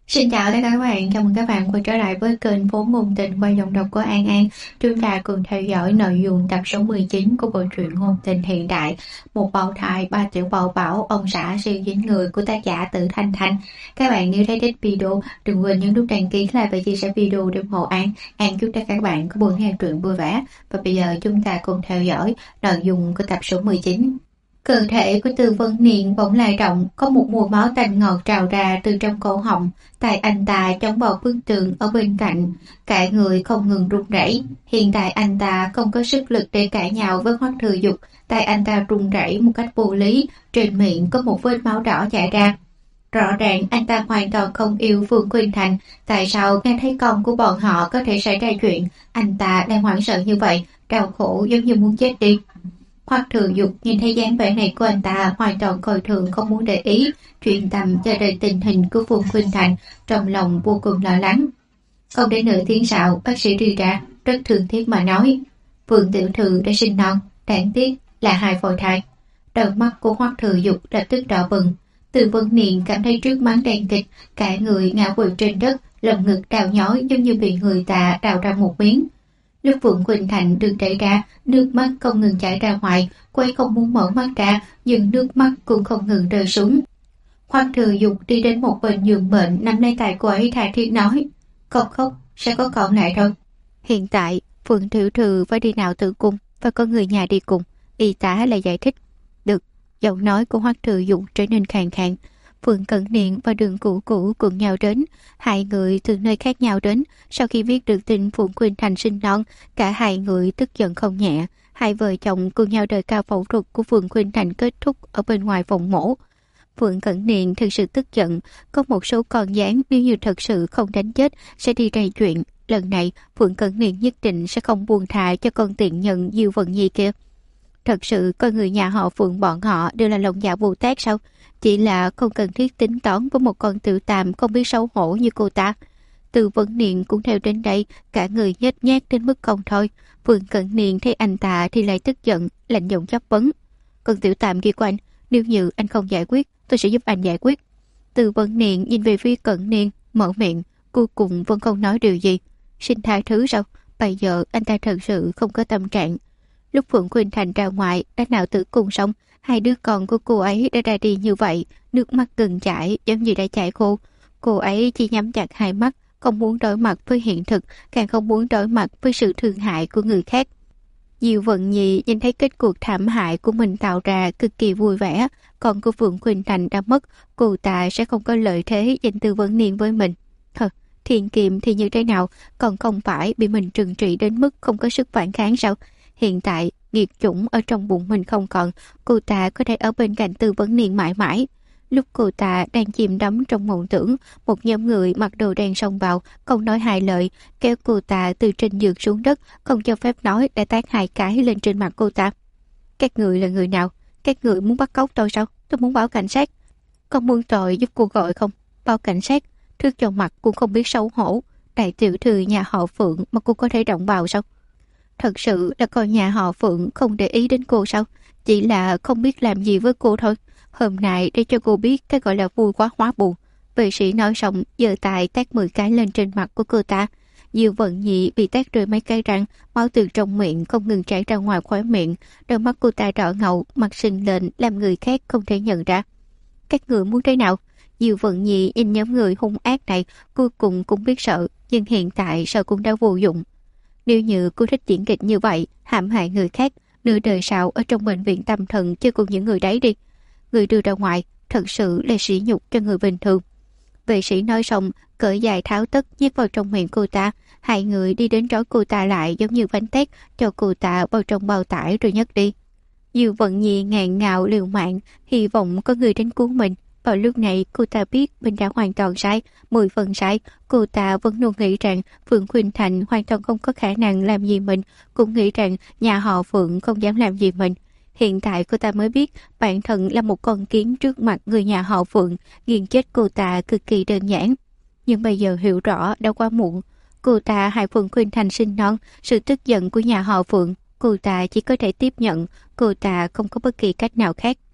Xin chào tất cả các bạn, chào mừng các bạn quay trở lại với kênh Vốn Ngôn Tình qua giọng đọc của An An. Chúng ta cùng theo dõi nội dung tập số 19 của bộ truyện ngôn tình hiện đại Một bào thai ba tiểu bào bảo ông xã siêu dính người của tác giả Tử Thanh Thanh. Các bạn nếu thấy thích video, đừng quên nhấn nút đăng ký, like và chia sẻ video để ủng hộ An. An chúc tất cả các bạn có buổi nghe truyện vui vẻ. Và bây giờ chúng ta cùng theo dõi nội dung của tập số 19. Cơ thể của Từ Vân Niên bỗng lay động, có một mùi máu tanh ngọt trào ra từ trong cổ họng. Tay anh ta chống vào bức tường ở bên cạnh, cả người không ngừng run rẩy. Hiện tại anh ta không có sức lực để cãi nhau với Hoắc Thừa Dục. Tay anh ta run rẩy một cách vô lý, trên miệng có một vết máu đỏ chảy ra. Rõ ràng anh ta hoàn toàn không yêu Phương Khuynh Thành. Tại sao nghe thấy con của bọn họ có thể xảy ra chuyện, anh ta đang hoảng sợ như vậy, đau khổ giống như muốn chết đi. Hoắc Thừa Dục nhìn thấy dáng vẻ này của anh ta, hoàn toàn coi thường, không muốn để ý, chuyên tâm cho đến tình hình của Phương Khuynh Thành, trong lòng vô cùng lo lắng. Không đến nửa tiếng sau, bác sĩ đi ra, rất thương tiếc mà nói: Phương tiểu thư đã sinh non, đáng tiếc là hai phôi thai. Đầu mắt của Hoắc Thừa Dục lập tức đỏ bừng. Từ Vân Niên cảm thấy trước mắt đen kịch, cả người ngã quỵ trên đất, lồng ngực đau nhói giống như bị người ta đào ra một miếng. Lúc Phương Khuynh Thành được đẩy ra, nước mắt không ngừng chảy ra ngoài, cô ấy không muốn mở mắt ra, nhưng nước mắt cũng không ngừng rơi xuống. Hoắc Thừa Dục đi đến một bên giường bệnh, nắm lấy tay cô ấy tha thiết nói: Không khóc, sẽ có còn lại đâu. Hiện tại, Phương Tiểu Thư phải đi nào tử cung, và có người nhà đi cùng. Y tá lại giải thích. Được, giọng nói của Hoắc Thừa Dục trở nên khàn khàn. Phương Cẩn Niên và Đường Cũ Cũ cùng nhau đến, hai người từ nơi khác nhau đến. Sau khi biết được tin Phương Khuynh Thành sinh non, cả hai người tức giận không nhẹ. Hai vợ chồng cùng nhau đợi ca phẫu thuật của Phương Khuynh Thành kết thúc ở bên ngoài phòng mổ. Phương Cẩn Niên thực sự tức giận, có một số con gián nếu như thật sự không đánh chết sẽ đi gây chuyện. Lần này Phương Cẩn Niên nhất định sẽ không buông tha cho con tiện nhân Diêu Vận Nhi kia. Thật sự coi người nhà họ Phượng bọn họ đều là lòng dạ Bồ Tát sao? Chỉ là không cần thiết tính toán với một con tự tàm không biết xấu hổ như cô ta. Từ Vấn Niên cũng theo đến đây, cả người nhếch nhác đến mức không thôi. Phương Cẩn Niên thấy anh ta thì lại tức giận, lạnh giọng chất vấn: Con tiểu tàm kia của anh, nếu như anh không giải quyết, tôi sẽ giúp anh giải quyết. Từ Vấn Niên nhìn về phía Cẩn Niên, mở miệng, cuối cùng vẫn không nói điều gì. Xin tha thứ sao? Bây giờ anh ta thật sự không có tâm trạng. Lúc Phượng Khuynh Thành ra ngoài đã nào tử cung xong, hai đứa con của cô ấy đã ra đi như vậy, nước mắt ngừng chảy giống như đã chảy khô. Cô ấy chỉ nhắm chặt hai mắt, không muốn đối mặt với hiện thực, càng không muốn đối mặt với sự thương hại của người khác. Diêu Vận Nhi nhìn thấy kết cuộc thảm hại của mình tạo ra cực kỳ vui vẻ. Con của Phượng Khuynh Thành đã mất, cô ta sẽ không có lợi thế dành Từ Vấn Niên với mình. Thiên Kiệm thì như thế nào, còn không phải bị mình trừng trị đến mức không có sức phản kháng sao? Hiện tại, nghiệt chủng ở trong bụng mình không còn, cô ta có thể ở bên cạnh Từ Vấn Niên mãi mãi. Lúc cô ta đang chìm đắm trong mộng tưởng, một nhóm người mặc đồ đen xông vào, không nói hai lời, kéo cô ta từ trên giường xuống đất, không cho phép nói, đã tát hai cái lên trên mặt cô ta. Các người là người nào? Các người muốn bắt cóc tôi sao? Tôi muốn báo cảnh sát. Con muốn tội giúp cô gọi không? Báo cảnh sát? Thước cho mặt cũng không biết xấu hổ. Đại tiểu thư nhà họ Phượng mà cô có thể động vào sao? Thật sự là con nhà họ Phượng không để ý đến cô sao? Chỉ là không biết làm gì với cô thôi. Hôm nay để cho cô biết cái gọi là vui quá hóa buồn. Vệ sĩ nói xong giơ tay tát 10 cái lên trên mặt của cô ta. Diêu Vận Nhi bị tát rơi mấy cái răng, máu từ trong miệng không ngừng chảy ra ngoài khóe miệng. Đôi mắt cô ta đỏ ngầu, mặt sình lên làm người khác không thể nhận ra. Các người muốn thế nào? Diêu Vận Nhi nhìn nhóm người hung ác này, cuối cùng cũng biết sợ, nhưng hiện tại sợ cũng đã vô dụng. Nếu như cô thích diễn kịch như vậy, hãm hại người khác, nửa đời sau ở trong bệnh viện tâm thần chơi cùng những người đấy đi. Người đưa ra ngoài, thật sự là sỉ nhục cho người bình thường. Vệ sĩ nói xong, cởi dài tháo tất nhét vào trong miệng cô ta. Hai người đi đến trói cô ta lại giống như bánh tét, cho cô ta vào trong bao tải rồi nhấc đi. Diêu Vận Nhi ngàn ngào liều mạng, hy vọng có người đến cứu mình. Vào lúc này cô ta biết mình đã hoàn toàn sai, 10 phần sai. Cô ta vẫn luôn nghĩ rằng Phượng Khuynh Thành hoàn toàn không có khả năng làm gì mình, cũng nghĩ rằng nhà họ Phượng không dám làm gì mình. Hiện tại cô ta mới biết bản thân là một con kiến trước mặt người nhà họ Phượng, nghiền chết cô ta cực kỳ đơn giản. Nhưng bây giờ hiểu rõ đã quá muộn. Cô ta hại Phượng Khuynh Thành sinh non, sự tức giận của nhà họ Phượng, cô ta chỉ có thể tiếp nhận, cô ta không có bất kỳ cách nào khác.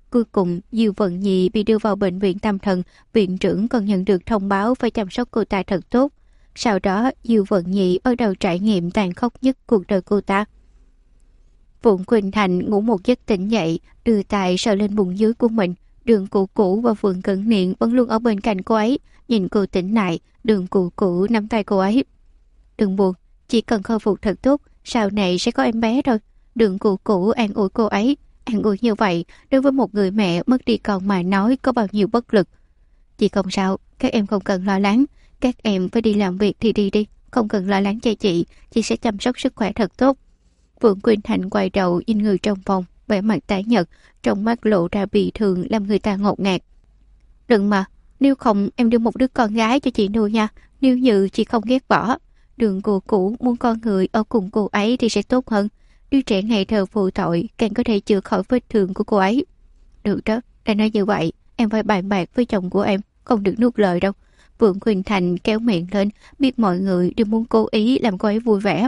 Cuối cùng, Diêu Vận Nhi bị đưa vào bệnh viện tâm thần, viện trưởng còn nhận được thông báo phải chăm sóc cô ta thật tốt. Sau đó, Diêu Vận Nhi bắt đầu trải nghiệm tàn khốc nhất cuộc đời cô ta. Phụng Quỳnh Thành ngủ một giấc tỉnh dậy, đưa tay sờ lên bụng dưới của mình. Đường Cụ Cũ và Phượng Cẩn Niệm vẫn luôn ở bên cạnh cô ấy. Nhìn cô tỉnh lại, Đường Cụ Cũ nắm tay cô ấy. Đừng buồn, chỉ cần khôi phục thật tốt, sau này sẽ có em bé rồi. Đường Cụ Cũ an ủi cô ấy. An ủi như vậy, đối với một người mẹ mất đi con mà nói có bao nhiêu bất lực. Chị không sao, các em không cần lo lắng. Các em phải đi làm việc thì đi đi, không cần lo lắng cho chị sẽ chăm sóc sức khỏe thật tốt. Phượng Quỳnh Thành quay đầu nhìn người trong phòng, vẻ mặt tái nhợt, trong mắt lộ ra bị thương làm người ta ngột ngạt. Đừng mà, nếu không em đưa một đứa con gái cho chị nuôi nha, nếu như chị không ghét bỏ. Đường Cụ Cũ muốn con người ở cùng cô ấy thì sẽ tốt hơn. Đứa trẻ ngày thơ phụ tội càng có thể chữa khỏi vết thương của cô ấy. Được đó, đã nói như vậy, em phải bàn bạc với chồng của em, không được nuốt lời đâu. Phượng Quỳnh Thành kéo miệng lên, biết mọi người đều muốn cố ý làm cô ấy vui vẻ.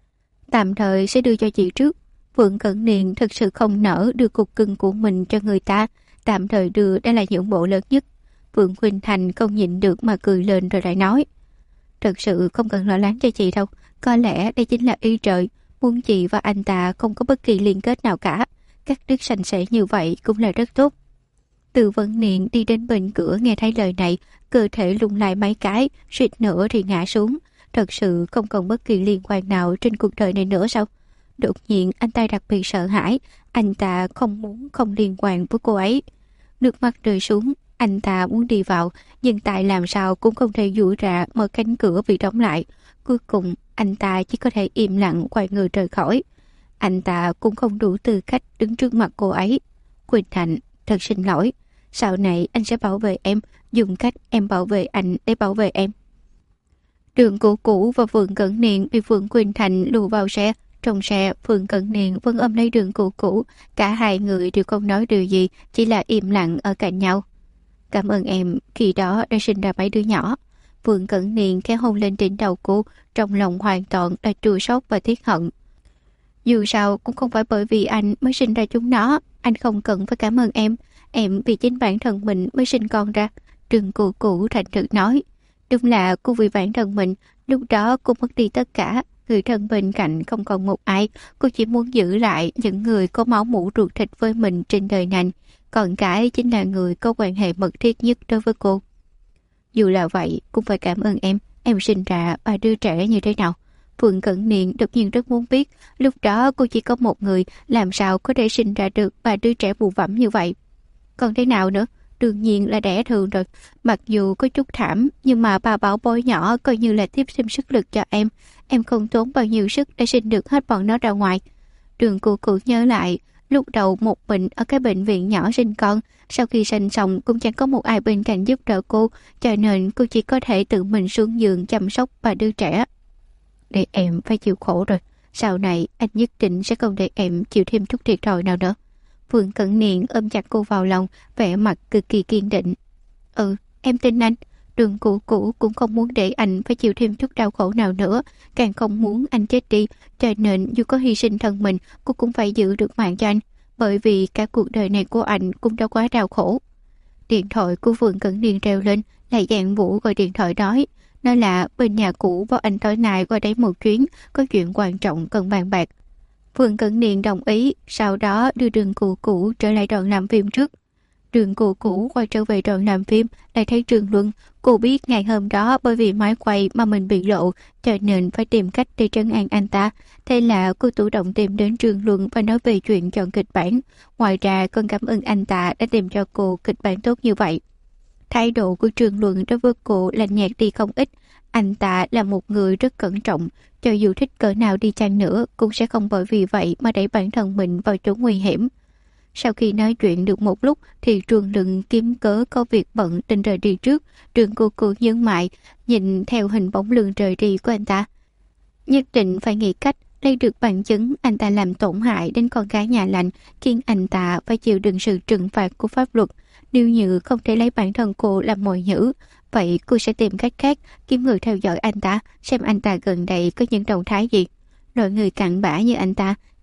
Tạm thời sẽ đưa cho chị trước. Phượng Cẩn Niên thực sự không nỡ đưa cục cưng của mình cho người ta, tạm thời đưa đã là những bộ lớn nhất. Phượng Quỳnh Thành không nhịn được mà cười lên rồi lại nói. Thật sự không cần lo lắng cho chị đâu, có lẽ đây chính là ý trời, muốn chị và anh ta không có bất kỳ liên kết nào cả. Cắt đứt sạch sẽ như vậy cũng là rất tốt. Từ Vấn Niên đi đến bên cửa nghe thấy lời này, cơ thể lung lay mấy cái, suýt nữa thì ngã xuống. Thật sự không còn bất kỳ liên quan nào trên cuộc đời này nữa sao? Đột nhiên anh ta đặc biệt sợ hãi, anh ta không muốn không liên quan với cô ấy. Nước mắt rơi xuống, anh ta muốn đi vào, nhưng tại làm sao cũng không thể duỗi ra mở cánh cửa bị đóng lại. Cuối cùng anh ta chỉ có thể im lặng quay người rời khỏi. Anh ta cũng không đủ tư cách đứng trước mặt cô ấy. Quỳnh Thành, thật xin lỗi. Sau này anh sẽ bảo vệ em, dùng cách em bảo vệ anh để bảo vệ em. Đường Cụ Cũ và Phượng Cẩn Niên bị Phượng Quỳnh Thành lùa vào xe. Trong xe, Phượng Cẩn Niên vẫn ôm lấy Đường Cụ Cũ. Cả hai người đều không nói điều gì, chỉ là im lặng ở cạnh nhau. Cảm ơn em, khi đó đã sinh ra mấy đứa nhỏ. Phượng Cẩn Niên khẽ hôn lên đỉnh đầu cô, trong lòng hoàn toàn là chua xót và tiếc hận. Dù sao cũng không phải bởi vì anh mới sinh ra chúng nó, anh không cần phải cảm ơn em vì chính bản thân mình mới sinh con ra. Đường Cụ Cũ thành thực nói. Đúng là cô vì bản thân mình, lúc đó cô mất đi tất cả, người thân bên cạnh không còn một ai, cô chỉ muốn giữ lại những người có máu mủ ruột thịt với mình trên đời này, còn cái chính là người có quan hệ mật thiết nhất đối với cô. Dù là vậy, cũng phải cảm ơn em sinh ra ba đứa trẻ như thế nào. Phượng Cẩn Niên đột nhiên rất muốn biết, lúc đó cô chỉ có một người, làm sao có thể sinh ra được ba đứa trẻ bụ bẫm như vậy. Còn thế nào nữa? Đương nhiên là đẻ thường rồi. Mặc dù có chút thảm, nhưng mà bà bảo bối nhỏ coi như là tiếp thêm sức lực cho em. Em không tốn bao nhiêu sức để sinh được hết bọn nó ra ngoài. Đường Cụ Cũ nhớ lại, lúc đầu một mình ở cái bệnh viện nhỏ sinh con, sau khi sinh xong cũng chẳng có một ai bên cạnh giúp đỡ cô, cho nên cô chỉ có thể tự mình xuống giường chăm sóc ba đứa trẻ. Để em phải chịu khổ rồi. Sau này anh nhất định sẽ không để em chịu thêm chút thiệt thòi nào nữa. Phượng Cẩn Niên ôm chặt cô vào lòng, vẻ mặt cực kỳ kiên định. Em tin anh. Đường Cụ Cũ cũng không muốn để anh phải chịu thêm chút đau khổ nào nữa, càng không muốn anh chết đi, cho nên dù có hy sinh thân mình, cô cũng phải giữ được mạng cho anh, bởi vì cả cuộc đời này của anh cũng đã quá đau khổ. Điện thoại của Phượng Cẩn Niên reo lên, lại Giang Vũ gọi điện thoại nói là bên nhà cũ bảo anh tối nay qua đấy một chuyến, có chuyện quan trọng cần bàn bạc. Phượng Cẩn Niên đồng ý, sau đó đưa Đường Cụ Cũ trở lại đoàn làm phim trước. Đường Cụ Cũ quay trở về đoàn làm phim, lại thấy Trường Luân. Cô biết ngày hôm đó bởi vì máy quay mà mình bị lộ, cho nên phải tìm cách để trấn an anh ta. Thế là cô chủ động tìm đến Trường Luân và nói về chuyện chọn kịch bản. Ngoài ra còn cảm ơn anh ta đã tìm cho cô kịch bản tốt như vậy. Thái độ của Trường Luân đối với cô lạnh nhạt đi không ít. Anh ta là một người rất cẩn trọng, cho dù thích cỡ nào đi chăng nữa cũng sẽ không bởi vì vậy mà đẩy bản thân mình vào chỗ nguy hiểm. Sau khi nói chuyện được một lúc thì Trường Luân kiếm cớ có việc bận định rời đi trước. Đường Cụ Cũ nhướng mày, nhìn theo hình bóng lưng rời đi của anh ta. Nhất định phải nghĩ cách lấy được bằng chứng anh ta làm tổn hại đến con gái nhà lành, khiến anh ta phải chịu đựng sự trừng phạt của pháp luật. Nếu như không thể lấy bản thân cô làm mồi nhử, vậy cô sẽ tìm cách khác, kiếm người theo dõi anh ta, xem anh ta gần đây có những động thái gì. Loại người cặn bã như anh ta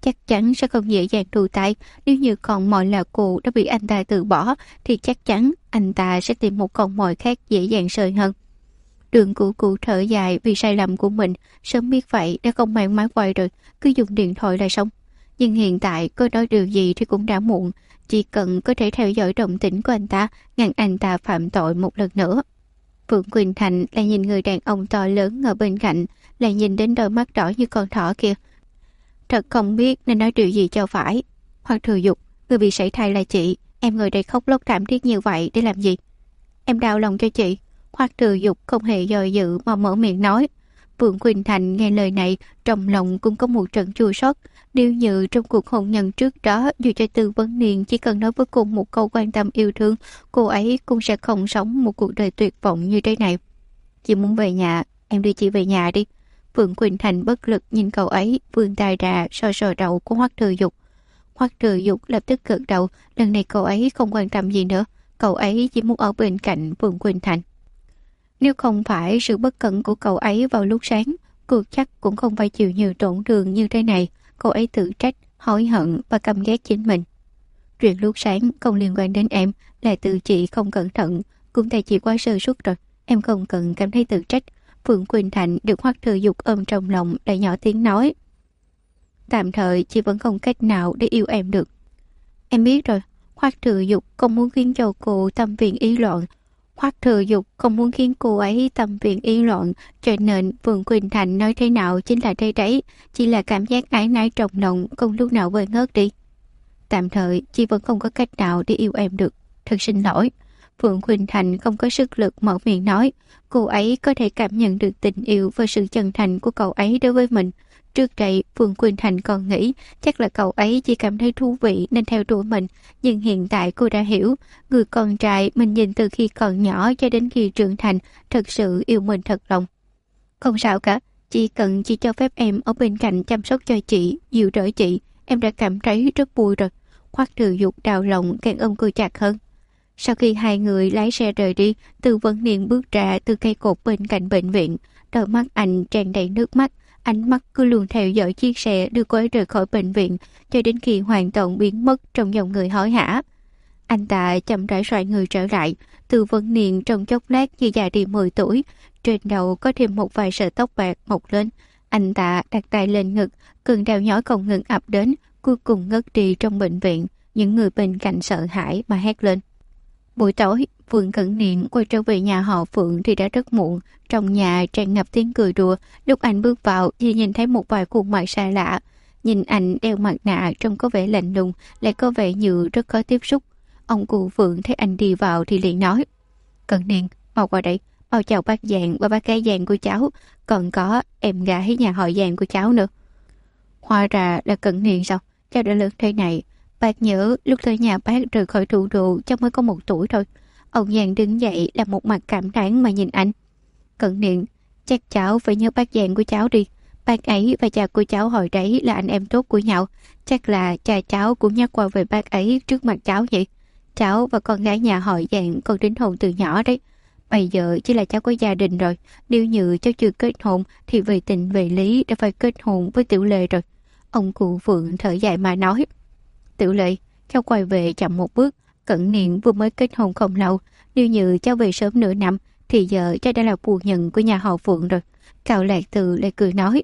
chắc chắn sẽ không dễ dàng thu tay. Nếu như con mồi là cô đã bị anh ta từ bỏ, thì chắc chắn anh ta sẽ tìm một con mồi khác dễ dàng sơi hơn. Đường Cửu Cửu thở dài vì sai lầm của mình, sớm biết vậy đã không mang máy quay rồi, cứ dùng điện thoại là xong. Nhưng hiện tại có nói điều gì thì cũng đã muộn, chỉ cần có thể theo dõi động tĩnh của anh ta, ngăn anh ta phạm tội một lần nữa. Phượng Quỳnh Thành lại nhìn người đàn ông to lớn ở bên cạnh, lại nhìn đến đôi mắt đỏ như con thỏ kia. Thật không biết nên nói điều gì cho phải. Hoặc Thừa Dục, người bị sảy thai là chị, em ngồi đây khóc lóc thảm thiết như vậy để làm gì? Em đau lòng cho chị. Hoặc Thừa Dục không hề do dự mà mở miệng nói. Phượng Quỳnh Thành nghe lời này, trong lòng cũng có một trận chua xót. Nếu như trong cuộc hôn nhân trước đó, dù cho Tư Vấn Niên chỉ cần nói với cô một câu quan tâm yêu thương, cô ấy cũng sẽ không sống một cuộc đời tuyệt vọng như thế này. Chị muốn về nhà, em đưa chị về nhà đi. Phượng Quỳnh Thành bất lực nhìn cậu ấy, vươn tay ra sờ sờ đầu của Hoắc Thừa Dục. Hoắc Thừa Dục lập tức gật đầu, lần này cậu ấy không quan tâm gì nữa, cậu ấy chỉ muốn ở bên cạnh Phượng Quỳnh Thành. Nếu không phải sự bất cẩn của cậu ấy vào lúc sáng, cô chắc cũng không phải chịu nhiều tổn thương như thế này. Cậu ấy tự trách, hối hận và căm ghét chính mình. Chuyện lúc sáng không liên quan đến em, là tự chị không cẩn thận, cũng tại chị quá sơ suất rồi, em không cần cảm thấy tự trách. Phượng Quỳnh Thành được Hoắc Thừa Dục ôm trong lòng, lại nhỏ tiếng nói. Tạm thời chị vẫn không cách nào để yêu em được. Em biết rồi, Hoắc Thừa Dục không muốn khiến cho cô tâm phiền ý loạn. Hoắc Thừa Dục không muốn khiến cô ấy tâm phiền ý loạn, cho nên Phượng Quỳnh Thành nói thế nào chính là thế đấy, chỉ là cảm giác ái nái trong lòng không lúc nào vơi ngớt đi. Tạm thời chị vẫn không có cách nào để yêu em được, thật xin lỗi. Phượng Quỳnh Thành không có sức lực mở miệng nói, cô ấy có thể cảm nhận được tình yêu và sự chân thành của cậu ấy đối với mình. Trước đây Phượng Quỳnh Thành còn nghĩ chắc là cậu ấy chỉ cảm thấy thú vị nên theo đuổi mình, nhưng hiện tại cô đã hiểu, người con trai mình nhìn từ khi còn nhỏ cho đến khi trưởng thành thật sự yêu mình thật lòng. Không sao cả, chỉ cần chị cho phép em ở bên cạnh chăm sóc cho chị, dịu đỡ chị, em đã cảm thấy rất vui rồi. Hoắc Thừa Dục đau lòng càng ôm cô chặt hơn. Sau khi hai người lái xe rời đi, Tư Vấn Niên bước ra từ cây cột bên cạnh bệnh viện, đôi mắt anh tràn đầy nước mắt, ánh mắt cứ luôn theo dõi chiếc xe đưa cô ấy rời khỏi bệnh viện cho đến khi hoàn toàn biến mất trong dòng người hối hả. Anh ta chậm rãi xoay người trở lại, Tư Vấn Niên trong chốc lát như già đi 10 tuổi, trên đầu có thêm một vài sợi tóc bạc mọc lên. Anh ta đặt tay lên ngực, cơn đau nhói không ngừng ập đến, cuối cùng ngất đi trong bệnh viện. Những người bên cạnh sợ hãi mà hét lên. Buổi tối, Phượng Cẩn Niên quay trở về nhà họ Phượng thì đã rất muộn. Trong nhà tràn ngập tiếng cười đùa. Lúc anh bước vào thì nhìn thấy một vài khuôn mặt xa lạ. Nhìn anh đeo mặt nạ trông có vẻ lạnh lùng, lại có vẻ như rất khó tiếp xúc. Ông cụ Phượng thấy anh đi vào thì liền nói: Cẩn Niên, mau qua đây, mau chào bác Giàng và bác gái Giàng của cháu, còn có em gái nhà họ Giàng của cháu nữa. Hóa ra là Cẩn Niên sao? Cháu đã lớn thế này. Bác nhớ lúc tới nhà bác rời khỏi thủ đô cháu mới có 1 tuổi thôi. Ông Giàng đứng dậy làm một mặt cảm thán mà nhìn anh. Cẩn Niên, chắc cháu phải nhớ bác Giàng của cháu đi. Bác ấy và cha của cháu hồi đấy là anh em tốt của nhau. Chắc là cha cháu cũng nhắc qua về bác ấy trước mặt cháu vậy. Cháu và con gái nhà họ Giàng còn đính hôn từ nhỏ đấy. Bây giờ chỉ là cháu có gia đình rồi. Nếu như cháu chưa kết hôn thì về tình về lý đã phải kết hôn với Tiểu Lệ rồi. Ông cụ Phượng thở dài mà nói. Tiểu Lệ, cháu quay về chậm một bước. Cẩn Niên vừa mới kết hôn không lâu. Nếu như cháu về sớm nửa năm thì giờ cháu đã là phu nhân của nhà họ Phượng rồi. Cao Lạc Từ lại cười nói.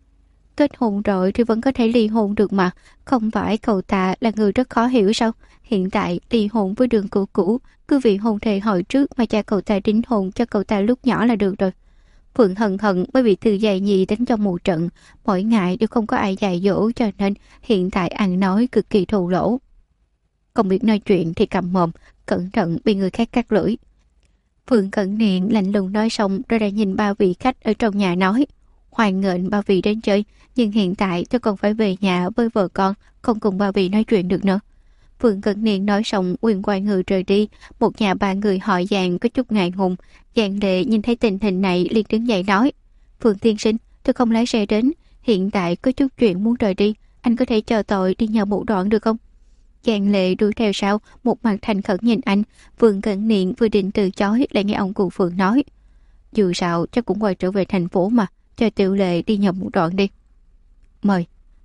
Kết hôn rồi thì vẫn có thể ly hôn được mà. Không phải cậu ta là người rất khó hiểu sao? Hiện tại ly hôn với Đường Cửu Cửu, cứ vì hôn thề hồi trước mà cha cậu ta đính hôn cho cậu ta lúc nhỏ là được rồi. Phượng hận hận bởi vì Từ Giai Nhi đánh trong một trận, mỗi ngày đều không có ai dạy dỗ, cho nên hiện tại ăn nói cực kỳ thô lỗ. Không biết nói chuyện thì cầm mồm, cẩn thận bị người khác cắt lưỡi. Phượng Cẩn Niên lạnh lùng nói xong rồi lại nhìn ba vị khách ở trong nhà nói. Hoan nghênh ba vị đến chơi, nhưng hiện tại tôi còn phải về nhà với vợ con, không cùng ba vị nói chuyện được nữa. Phượng Cẩn Niên nói xong quyền quay người rời đi. Một nhà 3 người họ Giàng có chút ngại ngùng. Giàng Lệ nhìn thấy tình hình này liền đứng dậy nói. Phượng tiên sinh, tôi không lái xe đến, hiện tại có chút chuyện muốn rời đi, anh có thể chờ tôi đi nhờ một đoạn được không? Giàng Lệ đuổi theo sau, một mặt thành khẩn nhìn anh. Phượng Cẩn Niên vừa định từ chối lại nghe ông cụ Phượng nói. Dù sao chắc cũng quay trở về thành phố mà, cho Tiểu Lệ đi nhờ một đoạn đi. Mời.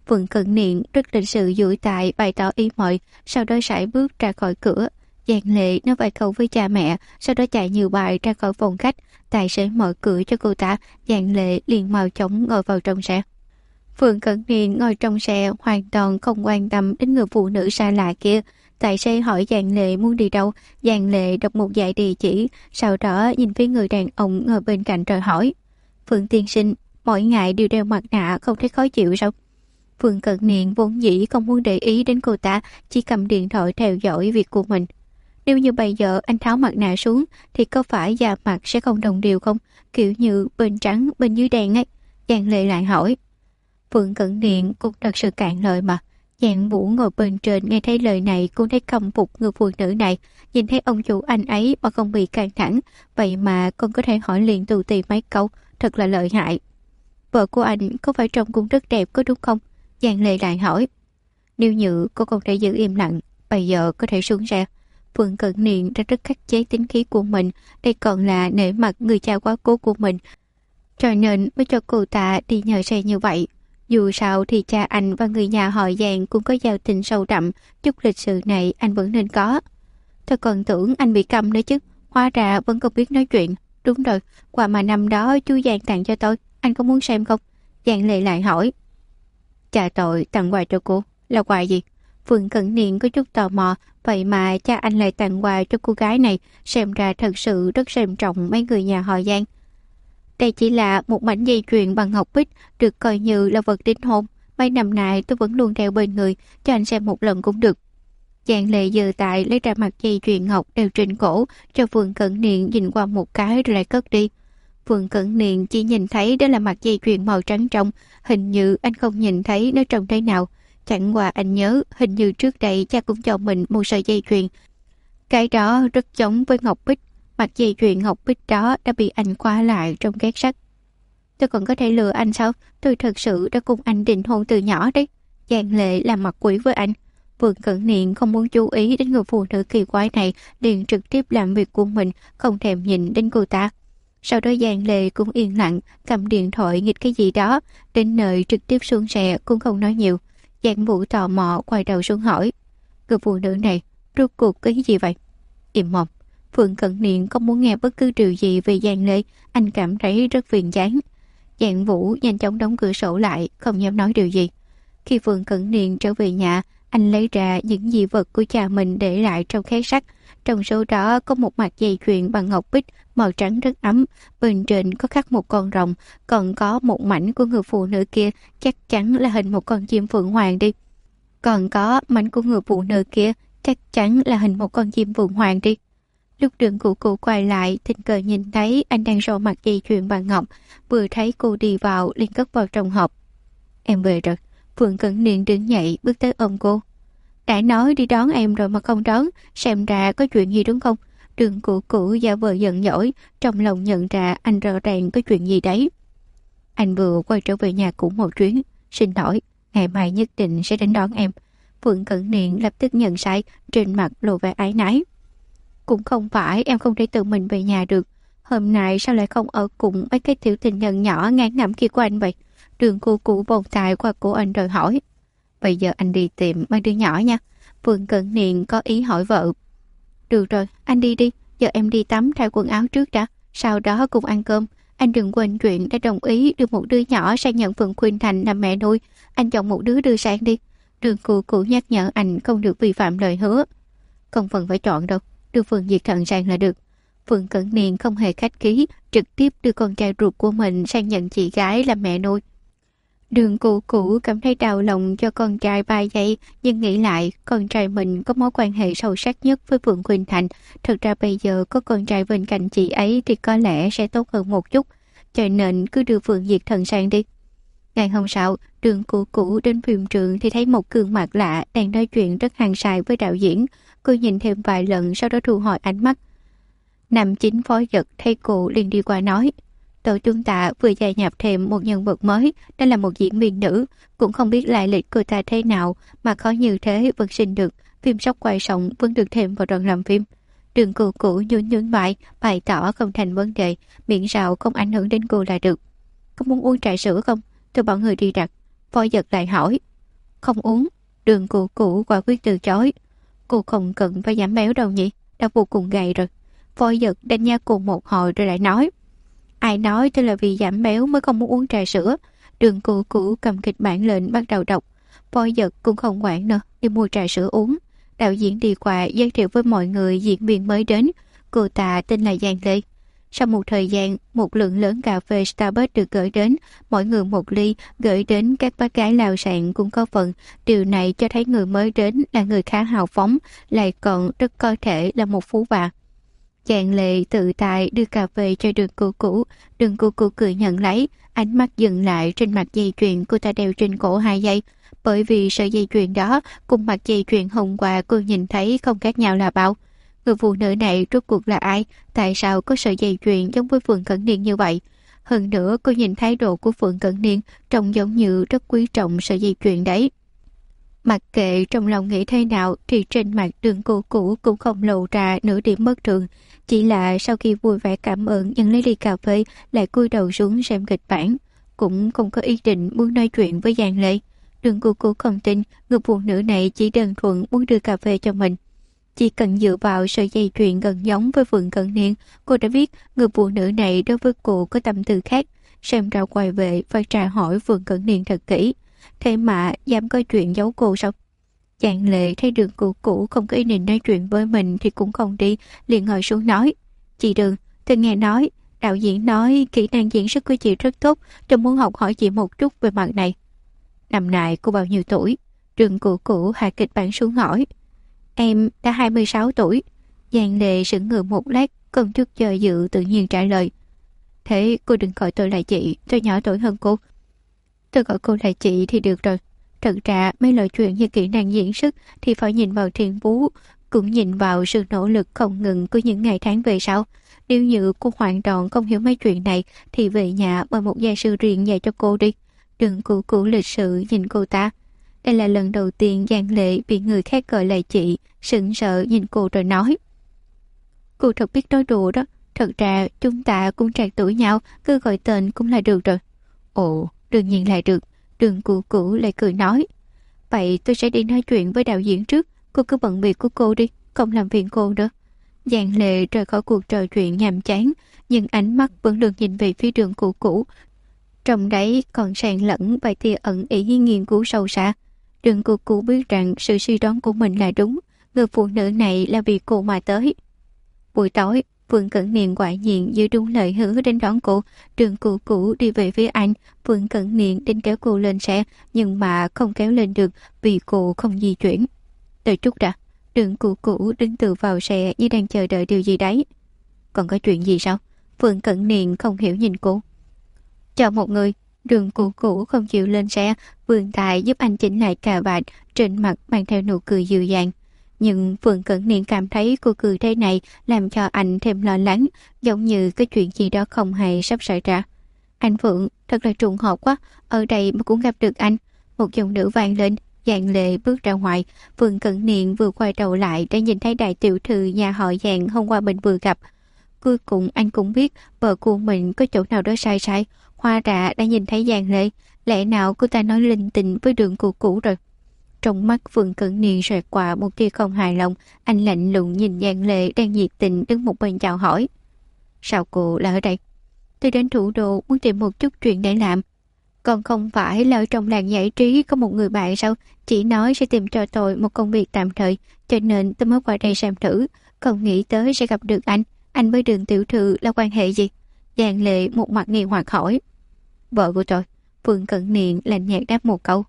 Phượng Cận Niệm rất lịch sự duỗi tại bày tỏ ý mời, sau đó sải bước ra khỏi cửa. Giang Lệ nói vài câu với cha mẹ, sau đó chạy nhiều bài ra khỏi phòng khách. Tài xế mở cửa cho cô ta, Giang Lệ liền mau chóng ngồi vào trong xe. Phượng Cận Niệm ngồi trong xe hoàn toàn không quan tâm đến người phụ nữ xa lạ kia. Tài xế hỏi Giang Lệ muốn đi đâu. Giang Lệ đọc một dãy địa chỉ, sau đó nhìn phía người đàn ông ngồi bên cạnh rồi hỏi: Phượng tiên sinh, mỗi ngày đều đeo mặt nạ không thấy khó chịu sao? Phượng Cận Niệm vốn dĩ không muốn để ý đến cô ta, chỉ cầm điện thoại theo dõi việc của mình. Nếu như bây giờ anh tháo mặt nạ xuống thì có phải da mặt sẽ không đồng đều không? Kiểu như bên trắng bên dưới đen ấy. Giang Lệ lại hỏi. Phượng Cận Niệm cũng thật sự cạn lời mà. Giang Vũ ngồi bên trên nghe thấy lời này cũng thấy khâm phục người phụ nữ này. Nhìn thấy ông chủ anh ấy mà không bị căng thẳng, vậy mà còn có thể hỏi liền tù tì mấy câu, thật là lợi hại. Vợ của anh có phải trông cũng rất đẹp có đúng không? Giang Lệ lại hỏi. Nếu như cô không thể giữ im lặng, bây giờ có thể xuống xe. Phượng Cận Niệm đã rất khắc chế tính khí của mình, đây còn là nể mặt người cha quá cố của mình, cho nên mới cho cô ta đi nhờ xe như vậy. Dù sao thì cha anh và người nhà họ Giang cũng có giao tình sâu đậm, chút lịch sự này anh vẫn nên có. Tôi còn tưởng anh bị câm nữa chứ, hóa ra vẫn không biết nói chuyện. Đúng rồi, quà mà năm đó chú Giang tặng cho tôi, anh có muốn xem không? Giang Lệ lại hỏi. Cha tội tặng quà cho cô, là quà gì? Phượng Cận Niệm có chút tò mò, vậy mà cha anh lại tặng quà cho cô gái này, xem ra thật sự rất xem trọng mấy người nhà họ Giang. Đây chỉ là một mảnh dây chuyền bằng ngọc bích, được coi như là vật đính hôn. Mấy năm nay tôi vẫn luôn đeo bên người, cho anh xem một lần cũng được. Giang Lệ giơ tay lấy ra mặt dây chuyền ngọc đeo trên cổ, cho Phượng Cận Niệm nhìn qua một cái rồi lại cất đi. Phượng Cận Niệm chỉ nhìn thấy đó là mặt dây chuyền màu trắng trong, hình như anh không nhìn thấy nó trông thế nào. Chẳng qua anh nhớ hình như trước đây cha cũng cho mình một sợi dây chuyền. Cái đó rất giống với ngọc bích, mặt dây chuyền ngọc bích đó đã bị anh khóa lại trong két sắt. Tôi còn có thể lừa anh sao? Tôi thật sự đã cùng anh định hôn từ nhỏ đấy. Giang Lệ làm mặt quỷ với anh. Phượng Cận Niệm không muốn chú ý đến người phụ nữ kỳ quái này, liền trực tiếp làm việc của mình, không thèm nhìn đến cô ta. Sau đó Giang Lệ cũng yên lặng, cầm điện thoại nghịch cái gì đó, đến nơi trực tiếp xuống xe cũng không nói nhiều. Giang Vũ tò mò quay đầu xuống hỏi. Người phụ nữ này, rốt cuộc cái gì vậy? Im mồm. Phượng Cận Niệm không muốn nghe bất cứ điều gì về Giang Lệ, anh cảm thấy rất phiền chán. Giang Vũ nhanh chóng đóng cửa sổ lại, không dám nói điều gì. Khi Phượng Cận Niệm trở về nhà, anh lấy ra những dị vật của cha mình để lại trong két sắt. Trong số đó có một mặt dây chuyền bằng ngọc bích màu trắng rất ấm, bên trên có khắc một con rồng, còn có một mảnh của người phụ nữ kia, chắc chắn là hình một con chim phượng hoàng đi. Còn có mảnh của người phụ nữ kia, chắc chắn là hình một con chim phượng hoàng đi. Lúc Đường Cụ Cụ quay lại, tình cờ nhìn thấy anh đang rô mặt dây chuyền bằng ngọc, vừa thấy cô đi vào liền cất vào trong hộp. Em về rồi. Phượng Cận Niệm đứng dậy bước tới ôm cô. Đã nói đi đón em rồi mà không đón, xem ra có chuyện gì đúng không? Đường Cụ Cụ giả vờ giận dỗi, trong lòng nhận ra anh rõ ràng có chuyện gì đấy. Anh vừa quay trở về nhà cũ một chuyến, xin lỗi, ngày mai nhất định sẽ đến đón em. Phượng Cận Niệm lập tức nhận sai, trên mặt lộ vẻ áy náy. Cũng không phải em không thể tự mình về nhà được. Hôm nay sao lại không ở cùng mấy cái tiểu tình nhân nhỏ ngán ngẩm kia của anh vậy? Đường Cụ Cụ vòng tay qua cổ anh rồi hỏi. Bây giờ anh đi tìm mấy đứa nhỏ nha. Phượng Cận Niệm có ý hỏi vợ. Được rồi, anh đi đi. Giờ em đi tắm thay quần áo trước đã, sau đó cùng ăn cơm. Anh đừng quên chuyện đã đồng ý đưa một đứa nhỏ sang nhận Phượng Khuynh Thành làm mẹ nuôi. Anh chọn một đứa đưa sang đi. Đường Cụ Cụ nhắc nhở anh không được vi phạm lời hứa. Không cần phải chọn đâu, đưa Phượng Diệt Thần sang là được. Phượng Cận Niệm không hề khách khí, trực tiếp đưa con trai ruột của mình sang nhận chị gái làm mẹ nuôi. Đường Cụ Cụ cảm thấy đau lòng cho con trai 3 giây, nhưng nghĩ lại con trai mình có mối quan hệ sâu sắc nhất với Phượng Khuynh Thành. Thật ra bây giờ có con trai bên cạnh chị ấy thì có lẽ sẽ tốt hơn một chút, cho nên cứ đưa Phượng Diệt Thần sang đi. Ngày hôm sau, Đường Cụ Cụ đến phim trường thì thấy một gương mặt lạ đang nói chuyện rất hăng say với đạo diễn. Cô nhìn thêm vài lần sau đó thu hồi ánh mắt. Nam chính Phó Dật thấy cô liền đi qua nói. Tổ chúng ta vừa gia nhập thêm một nhân vật mới, đó là một diễn viên nữ, cũng không biết lại lịch cô ta thế nào mà khó như thế vẫn xin được, phim sắp quay xong vẫn được thêm vào đoàn làm phim. Đường Cụ Cụ nhún vai, bày tỏ không thành vấn đề, miễn sao không ảnh hưởng đến cô là được. Có muốn uống trà sữa không? Tôi bảo người đi đặt. Phó Dật lại hỏi. Không uống. Đường Cửu Cửu quả quyết từ chối. Cô không cần phải giảm béo đâu nhỉ, đã vô cùng gầy rồi. Voi Dật đánh giá cô một hồi rồi lại nói, ai nói tôi là vì giảm béo mới không muốn uống trà sữa. Đường Cửu Cửu cầm kịch bản lên bắt đầu đọc. Voi Dật cũng không quản nữa, đi mua trà sữa uống. Đạo diễn đi qua giới thiệu với mọi người diễn viên mới đến. Cô ta tên là Giang Lê. Sau một thời gian, một lượng lớn cà phê Starbucks được gửi đến, mỗi người một ly, gửi đến các bác gái lao sạn cũng có phần. Điều này cho thấy người mới đến là người khá hào phóng, lại còn rất có thể là một phú bà. Giang Lệ tự tại đưa cà phê cho Đường Cửu Cửu. Đường Cửu Cửu cười nhận lấy, ánh mắt dừng lại trên mặt dây chuyền cô ta đeo trên cổ 2 giây. Bởi vì sợi dây chuyền đó cùng mặt dây chuyền hôm qua cô nhìn thấy không khác nhau là bao. Người phụ nữ này rốt cuộc là ai? Tại sao có sợi dây chuyền giống với Phượng Cẩn Niên như vậy? Hơn nữa cô nhìn thái độ của Phượng Cẩn Niên trông giống như rất quý trọng sợi dây chuyền đấy. Mặc kệ trong lòng nghĩ thế nào thì trên mặt Đường Cửu Cửu cũng không lộ ra nửa điểm bất thường. Chỉ là sau khi vui vẻ cảm ơn nhận lấy ly cà phê lại cúi đầu xuống xem kịch bản. Cũng không có ý định muốn nói chuyện với Giang Lệ. Đường Cửu Cửu không tin người phụ nữ này chỉ đơn thuần muốn đưa cà phê cho mình. Chỉ cần dựa vào sợi dây chuyền gần giống với Phượng Cẩn Niên, cô đã biết người phụ nữ này đối với cô có tâm tư khác. Xem ra quay về phải tra hỏi Phượng Cẩn Niên thật kỹ. Thế mà dám có chuyện giấu cô sao? Giang Lệ thấy Đường Cửu Cửu không có ý định nói chuyện với mình thì cũng không đi, liền ngồi xuống nói. Chị Đường, tôi nghe nói, đạo diễn nói kỹ năng diễn xuất của chị rất tốt, tôi muốn học hỏi chị một chút về mặt này. Năm nay cô bao nhiêu tuổi? Đường Cửu Cửu hạ kịch bản xuống hỏi. Em đã 26 tuổi. Giang Lệ sững ngừ một lát, không chút chờ dự tự nhiên trả lời. Thế cô đừng gọi tôi là chị, tôi nhỏ tuổi hơn cô. Tôi gọi cô là chị thì được rồi. Thật ra mấy lời chuyện như kỹ năng diễn xuất thì phải nhìn vào thiên phú, cũng nhìn vào sự nỗ lực không ngừng của những ngày tháng về sau. Nếu như cô hoàn toàn không hiểu mấy chuyện này thì về nhà mời một gia sư riêng dạy cho cô đi. Đừng Cửu Cửu lịch sự nhìn cô ta. Đây là lần đầu tiên Giang Lệ bị người khác gọi là chị, sững sờ nhìn cô rồi nói. Cô thật biết nói đùa đó, thật ra chúng ta cũng trạc tuổi nhau, cứ gọi tên cũng là được rồi. Ồ, đương nhiên là được. Đường Cửu Cửu lại cười nói. Vậy tôi sẽ đi nói chuyện với đạo diễn trước, cô cứ bận việc của cô đi, không làm phiền cô nữa. Giang Lệ rời khỏi cuộc trò chuyện nhàm chán, nhưng ánh mắt vẫn được nhìn về phía Đường Cửu Cửu. Trong đấy còn xen lẫn vài tia ẩn ý nghiên cứu sâu xa. Đường Cửu Cửu biết rằng sự suy đoán của mình là đúng, người phụ nữ này là vì cô mà tới. Buổi tối, Phượng Cẩn Niên quả nhiên giữ đúng lời hứa đến đón cô. Đường Cửu Cửu đi về phía anh. Phượng Cẩn Niên định kéo cô lên xe, nhưng mà không kéo lên được vì cô không di chuyển. Đợi chút đã. Đường Cửu Cửu đứng tựa vào xe như đang chờ đợi điều gì đấy. Còn có chuyện gì sao? Phượng Cẩn Niên không hiểu nhìn cô. Chào một người. Đường Cửu Cửu không chịu lên xe, vươn tay giúp anh chỉnh lại cà vạt, trên mặt mang theo nụ cười dịu dàng. Nhưng Phượng Cẩn Niên cảm thấy cô cười thế này làm cho anh thêm lo lắng, giống như cái chuyện gì đó không hay sắp xảy ra. Anh Phượng, thật là trùng hợp quá, ở đây mà cũng gặp được anh. Một giọng nữ vang lên, Giang Lệ bước ra ngoài. Phượng Cẩn Niên vừa quay đầu lại đã nhìn thấy đại tiểu thư nhà họ Giang hôm qua mình vừa gặp. Cuối cùng anh cũng biết vợ của mình có chỗ nào đó sai sai. Hoa ra đã nhìn thấy Giang Lệ, lẽ nào cô ta nói linh tinh với Đường Cửu Cửu rồi. Trong mắt Phượng Cẩn Niên xẹt qua một tia không hài lòng, anh lạnh lùng nhìn Giang Lệ đang nhiệt tình đứng một bên chào hỏi. Sao cô là ở đây? Tôi đến thủ đô muốn tìm một chút chuyện để làm. Còn không phải là ở trong làng giải trí có một người bạn sao? Chỉ nói sẽ tìm cho tôi một công việc tạm thời, cho nên tôi mới qua đây xem thử. Không nghĩ tới sẽ gặp được anh. Anh với Đường tiểu thư là quan hệ gì? Giang Lệ một mặt nghi hoặc hỏi. Vợ của tôi. Phượng Cẩn Niên lạnh nhạt đáp một câu.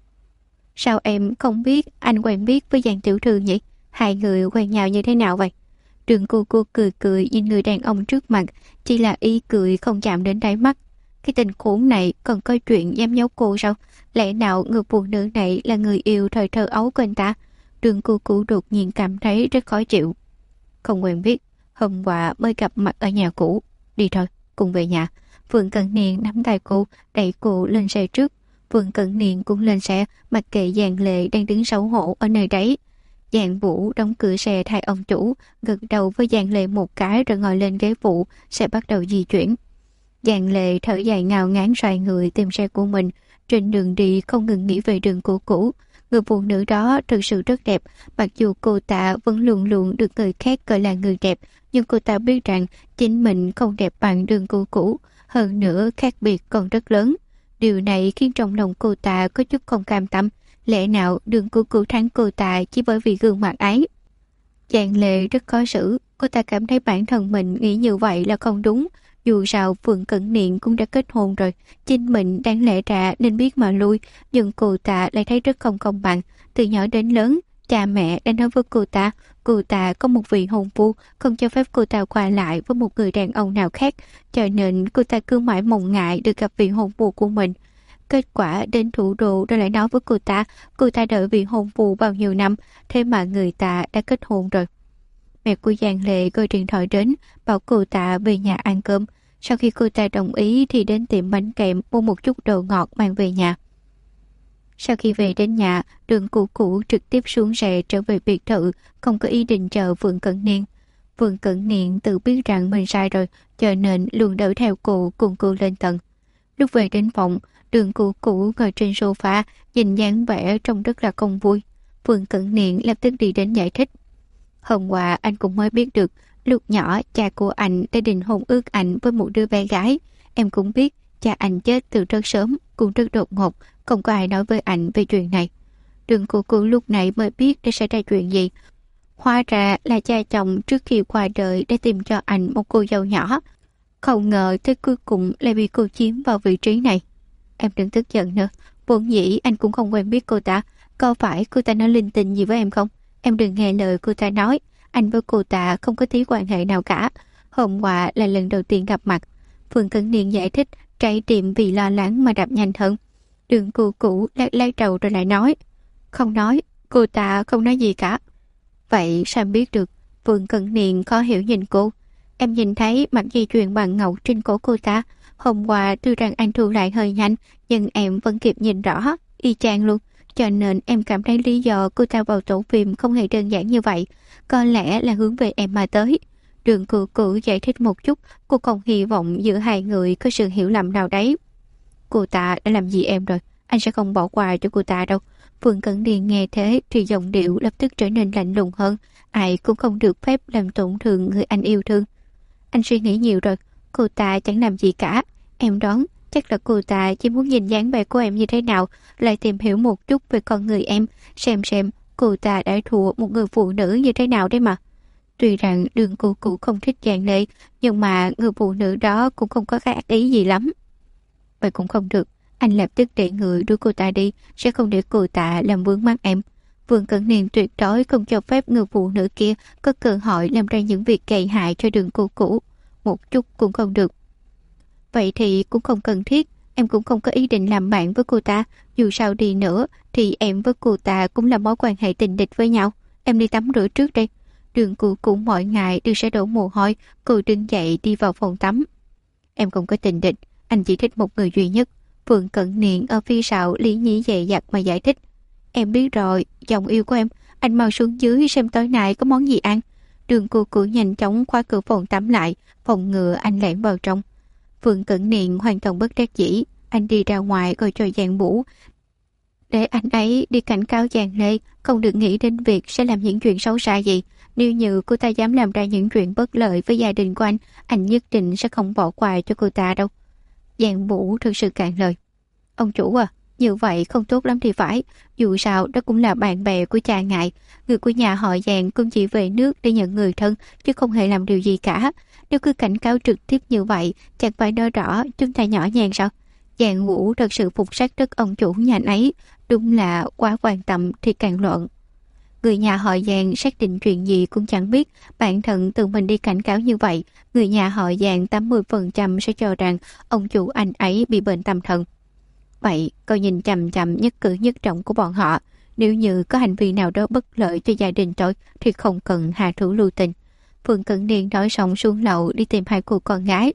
Sao em không biết anh quen biết với Giang tiểu thư nhỉ? Hai người quen nhau như thế nào vậy? Đường Cửu Cửu cười cười nhìn người đàn ông trước mặt, chỉ là ý cười không chạm đến đáy mắt. Cái tình khốn này còn có chuyện dám giấu cô sao? Lẽ nào người phụ nữ này là người yêu thời thơ ấu của anh ta? Đường Cửu Cửu đột nhiên cảm thấy rất khó chịu. Không quen biết, hôm qua mới gặp mặt ở nhà cũ. Đi thôi, cùng về nhà. Phượng Cẩn Niên nắm tay cô, đẩy cô lên xe trước. Phượng Cẩn Niên cũng lên xe, mặc kệ Giang Lệ đang đứng xấu hổ ở nơi đấy. Giang Vũ đóng cửa xe thay ông chủ, gật đầu với Giang Lệ một cái rồi ngồi lên ghế phụ, xe bắt đầu di chuyển. Giang Lệ thở dài ngao ngán xoay người tìm xe của mình, trên đường đi không ngừng nghĩ về Đường Cửu Cửu. Người phụ nữ đó thực sự rất đẹp, mặc dù cô ta vẫn luôn luôn được người khác gọi là người đẹp, nhưng cô ta biết rằng chính mình không đẹp bằng Đường Cửu Cửu, hơn nữa khác biệt còn rất lớn. Điều này khiến trong lòng cô ta có chút không cam tâm, lẽ nào Đường Cửu Cửu thắng cô ta chỉ bởi vì gương mặt ấy? Giang Lệ rất khó xử, cô ta cảm thấy bản thân mình nghĩ như vậy là không đúng. Dù sao Phượng Cẩn Niệm cũng đã kết hôn rồi, chính mình đáng lẽ ra nên biết mà lui, nhưng cô ta lại thấy rất không công bằng. Từ nhỏ đến lớn, cha mẹ đã nói với cô ta có một vị hôn phu, không cho phép cô ta qua lại với một người đàn ông nào khác, cho nên cô ta cứ mãi mong ngại được gặp vị hôn phu của mình. Kết quả đến thủ đô rồi lại nói với cô ta đợi vị hôn phu bao nhiêu năm, thế mà người ta đã kết hôn rồi. Mẹ của Giang Lệ gọi điện thoại đến, bảo cô ta về nhà ăn cơm. Sau khi cô ta đồng ý thì đến tiệm bánh kẹo mua một chút đồ ngọt mang về nhà. Sau khi về đến nhà, Đường Cửu Cửu trực tiếp xuống xe trở về biệt thự, không có ý định chờ Vương Cẩn Niên. Vương Cẩn Niên tự biết rằng mình sai rồi, cho nên luôn đuổi theo cô cùng cô lên tầng. Lúc về đến phòng, Đường Cửu Cửu ngồi trên sofa, nhìn dáng vẻ trông rất là không vui. Vương Cẩn Niên lập tức đi đến giải thích. Hôm qua anh cũng mới biết được, lúc nhỏ cha của anh đã định hôn ước anh với một đứa bé gái. Em cũng biết cha anh chết từ rất sớm, cũng rất đột ngột, không có ai nói với anh về chuyện này. Đường Cửu Cửu lúc này mới biết đã xảy ra chuyện gì. Hóa ra là cha chồng trước khi qua đời đã tìm cho anh một cô dâu nhỏ. Không ngờ tới cuối cùng lại bị cô chiếm vào vị trí này. Em đừng tức giận nữa, vốn dĩ anh cũng không quen biết cô ta. Có phải cô ta nói linh tinh gì với em không? Em đừng nghe lời cô ta nói, anh với cô ta không có tí quan hệ nào cả. Hôm qua là lần đầu tiên gặp mặt. Phương Cẩn Niên giải thích, trái tim vì lo lắng mà đập nhanh hơn. Đường Cửu Cửu lắc đầu rồi lại nói, không nói, cô ta không nói gì cả. Vậy sao em biết được? Phương Cẩn Niên khó hiểu nhìn cô. Em nhìn thấy mặt dây chuyền bằng ngọc trên cổ cô ta. Hôm qua tuy rằng anh thu lại hơi nhanh, nhưng em vẫn kịp nhìn rõ, y chang luôn. Cho nên em cảm thấy lý do cô ta vào tổ phim không hề đơn giản như vậy. Có lẽ là hướng về em mà tới. Đường Cửu Cửu giải thích một chút, cô không hy vọng giữa hai người có sự hiểu lầm nào đấy. Cô ta đã làm gì em rồi, anh sẽ không bỏ qua cho cô ta đâu. Phương Cẩn Niên nghe thế thì giọng điệu lập tức trở nên lạnh lùng hơn. Ai cũng không được phép làm tổn thương người anh yêu thương. Anh suy nghĩ nhiều rồi, cô ta chẳng làm gì cả. Em đoán chắc là cô ta chỉ muốn nhìn dáng vẻ của em như thế nào, lại tìm hiểu một chút về con người em, xem cô ta đã thua một người phụ nữ như thế nào đấy mà. Tuy rằng Đường Cửu Cửu không thích Giang Lệ, nhưng mà người phụ nữ đó cũng không có cái ác ý gì lắm. Vậy cũng không được, anh lập tức để người đưa cô ta đi, sẽ không để cô ta làm vướng mắt em. Vương Cẩn Niên tuyệt đối không cho phép người phụ nữ kia có cơ hội làm ra những việc gây hại cho Đường Cửu Cửu. Một chút cũng không được. Vậy thì cũng không cần thiết, em cũng không có ý định làm bạn với cô ta. Dù sao đi nữa thì em với cô ta cũng là mối quan hệ tình địch với nhau. Em đi tắm rửa trước đây. Đường Cửu Cửu mỗi ngày đều sẽ đổ mồ hôi. Cô đứng dậy đi vào phòng tắm. Em không có tình địch, anh chỉ thích một người duy nhất. Vương Cẩn Niên ở phía sau lý nhí dè dặt mà giải thích. Em biết rồi, chồng yêu của em. Anh mau xuống dưới xem tối nay có món gì ăn. Đường Cửu Cửu nhanh chóng khóa cửa phòng tắm lại, phòng ngừa anh lẻn vào trong. Vương Cẩn Niên hoàn toàn bất đắc dĩ. Anh đi ra ngoài gọi cho Giang Vũ, để anh ấy đi cảnh cáo Giang Lê không được nghĩ đến việc sẽ làm những chuyện xấu xa gì. Nếu như cô ta dám làm ra những chuyện bất lợi với gia đình của anh nhất định sẽ không bỏ qua cho cô ta đâu. Giang Vũ thực sự cạn lời. Ông chủ à, như vậy không tốt lắm thì phải. Dù sao đó cũng là bạn bè của cha ngài. Người của nhà họ Giang cũng chỉ về nước để nhận người thân, chứ không hề làm điều gì cả. Nếu cứ cảnh cáo trực tiếp như vậy, chẳng phải nói rõ chúng ta nhỏ nhàn sao? Giang Vũ thật sự phục sát đất ông chủ nhà ấy. Đúng là quá quan tâm thì càng loạn. Người nhà họ Giang xác định chuyện gì cũng chẳng biết, bản thân tự mình đi cảnh cáo như vậy, người nhà họ Giang 80% sẽ cho rằng ông chủ anh ấy bị bệnh tâm thần. Vậy coi nhìn chằm chằm nhất cử nhất động của bọn họ, nếu như có hành vi nào đó bất lợi cho gia đình tôi thì không cần hạ thủ lưu tình. Phương Cẩn Niên nói xong xuống lầu đi tìm hai cô con gái.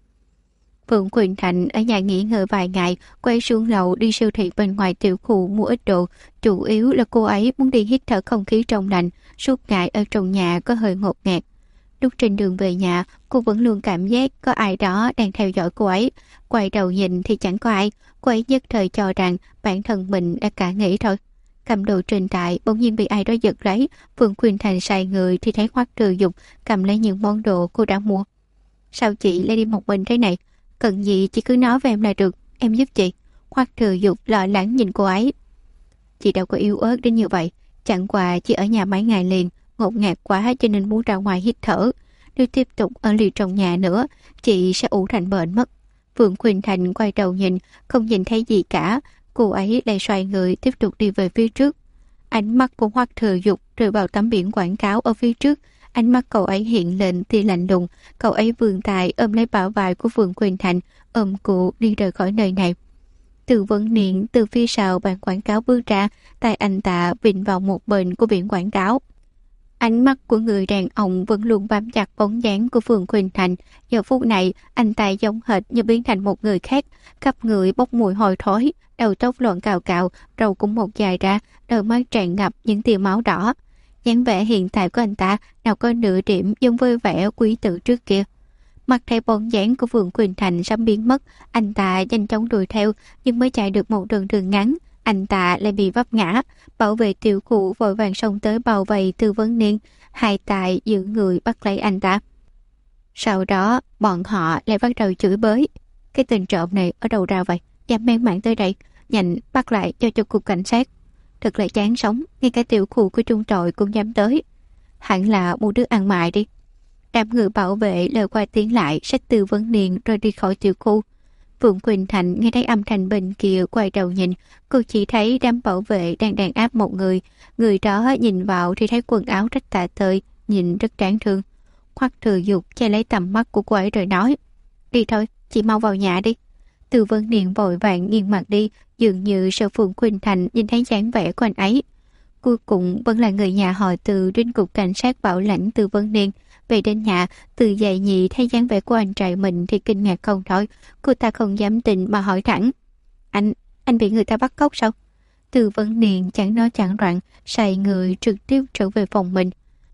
Phượng Quỳnh Thành ở nhà nghỉ ngơi vài ngày, quay xuống lầu đi siêu thị bên ngoài tiểu khu mua ít đồ. Chủ yếu là cô ấy muốn đi hít thở không khí trong lành, suốt ngày ở trong nhà có hơi ngột ngạt. Lúc trên đường về nhà, cô vẫn luôn cảm giác có ai đó đang theo dõi cô ấy. Quay đầu nhìn thì chẳng có ai, cô ấy nhất thời cho rằng bản thân mình đã cả nghĩ thôi. cầm đồ trên tay bỗng nhiên bị ai đó giật lấy. Phương Khuynh Thành xoay người thì thấy Hoắc Trừ Dục cầm lấy những món đồ cô đã mua. Sao chị lại đi một mình thế này? Cần gì chị cứ nói với em là được, em giúp chị. Hoắc Trừ Dục lo lắng nhìn cô ấy. Chị đâu có yếu ớt đến như vậy, chẳng qua chị ở nhà mấy ngày liền, ngột ngạt quá cho nên muốn ra ngoài hít thở. Nếu tiếp tục ở lì trong nhà nữa, chị sẽ ủ thành bệnh mất. Phương Khuynh Thành quay đầu nhìn, không nhìn thấy gì cả. Cô ấy lại xoay người tiếp tục đi về phía trước. Ánh mắt của Hoắc Trừ Dục rơi vào tấm biển quảng cáo ở phía trước. Ánh mắt cậu ấy hiện lên tia lạnh lùng. Cậu ấy vươn tay ôm lấy bả vai của Phương Khuynh Thành, ôm cụ đi rời khỏi nơi này. Từ Vân Niệm từ phía sau bàn quảng cáo bước ra, tay anh ta vịn vào một bên của biển quảng cáo. Ánh mắt của người đàn ông vẫn luôn bám chặt bóng dáng của Phương Khuynh Thành. Giờ phút này, anh ta giống hệt như biến thành một người khác, khắp người bốc mùi hôi thối, đầu tóc loạn cào cào, râu cũng một dài ra, đôi mắt tràn ngập những tia máu đỏ. Dáng vẻ hiện tại của anh ta nào có nửa điểm giống với vẻ quý tử trước kia. Mặt thấy bóng dáng của Phương Khuynh Thành sắp biến mất, anh ta nhanh chóng đuổi theo, nhưng mới chạy được một đoạn đường ngắn, anh ta lại bị vấp ngã. Bảo vệ tiểu khu vội vàng xông tới bao vây Từ Vấn Niên, hai tay giữ người bắt lấy anh ta. Sau đó bọn họ lại bắt đầu chửi bới. Cái tên trộm này ở đâu ra vậy? Dám mang mạng tới đây, nhanh bắt lại cho cục cảnh sát. Thật là chán sống, ngay cả tiểu khu của trung đội cũng dám tới. Hẳn là một đứa ăn mại đi. Đám người bảo vệ lời qua tiếng lại xách Từ Vấn Niên rồi đi khỏi tiểu khu. Phương Khuynh Thành nghe thấy âm thanh bên kia quay đầu nhìn, cô chỉ thấy đám bảo vệ đang đàn áp một người. Người đó nhìn vào thì thấy quần áo rách tả tơi, nhìn rất đáng thương. Hoắc Trừ Dục che lấy tầm mắt của cô ấy rồi nói: Đi thôi, chị mau vào nhà đi. Từ Vân Niên vội vàng nghiêng mặt đi, dường như sợ Phương Khuynh Thành nhìn thấy dáng vẻ của anh ấy. Cuối cùng vẫn là người nhà họ Từ đến cục cảnh sát bảo lãnh Từ Vân Niên. Về đến nhà, Từ Dạy Nhị thấy dáng vẻ của anh trai mình thì kinh ngạc không thôi. Cô ta không dám tin mà hỏi thẳng: Anh bị người ta bắt cóc sao? Từ Vân Niên chẳng nói chẳng đoạn, xoay người trực tiếp trở về phòng mình.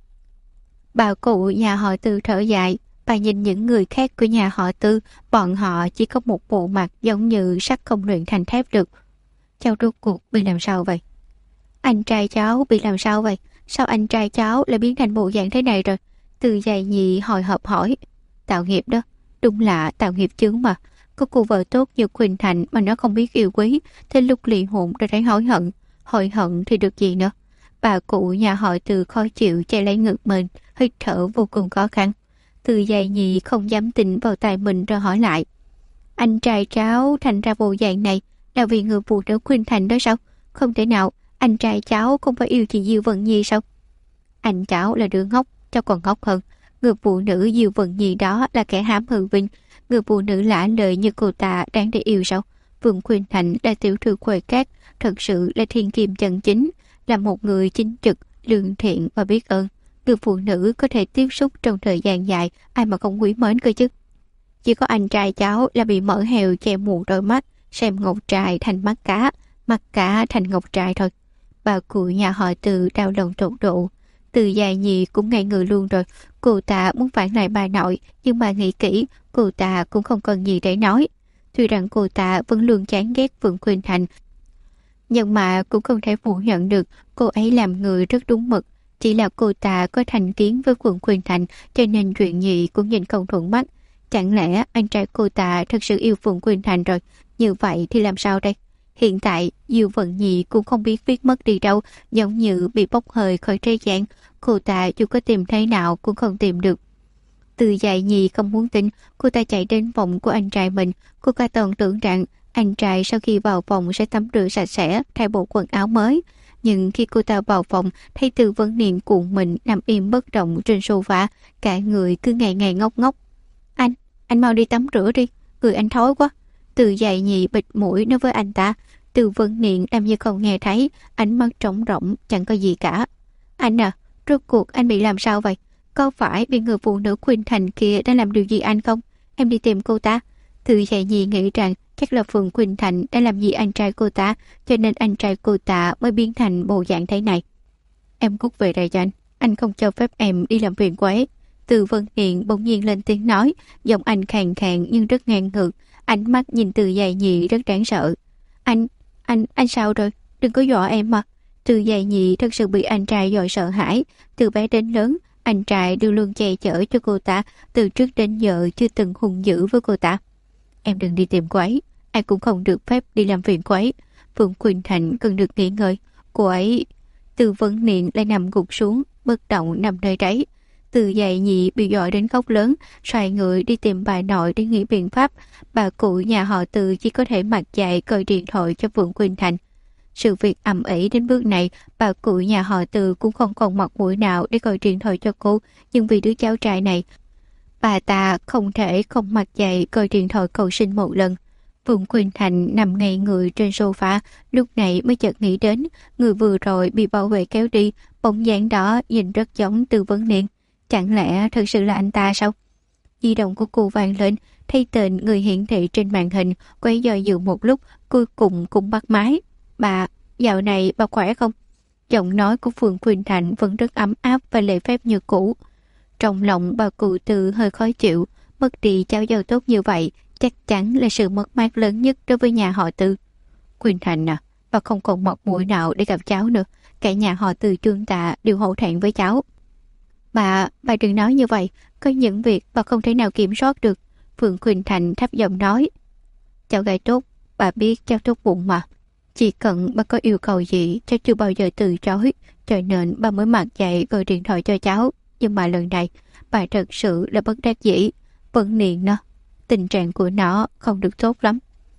Bà cụ nhà họ Từ thở dài. Bà nhìn những người khác của nhà họ Từ, bọn họ chỉ có một bộ mặt giống như sắt không luyện thành thép được. Cháu rốt cuộc bị làm sao vậy? Anh trai cháu bị làm sao vậy? Sao anh trai cháu lại biến thành bộ dạng thế này rồi? Từ Dạy Nhị hồi hộp hỏi. Tạo nghiệp đó, đúng là tạo nghiệp chướng mà. Có cô vợ tốt như Khuynh Thành mà nó không biết yêu quý, thế lúc ly hôn đã thấy hối hận. Hối hận thì được gì nữa? Bà cụ nhà họ Từ khó chịu che lấy ngực mình, hít thở vô cùng khó khăn. Từ Dạy Nhị không dám tin vào tai mình rồi hỏi lại: Anh trai cháu thành ra bộ dạng này là vì người phụ nữ Khuynh Thành đó sao? Không thể nào, anh trai cháu không phải yêu chị Diêu Vận Nhi sao? Anh cháu là đứa ngốc, cháu còn ngốc hơn. Người phụ nữ Diêu Vận Nhi đó là kẻ hãm hư vinh. Người phụ nữ lả lời như cô ta đáng để yêu sao? Phương Khuynh Thành là tiểu thư Khuê Cát, thật sự là thiên kim chân chính, là một người chính trực, lương thiện và biết ơn. Người phụ nữ có thể tiếp xúc trong thời gian dài, ai mà không quý mến cơ chứ. Chỉ có anh trai cháu là bị mỡ heo che mù đôi mắt, xem ngọc trai thành mắt cá thành ngọc trai thôi. Bà cụ nhà họ Từ đau lòng tột độ. Từ Dạy Nhị cũng ngây người luôn rồi. Cô ta muốn phản lại bà nội, nhưng mà nghĩ kỹ, cô ta cũng không còn gì để nói. Tuy rằng cô ta vẫn luôn chán ghét Phương Khuynh Thành, nhưng mà cũng không thể phủ nhận được cô ấy làm người rất đúng mực. Chỉ là cô ta có thành kiến với Phương Khuynh Thành, cho nên chuyện gì cũng nhìn không thuận mắt. Chẳng lẽ anh trai cô ta thật sự yêu Phương Khuynh Thành rồi? Như vậy thì làm sao đây? Hiện tại, Diêu Vận Nhi cũng không biết viết mất đi đâu, giống như bị bốc hơi khỏi thế gian. Cô ta dù có tìm thế nào cũng không tìm được. Từ Dạy Nhị không muốn tin, cô ta chạy đến phòng của anh trai mình. Cô ta tưởng tượng rằng anh trai sau khi vào phòng sẽ tắm rửa sạch sẽ, thay bộ quần áo mới. Nhưng khi cô ta vào phòng, thấy Từ Vấn Niên cuộn mình nằm im bất động trên sofa, cả người cứ ngày ngày ngốc ngốc. Anh mau đi tắm rửa đi, người anh thối quá. Từ Dạy Nhị bịt mũi nói với anh ta. Từ Vấn Niên làm như không nghe thấy, ánh mắt trống rỗng chẳng có gì cả. Anh à, rốt cuộc anh bị làm sao vậy? Có phải bị người phụ nữ Khuynh Thành kia đã làm điều gì anh không? Em đi tìm cô ta. Từ Dạy Nhị nghĩ rằng chắc là Phương Khuynh Thành đã làm gì anh trai cô ta, cho nên anh trai cô ta mới biến thành bộ dạng thế này. Em cút về đây cho anh không cho phép em đi làm phiền quá. Từ Vân Niên bỗng nhiên lên tiếng nói, giọng anh khàn khàn nhưng rất ngang ngược, ánh mắt nhìn Từ Dạy Nhị rất đáng sợ. Anh sao rồi? Đừng có dọa em mà. Từ Giai Nhị thật sự bị anh trai dọa sợ hãi. Từ bé đến lớn, anh trai đều luôn che chở cho cô ta, từ trước đến giờ chưa từng hung dữ với cô ta. Em đừng đi tìm cô ấy, ai cũng không được phép đi làm phiền cô ấy. Phượng Quỳnh Thành cần được nghỉ ngơi. Cô ấy... Từ Vấn Niên lại nằm gục xuống, bất động nằm nơi đấy. Từ Giai Nhị bị dọa đến khóc lớn, xoay người đi tìm bà nội để nghĩ biện pháp. Bà cụ nhà họ Từ chỉ có thể mặc dạy gọi điện thoại cho Phượng Quỳnh Thành. Sự việc ầm ĩ đến bước này, bà cụ nhà họ Từ cũng không còn mặt mũi nào để gọi điện thoại cho cô, nhưng vì đứa cháu trai này, bà ta không thể không mặc dậy gọi điện thoại cầu xin một lần. Phượng Quỳnh Thành nằm ngay người trên sofa, lúc này mới chợt nghĩ đến người vừa rồi bị bảo vệ kéo đi, bóng dáng đó nhìn rất giống Từ Vấn Niên. Chẳng lẽ thật sự là anh ta sao? Di động của cô vang lên, thấy tên người hiển thị trên màn hình, quay dò dự một lúc, cuối cùng cũng bắt máy. Bà, dạo này bà khỏe không? Giọng nói của Phượng Quỳnh Thành vẫn rất ấm áp và lễ phép như cũ. Trong lòng bà cụ Từ hơi khó chịu, mất đi cháu dâu tốt như vậy, chắc chắn là sự mất mát lớn nhất đối với nhà họ Từ. Quỳnh Thành à, bà không còn mặt mũi nào để gặp cháu nữa, cả nhà họ Từ Trương Tạ đều hổ thẹn với cháu. Bà đừng nói như vậy, có những việc bà không thể nào kiểm soát được. Phượng Quỳnh Thành thấp giọng nói. Cháu gái tốt, bà biết cháu tốt bụng mà. Chỉ cần bà có yêu cầu gì, cháu chưa bao giờ từ chối, cho nên bà mới mặc dậy gọi điện thoại cho cháu. Nhưng mà lần này, bà thật sự là bất đắc dĩ. Vấn Niên nó, tình trạng của nó không được tốt lắm.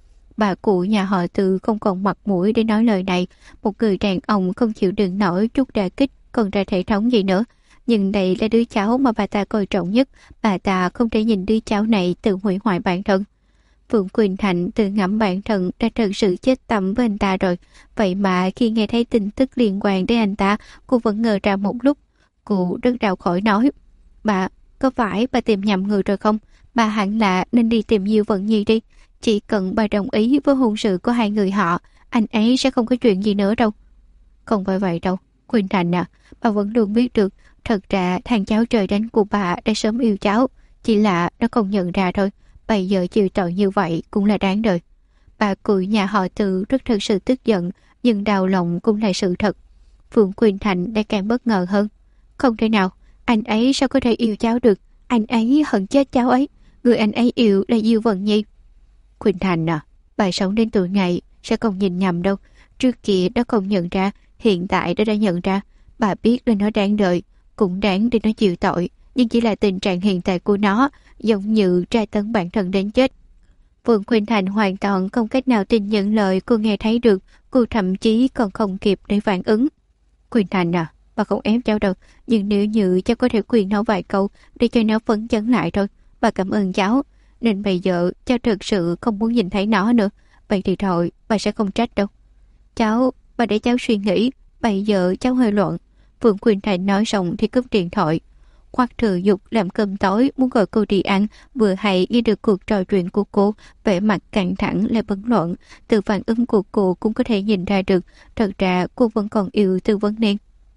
Bà cụ nhà họ Từ không còn mặt mũi để nói lời này. Một người đàn ông không chịu đựng nổi chút đả kích còn ra thể thống gì nữa. Nhưng đây là đứa cháu mà bà ta coi trọng nhất. Bà ta không thể nhìn đứa cháu này tự hủy hoại bản thân. Phượng Quỳnh Thành tự ngẫm bản thân đã thật sự chết tâm với anh ta rồi. Vậy mà khi nghe thấy tin tức liên quan đến anh ta, cô vẫn ngờ ra một lúc. Cô rất đau khổ nói. Bà, có phải bà tìm nhầm người rồi không? Bà hẳn là nên đi tìm Diêu Vận Nhi đi. Chỉ cần bà đồng ý với hôn sự của hai người họ, anh ấy sẽ không có chuyện gì nữa đâu. Không phải vậy đâu. Quỳnh Thành à, bà vẫn luôn biết được. Thật ra thằng cháu trời đánh của bà đã sớm yêu cháu. Chỉ là nó không nhận ra thôi. Bây giờ chịu tội như vậy cũng là đáng đời. Bà cụ nhà họ Từ rất thật sự tức giận, nhưng đau lòng cũng là sự thật. Phượng Quỳnh Thành đã càng bất ngờ hơn. Không thể nào, anh ấy sao có thể yêu cháu được? Anh ấy hận chết cháu ấy. Người anh ấy yêu là Diêu Vận Nhi. Quỳnh Thành à, bà sống đến tuổi này sẽ không nhìn nhầm đâu. Trước kia nó không nhận ra, hiện tại nó đã nhận ra. Bà biết là nó đáng đợi, cũng đáng để nó chịu tội. Nhưng chỉ là tình trạng hiện tại của nó giống như tra tấn bản thân đến chết. Phượng Quỳnh Thành hoàn toàn không cách nào tin những lời cô nghe thấy được. Cô thậm chí còn không kịp để phản ứng. Quỳnh Thành à, bà không ép cháu đâu. Nhưng nếu như cháu có thể khuyên nó vài câu để cho nó phấn chấn lại thôi. Bà cảm ơn cháu. Nên bây giờ cháu thực sự không muốn nhìn thấy nó nữa. Vậy thì thôi, bà sẽ không trách đâu. Cháu, bà để cháu suy nghĩ. Bây giờ cháu hơi loạn. Phượng Quỳnh Thành nói xong thì cúp điện thoại. Hoắc Thừa Dục làm cơm tối muốn gọi cô đi ăn, vừa hay nghe được cuộc trò chuyện của cô, vẻ mặt căng thẳng lại bấn loạn. Từ phản ứng của cô cũng có thể nhìn ra được, thật ra cô vẫn còn yêu Từ Vấn Niên.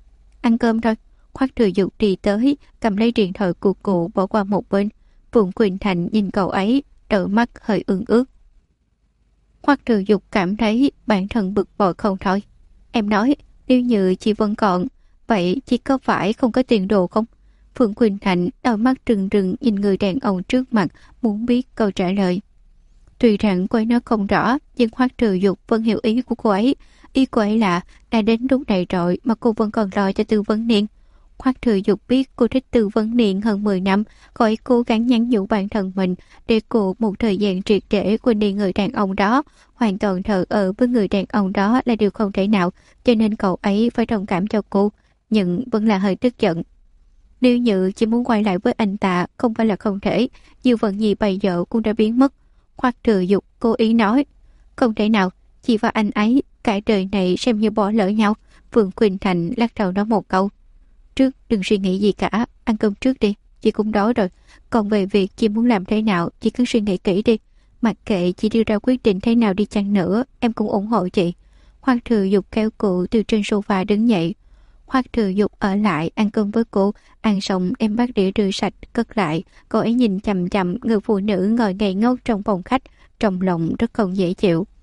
Ăn cơm thôi. Hoắc Thừa Dục đi tới, cầm lấy điện thoại của cô bỏ qua một bên. Phượng Quỳnh Thành nhìn cậu ấy, đôi mắt hơi ương ướt. Hoắc Thừa Dục cảm thấy bản thân bực bội không thôi. Em nói, nếu như chị vẫn còn, vậy chị có phải không có tiền đồ không? Phượng Quỳnh Thành đôi mắt trừng trừng nhìn người đàn ông trước mặt, muốn biết câu trả lời. Tuy rằng cô ấy nói không rõ, nhưng Hoắc Thừa Dục vẫn hiểu ý của cô ấy. Ý cô ấy là đã đến lúc này rồi mà cô vẫn còn lo cho Từ Vấn Niên. Hoắc Thừa Dục biết cô thích Từ Vấn Niên hơn 10 năm, cô ấy cố gắng nhắn nhủ bản thân mình để cô một thời gian triệt để quên đi người đàn ông đó. Hoàn toàn thờ ơ với người đàn ông đó là điều không thể nào, cho nên cậu ấy phải thông cảm cho cô, nhưng vẫn là hơi tức giận. Nếu như chỉ muốn quay lại với anh ta không phải là không thể, Diêu Vận Nhi bây giờ cũng đã biến mất. Hoắc Thừa Dục cố ý nói, không thể nào, chị và anh ấy cả đời này xem như bỏ lỡ nhau. Phượng Quỳnh Thành lắc đầu nói một câu, trước đừng suy nghĩ gì cả, ăn cơm trước đi, chị cũng đói rồi. Còn về việc chị muốn làm thế nào, chị cứ suy nghĩ kỹ đi. Mặc kệ chị đưa ra quyết định thế nào đi chăng nữa, em cũng ủng hộ chị. Hoắc Thừa Dục kéo cô từ trên sofa đứng dậy. Hoắc Thừa Dục ở lại ăn cơm với cô, ăn xong đem bát đĩa rửa sạch cất lại. Cô ấy nhìn chằm chằm người phụ nữ ngồi ngây ngốc trong phòng khách, trong lòng rất không dễ chịu.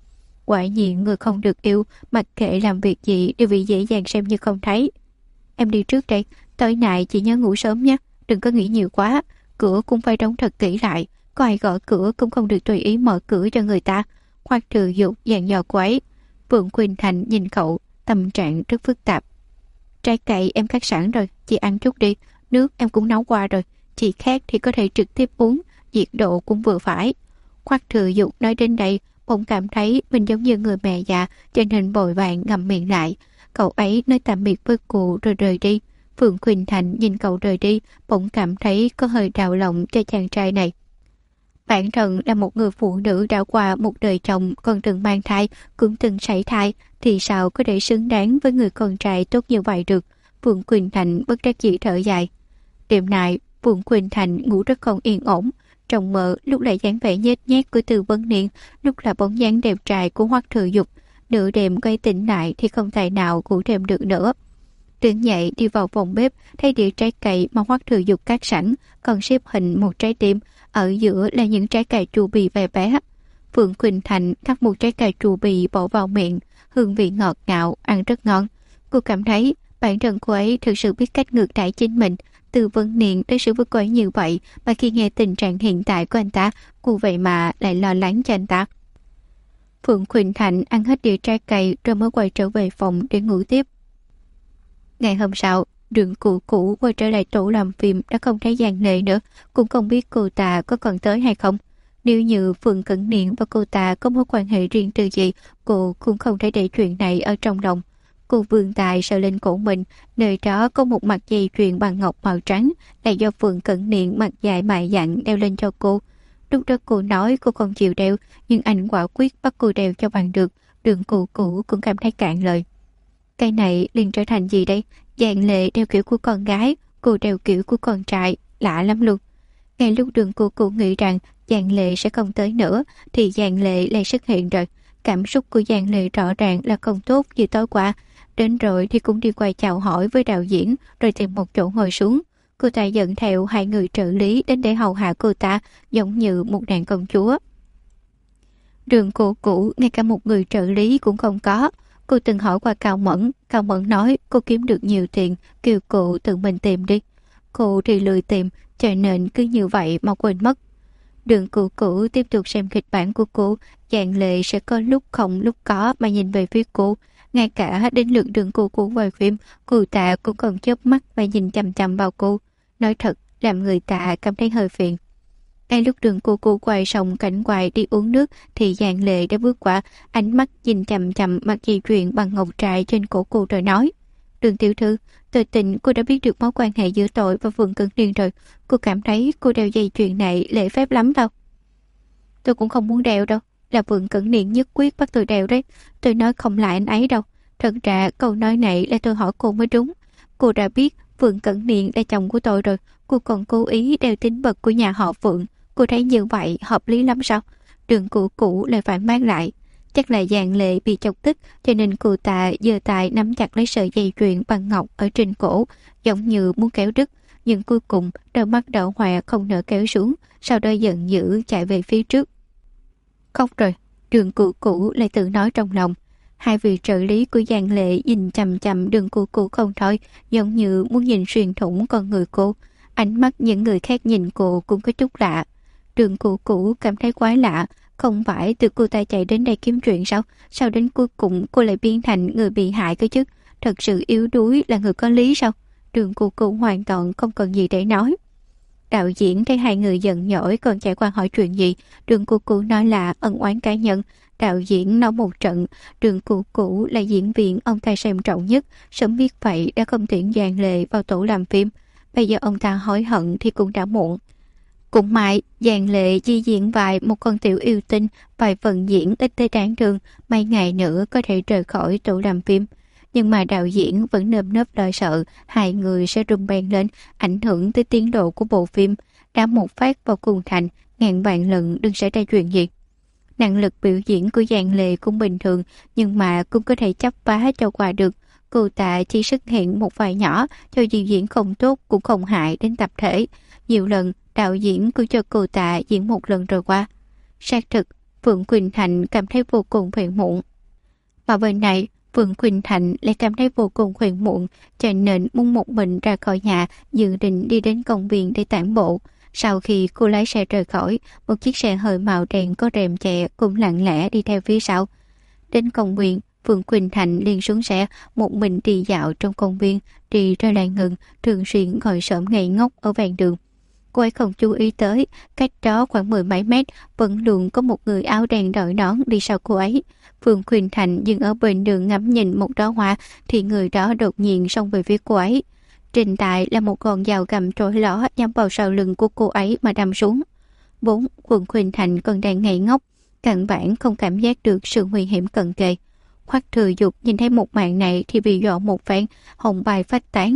Quả nhiên người không được yêu, mặc kệ làm việc gì đều bị dễ dàng xem như không thấy. Em đi trước đây, tối nay chị nhớ ngủ sớm nhé, đừng có nghĩ nhiều quá. Cửa cũng phải đóng thật kỹ lại, có ai gõ cửa cũng không được tùy ý mở cửa cho người ta. Hoắc Trừ Dục dàn dò cô ấy. Phượng Khuynh Thành nhìn cậu, tâm trạng rất phức tạp. Trái cây em cắt sẵn rồi, chị ăn chút đi. Nước em cũng nấu qua rồi, chị khát thì có thể trực tiếp uống, nhiệt độ cũng vừa phải. Hoắc Trừ Dục nói đến đây, bỗng cảm thấy mình giống như người mẹ già, cho nên vội vàng ngậm miệng lại. Cậu ấy nói tạm biệt với cô rồi rời đi. Phượng Khuynh Thành nhìn cậu rời đi, bỗng cảm thấy có hơi đau lòng cho chàng trai này. Bản thân là một người phụ nữ đã qua một đời chồng, còn từng mang thai, cũng từng sảy thai, thì sao có thể xứng đáng với người con trai tốt như vậy được. Phượng Khuynh Thành bất đắc dĩ thở dài. Đêm nay, Phượng Khuynh Thành ngủ rất không yên ổn. Trong mơ, lúc là dáng vẻ nhếch nhác của Từ Vân Niên, lúc là bóng dáng đẹp trai của Hoắc Trừ Dục. Nửa đêm quay tỉnh lại thì không thể nào ngủ thêm được nữa. Đứng dậy đi vào phòng bếp, thấy đĩa trái cây mà Hoắc Trừ Dục cắt sẵn, còn xếp hình một trái tim, ở giữa là những trái cà chua bì bé bé. Phượng Khuynh Thành cắt một trái cà chua bì bỏ vào miệng, hương vị ngọt ngào, ăn rất ngon. Cô cảm thấy bản thân cô ấy thực sự biết cách ngược đãi chính mình. Từ Vân Niên đối xử với cô ấy như vậy, mà khi nghe tình trạng hiện tại của anh ta, cô vậy mà lại lo lắng cho anh ta. Phượng Khuynh Thành ăn hết đĩa trái cây rồi mới quay trở về phòng để ngủ tiếp. Ngày hôm sau, Đường Cụ Cụ quay trở lại tổ làm phim đã không thấy Giang Lệ nữa, cũng không biết cô ta có còn tới hay không. Nếu như Phượng Cẩn Niên và cô ta có mối quan hệ riêng tư gì, cô cũng không thể để chuyện này ở trong lòng. Cô vươn tay sờ lên cổ mình, nơi đó có một mặt dây chuyền bằng ngọc màu trắng, là do Phượng Cẩn Niên mặt dài mại dặn đeo lên cho cô. Lúc đó cô nói cô không chịu đeo, nhưng anh quả quyết bắt cô đeo cho bằng được. Đường Cụ Cụ cũng cảm thấy cạn lời. Cái này liền trở thành gì đây? Giang Lệ đeo kiểu của con gái, cô đeo kiểu của con trai, lạ lắm luôn. Ngay lúc Đường Cụ Cụ nghĩ rằng Giang Lệ sẽ không tới nữa, thì Giang Lệ lại xuất hiện rồi. Cảm xúc của Giang Lệ rõ ràng là không tốt như tối qua. Đến rồi thì cũng đi quay chào hỏi với đạo diễn, rồi tìm một chỗ ngồi xuống. Cô ta dẫn theo hai người trợ lý đến để hầu hạ cô ta, giống như một nàng công chúa. Đường Cụ Cụ ngay cả một người trợ lý cũng không có. Cô từng hỏi qua Cao Mẫn nói cô kiếm được nhiều tiền, kêu cô tự mình tìm đi. Cô thì lười tìm, cho nên cứ như vậy mà quên mất. Đường Cụ Cụ tiếp tục xem kịch bản của cô, Giang Lệ sẽ có lúc không lúc có mà nhìn về phía cô. Ngay cả đến lượt Đường Cụ Cụ quay phim, cô ta cũng còn chớp mắt và nhìn chằm chằm vào cô. Nói thật, làm người ta cảm thấy hơi phiền. Ngay lúc Đường Cụ Cụ quay xong cảnh quay đi uống nước thì Giang Lệ đã bước qua, ánh mắt nhìn chằm chằm mặt dây chuyền bằng ngọc trai trên cổ cô rồi nói: Đường tiểu thư, tôi tin cô đã biết được mối quan hệ giữa tôi và Phượng Cẩn Niên rồi. Cô cảm thấy cô đeo dây chuyền này lễ phép lắm đâu? Tôi cũng không muốn đeo đâu, là Phượng Cẩn Niên nhất quyết bắt tôi đeo đấy. Tôi nói không lại anh ấy đâu. Thật ra câu nói này là tôi hỏi cô mới đúng. Cô đã biết Phượng Cẩn Niên là chồng của tôi rồi, cô còn cố ý đeo tín vật của nhà họ Phượng. Cô thấy như vậy hợp lý lắm sao? Đường Cụ Cụ lại phản bác lại. Chắc là Giang Lệ bị chọc tức, cho nên cô ta giơ tay nắm chặt lấy sợi dây chuyền bằng ngọc ở trên cổ, giống như muốn kéo đứt. Nhưng cuối cùng đôi mắt đỏ hoe không nỡ kéo xuống, sau đó giận dữ chạy về phía trước. Khóc rồi, Đường Cụ Cụ lại tự nói trong lòng. Hai vị trợ lý của Giang Lệ nhìn chằm chằm Đường Cụ Cụ không thôi, giống như muốn nhìn xuyên thủng con người cô. Ánh mắt những người khác nhìn cô cũng có chút lạ. Đường Cụ Cụ cảm thấy quái lạ, không phải từ cô ta chạy đến đây kiếm chuyện sao? Sao đến cuối cùng cô lại biến thành người bị hại cơ chứ? Thật sự yếu đuối là người có lý sao? Đường Cụ Cụ hoàn toàn không còn gì để nói. Đạo diễn thấy hai người giận dỗi còn chạy qua hỏi chuyện gì. Đường Cụ Cụ nói là ân oán cá nhân. Đạo diễn nói một trận. Đường Cụ Cụ là diễn viên ông ta xem trọng nhất, sớm biết vậy đã không tuyển Giang Lệ vào tổ làm phim. Bây giờ ông ta hối hận thì cũng đã muộn. Cũng may Giang Lệ chỉ diễn vài một con tiểu yêu tinh, vài phần diễn ít tới đáng thương, mấy ngày nữa có thể rời khỏi tổ làm phim. Nhưng mà đạo diễn vẫn nơm nớp lo sợ hai người sẽ rung beng lên, ảnh hưởng tới tiến độ của bộ phim. Đã một phát vào cùng thành, ngàn vạn lần đừng xảy ra chuyện gì. Năng lực biểu diễn của Giang Lệ cũng bình thường, nhưng mà cũng có thể chấp vá cho qua được. Cô ta chỉ xuất hiện một vài nhỏ, cho dù diễn không tốt cũng không hại đến tập thể. Nhiều lần đạo diễn cứ cho cô ta diễn một lần rồi qua. Xác thực, Phượng Quỳnh Thành cảm thấy vô cùng phiền muộn. Mà bên này, Phượng Quỳnh Thành lại cảm thấy vô cùng phiền muộn, cho nên muốn một mình ra khỏi nhà, dự định đi đến công viên để tản bộ. Sau khi cô lái xe rời khỏi, một chiếc xe hơi màu đen có rèm chè cũng lặng lẽ đi theo phía sau. Đến công viên, Phượng Quỳnh Thành liền xuống xe, một mình đi dạo trong công viên, đi rồi lại ngừng, thường xuyên ngồi xổm ngây ngốc ở ven đường. Cô ấy không chú ý tới, cách đó khoảng 10 mấy mét, vẫn luôn có một người áo đen đội nón đi sau cô ấy. Phượng Quỳnh Thành dừng ở bên đường ngắm nhìn một đóa hoa, thì người đó đột nhiên xông về phía cô ấy. Trên tay là một con dao găm trổi ló nhắm vào sau lưng của cô ấy mà đâm xuống. Vốn Phượng Quỳnh Thành còn đang ngây ngốc, căn bản không cảm giác được sự nguy hiểm cận kề. Hoắc Thừa Dục nhìn thấy một màn này thì bị dọa một phen, hồn bay phách tán.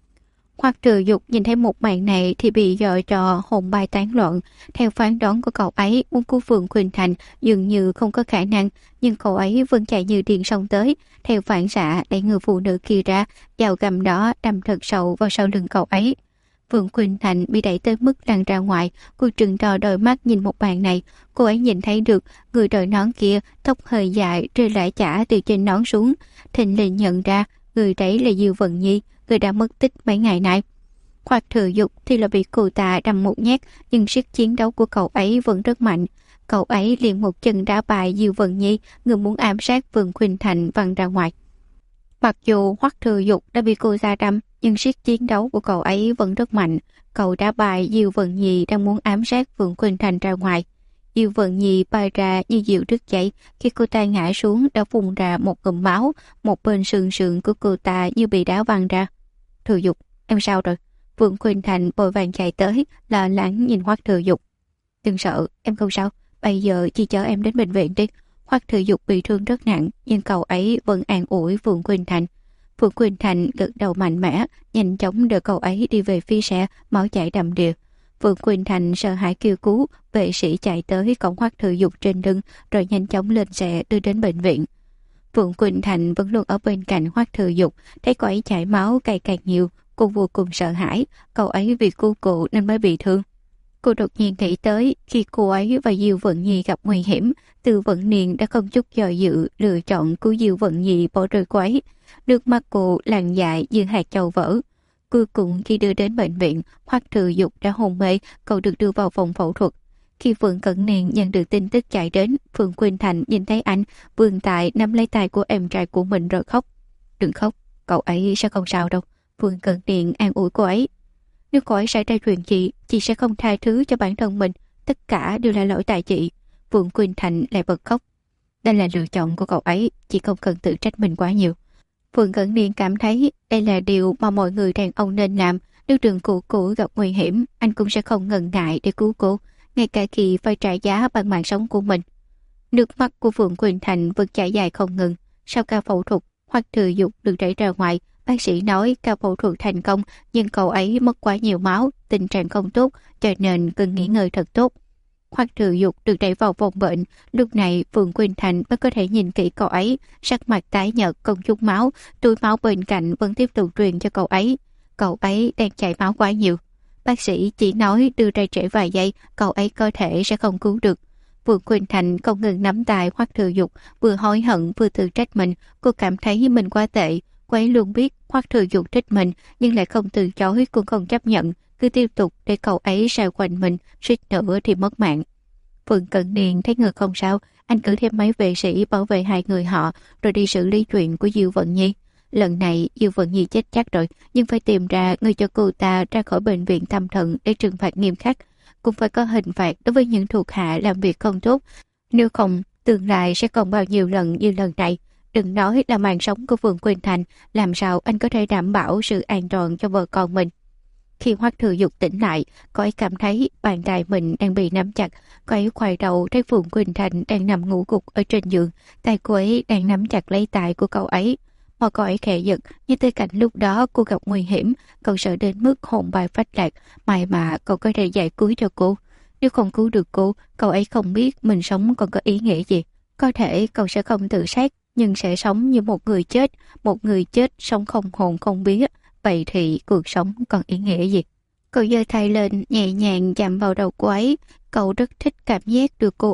Hoắc Thừa Dục nhìn thấy một màn này thì bị dọa cho hồn bay tán loạn. Theo phán đoán của cậu ấy, muốn cứu Phượng Quỳnh Thành dường như không có khả năng, nhưng cậu ấy vẫn chạy như điên xông tới, theo phản xạ đẩy người phụ nữ kia ra, dao găm đó đâm thật sâu vào sau lưng cậu ấy. Phượng Quỳnh Thành bị đẩy tới mức lăn ra ngoài, cô trừng to đôi mắt nhìn một màn này. Cô ấy nhìn thấy được người đội nón kia tóc hơi dài rơi lả chả từ trên nón xuống, thình lình nhận ra người đấy là Diêu Vận Nhi, người đã mất tích mấy ngày nay. Hoắc Thừa Dục thì là bị cô ta đâm một nhát, nhưng sức chiến đấu của cậu ấy vẫn rất mạnh. Cậu ấy liền một chân đá bài Diêu Vận Nhi, người muốn ám sát Phượng Quỳnh Thành văng ra ngoài. Mặc dù Hoắc Thừa Dục đã bị cô ta đâm, nhưng sức chiến đấu của cậu ấy vẫn rất mạnh. Cậu đá bài Diêu Vận Nhi đang muốn ám sát Phượng Quỳnh Thành ra ngoài. Diêu Vận Nhi bay ra như diều đứt dây, khi cô ta ngã xuống đã phun ra một ngụm máu, một bên sườn sườn của cô ta như bị đá văng ra. Thừa Dục, em sao rồi? Phượng Quỳnh Thành vội vàng chạy tới, lo lắng nhìn Hoắc Thừa Dục. Đừng sợ, em không sao, bây giờ chỉ chở em đến bệnh viện đi. Hoắc Thừa Dục bị thương rất nặng, nhưng cậu ấy vẫn an ủi Phượng Quỳnh Thành. Phượng Quỳnh Thành gật đầu mạnh mẽ, nhanh chóng đỡ cậu ấy đi về phía xe, máu chảy đầm đìa. Phượng Quỳnh Thành sợ hãi kêu cứu, vệ sĩ chạy tới cổng Hoắc Thừa Dục trên lưng, rồi nhanh chóng lên xe đưa đến bệnh viện. Phượng Quỳnh Thành vẫn luôn ở bên cạnh Hoắc Thừa Dục, thấy cậu ấy chảy máu càng càng nhiều, cô vô cùng sợ hãi, cậu ấy vì cứu cụ nên mới bị thương. Cô đột nhiên nghĩ tới khi cô ấy và Diêu Vận Nhi gặp nguy hiểm, Từ Vận Niên đã không chút do dự lựa chọn cứu Diêu Vận Nhi bỏ rơi cô ấy. Nước mắt cô lăn dài như hạt châu vỡ. Cuối cùng khi đưa đến bệnh viện, Hoắc Thừa Dục đã hôn mê, cậu được đưa vào phòng phẫu thuật. Khi Phượng Cẩn Niên nhận được tin tức chạy đến, Phượng Quỳnh Thành nhìn thấy anh, vươn tay nắm lấy tay của em trai của mình rồi khóc. Đừng khóc, cậu ấy sẽ không sao đâu. Phượng Cẩn Niên an ủi cô ấy. Nếu cô ấy xảy ra chuyện gì, chị sẽ không tha thứ cho bản thân mình. Tất cả đều là lỗi tại chị. Phượng Quỳnh Thành lại bật khóc. Đây là lựa chọn của cậu ấy, chị không cần tự trách mình quá nhiều. Phượng Cẩn Niên cảm thấy đây là điều mà mọi người đàn ông nên làm. Nếu đường của gặp nguy hiểm, anh cũng sẽ không ngần ngại để cứu cô, ngay cả khi phải trả giá bằng mạng sống của mình. Nước mắt của Phượng Quỳnh Thành vẫn chảy dài không ngừng. Sau ca phẫu thuật, Hoắc Thừa Dục được đẩy ra ngoài. Bác sĩ nói ca phẫu thuật thành công, nhưng cậu ấy mất quá nhiều máu, tình trạng không tốt, cho nên cần nghỉ ngơi thật tốt. Hoắc Thừa Dục được đẩy vào phòng bệnh, lúc này Phượng Quỳnh Thành mới có thể nhìn kỹ cậu ấy, sắc mặt tái nhợt không chút máu, túi máu bên cạnh vẫn tiếp tục truyền cho cậu ấy. Cậu ấy đang chảy máu quá nhiều. Bác sĩ chỉ nói đưa ra trễ vài giây, cậu ấy có thể sẽ không cứu được. Phượng Quỳnh Thành không ngừng nắm tay Hoắc Thừa Dục, vừa hối hận vừa tự trách mình, cô cảm thấy mình quá tệ. Cô ấy luôn biết Hoắc Thừa Dục trách mình, nhưng lại không từ chối cũng không chấp nhận, cứ tiếp tục để cậu ấy xoay quanh mình, suýt nữa thì mất mạng. Phượng Cẩn Niên thấy người không sao, anh cử thêm mấy vệ sĩ bảo vệ hai người họ, rồi đi xử lý chuyện của Diêu Vận Nhi. Lần này Diêu Vận Nhi chết chắc rồi, nhưng phải tìm ra người cho cô ta ra khỏi bệnh viện tâm thần để trừng phạt nghiêm khắc. Cũng phải có hình phạt đối với những thuộc hạ làm việc không tốt, nếu không tương lai sẽ còn bao nhiêu lần như lần này. Đừng nói là mạng sống của Phượng Quỳnh Thành, làm sao anh có thể đảm bảo sự an toàn cho vợ con mình. Khi Hoắc Thừa Dục tỉnh lại, cô ấy cảm thấy bàn tay mình đang bị nắm chặt. Cô ấy quay đầu thấy Phượng Quỳnh Thành đang nằm ngủ gục ở trên giường, tay cô ấy đang nắm chặt lấy tay của cậu ấy. Mà cô ấy khẽ giật, như tới cảnh lúc đó cô gặp nguy hiểm, cậu sợ đến mức hồn bay phách lạc, may mà cậu có thể giải cứu cho cô. Nếu không cứu được cô, cậu ấy không biết mình sống còn có ý nghĩa gì. Có thể cậu sẽ không tự sát, nhưng sẽ sống như một người chết sống không hồn không vía. Vậy thì cuộc sống còn ý nghĩa gì? Cậu giơ tay lên nhẹ nhàng chạm vào đầu cô ấy. Cậu rất thích cảm giác được cô ôm,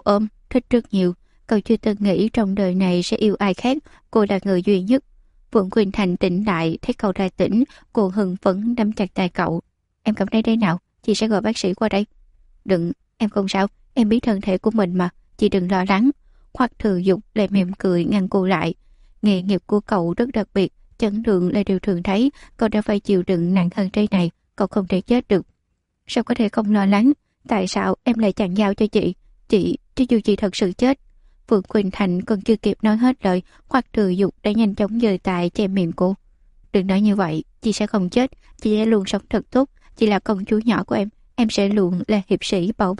thích rất nhiều. Cậu chưa từng nghĩ trong đời này sẽ yêu ai khác, cô là người duy nhất. Phượng Quỳnh Thành tỉnh lại, thấy cậu ra tỉnh, cô hưng phấn nắm chặt tay cậu. Em cảm thấy thế nào? Chị sẽ gọi bác sĩ qua đây. Đừng, em không sao, em biết thân thể của mình mà, chị đừng lo lắng. Hoắc Thừa Dục lại mỉm cười ngăn cô lại. Nghề nghiệp của cậu rất đặc biệt, chấn thương là điều thường thấy, cậu đã phải chịu đựng nặng hơn thế này, cậu không thể chết được. Sao có thể không lo lắng? Tại sao em lại chẳng giao cho chị? Cho dù chị thật sự chết. Phượng Quỳnh Thành còn chưa kịp nói hết lời, Hoắc Thừa Dục đã nhanh chóng giơ tay che miệng cô. Đừng nói như vậy, chị sẽ không chết, chị sẽ luôn sống thật tốt, chị là công chúa nhỏ của em sẽ luôn là hiệp sĩ bảo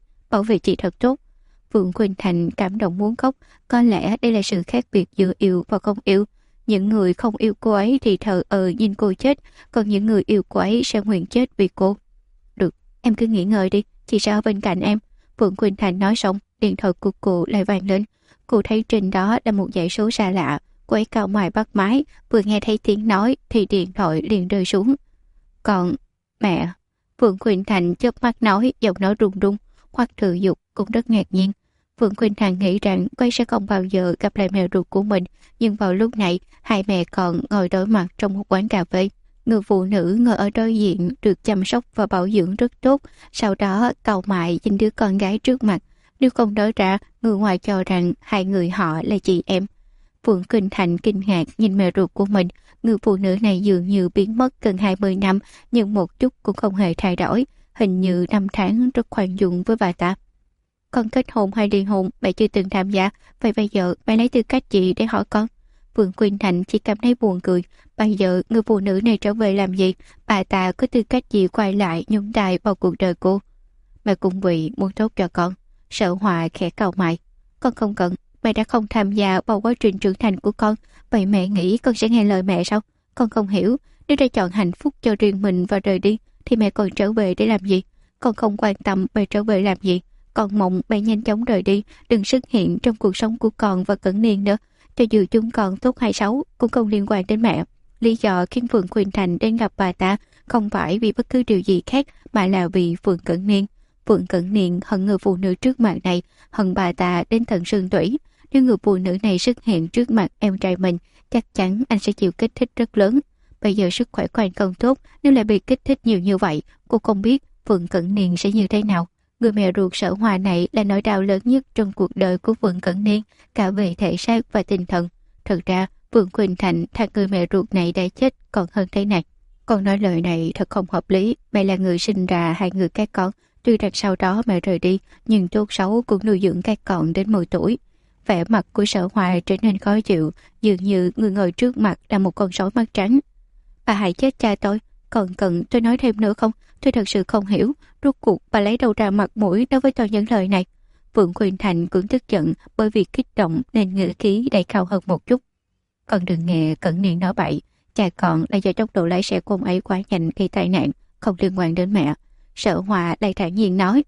vệ chị thật tốt. Phượng Quỳnh Thành cảm động muốn khóc, có lẽ đây là sự khác biệt giữa yêu và không yêu. Những người không yêu cô ấy thì thờ nhìn cô chết, còn những người yêu cô ấy sẽ nguyện chết vì cô. Được, em cứ nghỉ ngơi đi, chị sẽ ở bên cạnh em. Phượng Quỳnh Thành nói xong, điện thoại của cô lại vang lên. Cô thấy trên đó là một dãy số xa lạ. Cô ấy cau mày bắt máy, vừa nghe thấy tiếng nói thì điện thoại liền rơi xuống. Còn mẹ. Phượng Quỳnh Thành chớp mắt nói, giọng nói run run. Hoắc Thừa Dục cũng rất ngạc nhiên. Phượng Quỳnh Thành nghĩ rằng cô ấy sẽ không bao giờ gặp lại mẹ ruột của mình, nhưng vào lúc này hai mẹ con ngồi đối mặt trong một quán cà phê. Người phụ nữ ngồi ở đối diện được chăm sóc và bảo dưỡng rất tốt, sau đó cau mày nhìn đứa con gái trước mặt. Nếu không nói ra, người ngoài cho rằng hai người họ là chị em. Phượng Quỳnh Thành kinh ngạc nhìn mẹ ruột của mình. Người phụ nữ này dường như biến mất gần 20 năm, nhưng một chút cũng không hề thay đổi. Hình như năm tháng rất khoan dung với bà ta. Con kết hôn hay ly hôn, mẹ chưa từng tham gia. Vậy bây giờ mẹ lấy tư cách gì để hỏi con? Phượng Quỳnh Thành chỉ cảm thấy buồn cười. Bây giờ người phụ nữ này trở về làm gì? Bà ta có tư cách gì quay lại nhúng tay vào cuộc đời cô? Mẹ cũng vì muốn tốt cho con. Sở Hòa khẽ cau mày. Con không cần. Mẹ đã không tham gia vào quá trình trưởng thành của con. Vậy mẹ nghĩ con sẽ nghe lời mẹ sao? Con không hiểu. Nếu đã chọn hạnh phúc cho riêng mình và rời đi, thì mẹ còn trở về để làm gì? Con không quan tâm mẹ trở về làm gì. Con mong mẹ nhanh chóng rời đi, đừng xuất hiện trong cuộc sống của con và Cẩn Niên nữa. Cho dù chúng con tốt hay xấu cũng không liên quan đến mẹ. Lý do khiến Phượng Quỳnh Thành đến gặp bà ta không phải vì bất cứ điều gì khác, mà là vì Phượng Cẩn Niên. Phượng Cẩn Niên hận người phụ nữ trước mặt này, hận bà ta đến tận xương tủy. Nếu người phụ nữ này xuất hiện trước mặt em trai mình, chắc chắn anh sẽ chịu kích thích rất lớn. Bây giờ sức khỏe của anh không tốt, nếu lại bị kích thích nhiều như vậy, cô không biết Phượng Cẩn Niên sẽ như thế nào. Người mẹ ruột Sở Hòa này là nỗi đau lớn nhất trong cuộc đời của Phượng Cẩn Niên, cả về thể xác và tinh thần. Thật ra, Phượng Quỳnh Thành thằng người mẹ ruột này đã chết còn hơn thế này. Con nói lời này thật không hợp lý. Mẹ là người sinh ra hai người các con. Tuy rằng sau đó mẹ rời đi, nhưng tốt xấu cũng nuôi dưỡng các con đến 10 tuổi. Vẻ mặt của Sở Hòa trở nên khó chịu, dường như người ngồi trước mặt là một con sói mắt trắng. Bà hại chết cha tôi, còn cần tôi nói thêm nữa không? Tôi thật sự không hiểu, rốt cuộc bà lấy đâu ra mặt mũi đối với tôi những lời này. Phượng Quỳnh Thành cũng tức giận bởi vì kích động nên ngữ khí đầy cao hơn một chút. Con đừng nghe Cẩn Niên nói bậy, cha con là do tốc độ lái xe của ông ấy quá nhanh gây tai nạn, không liên quan đến mẹ. Sở Hòa lại thản nhiên nói,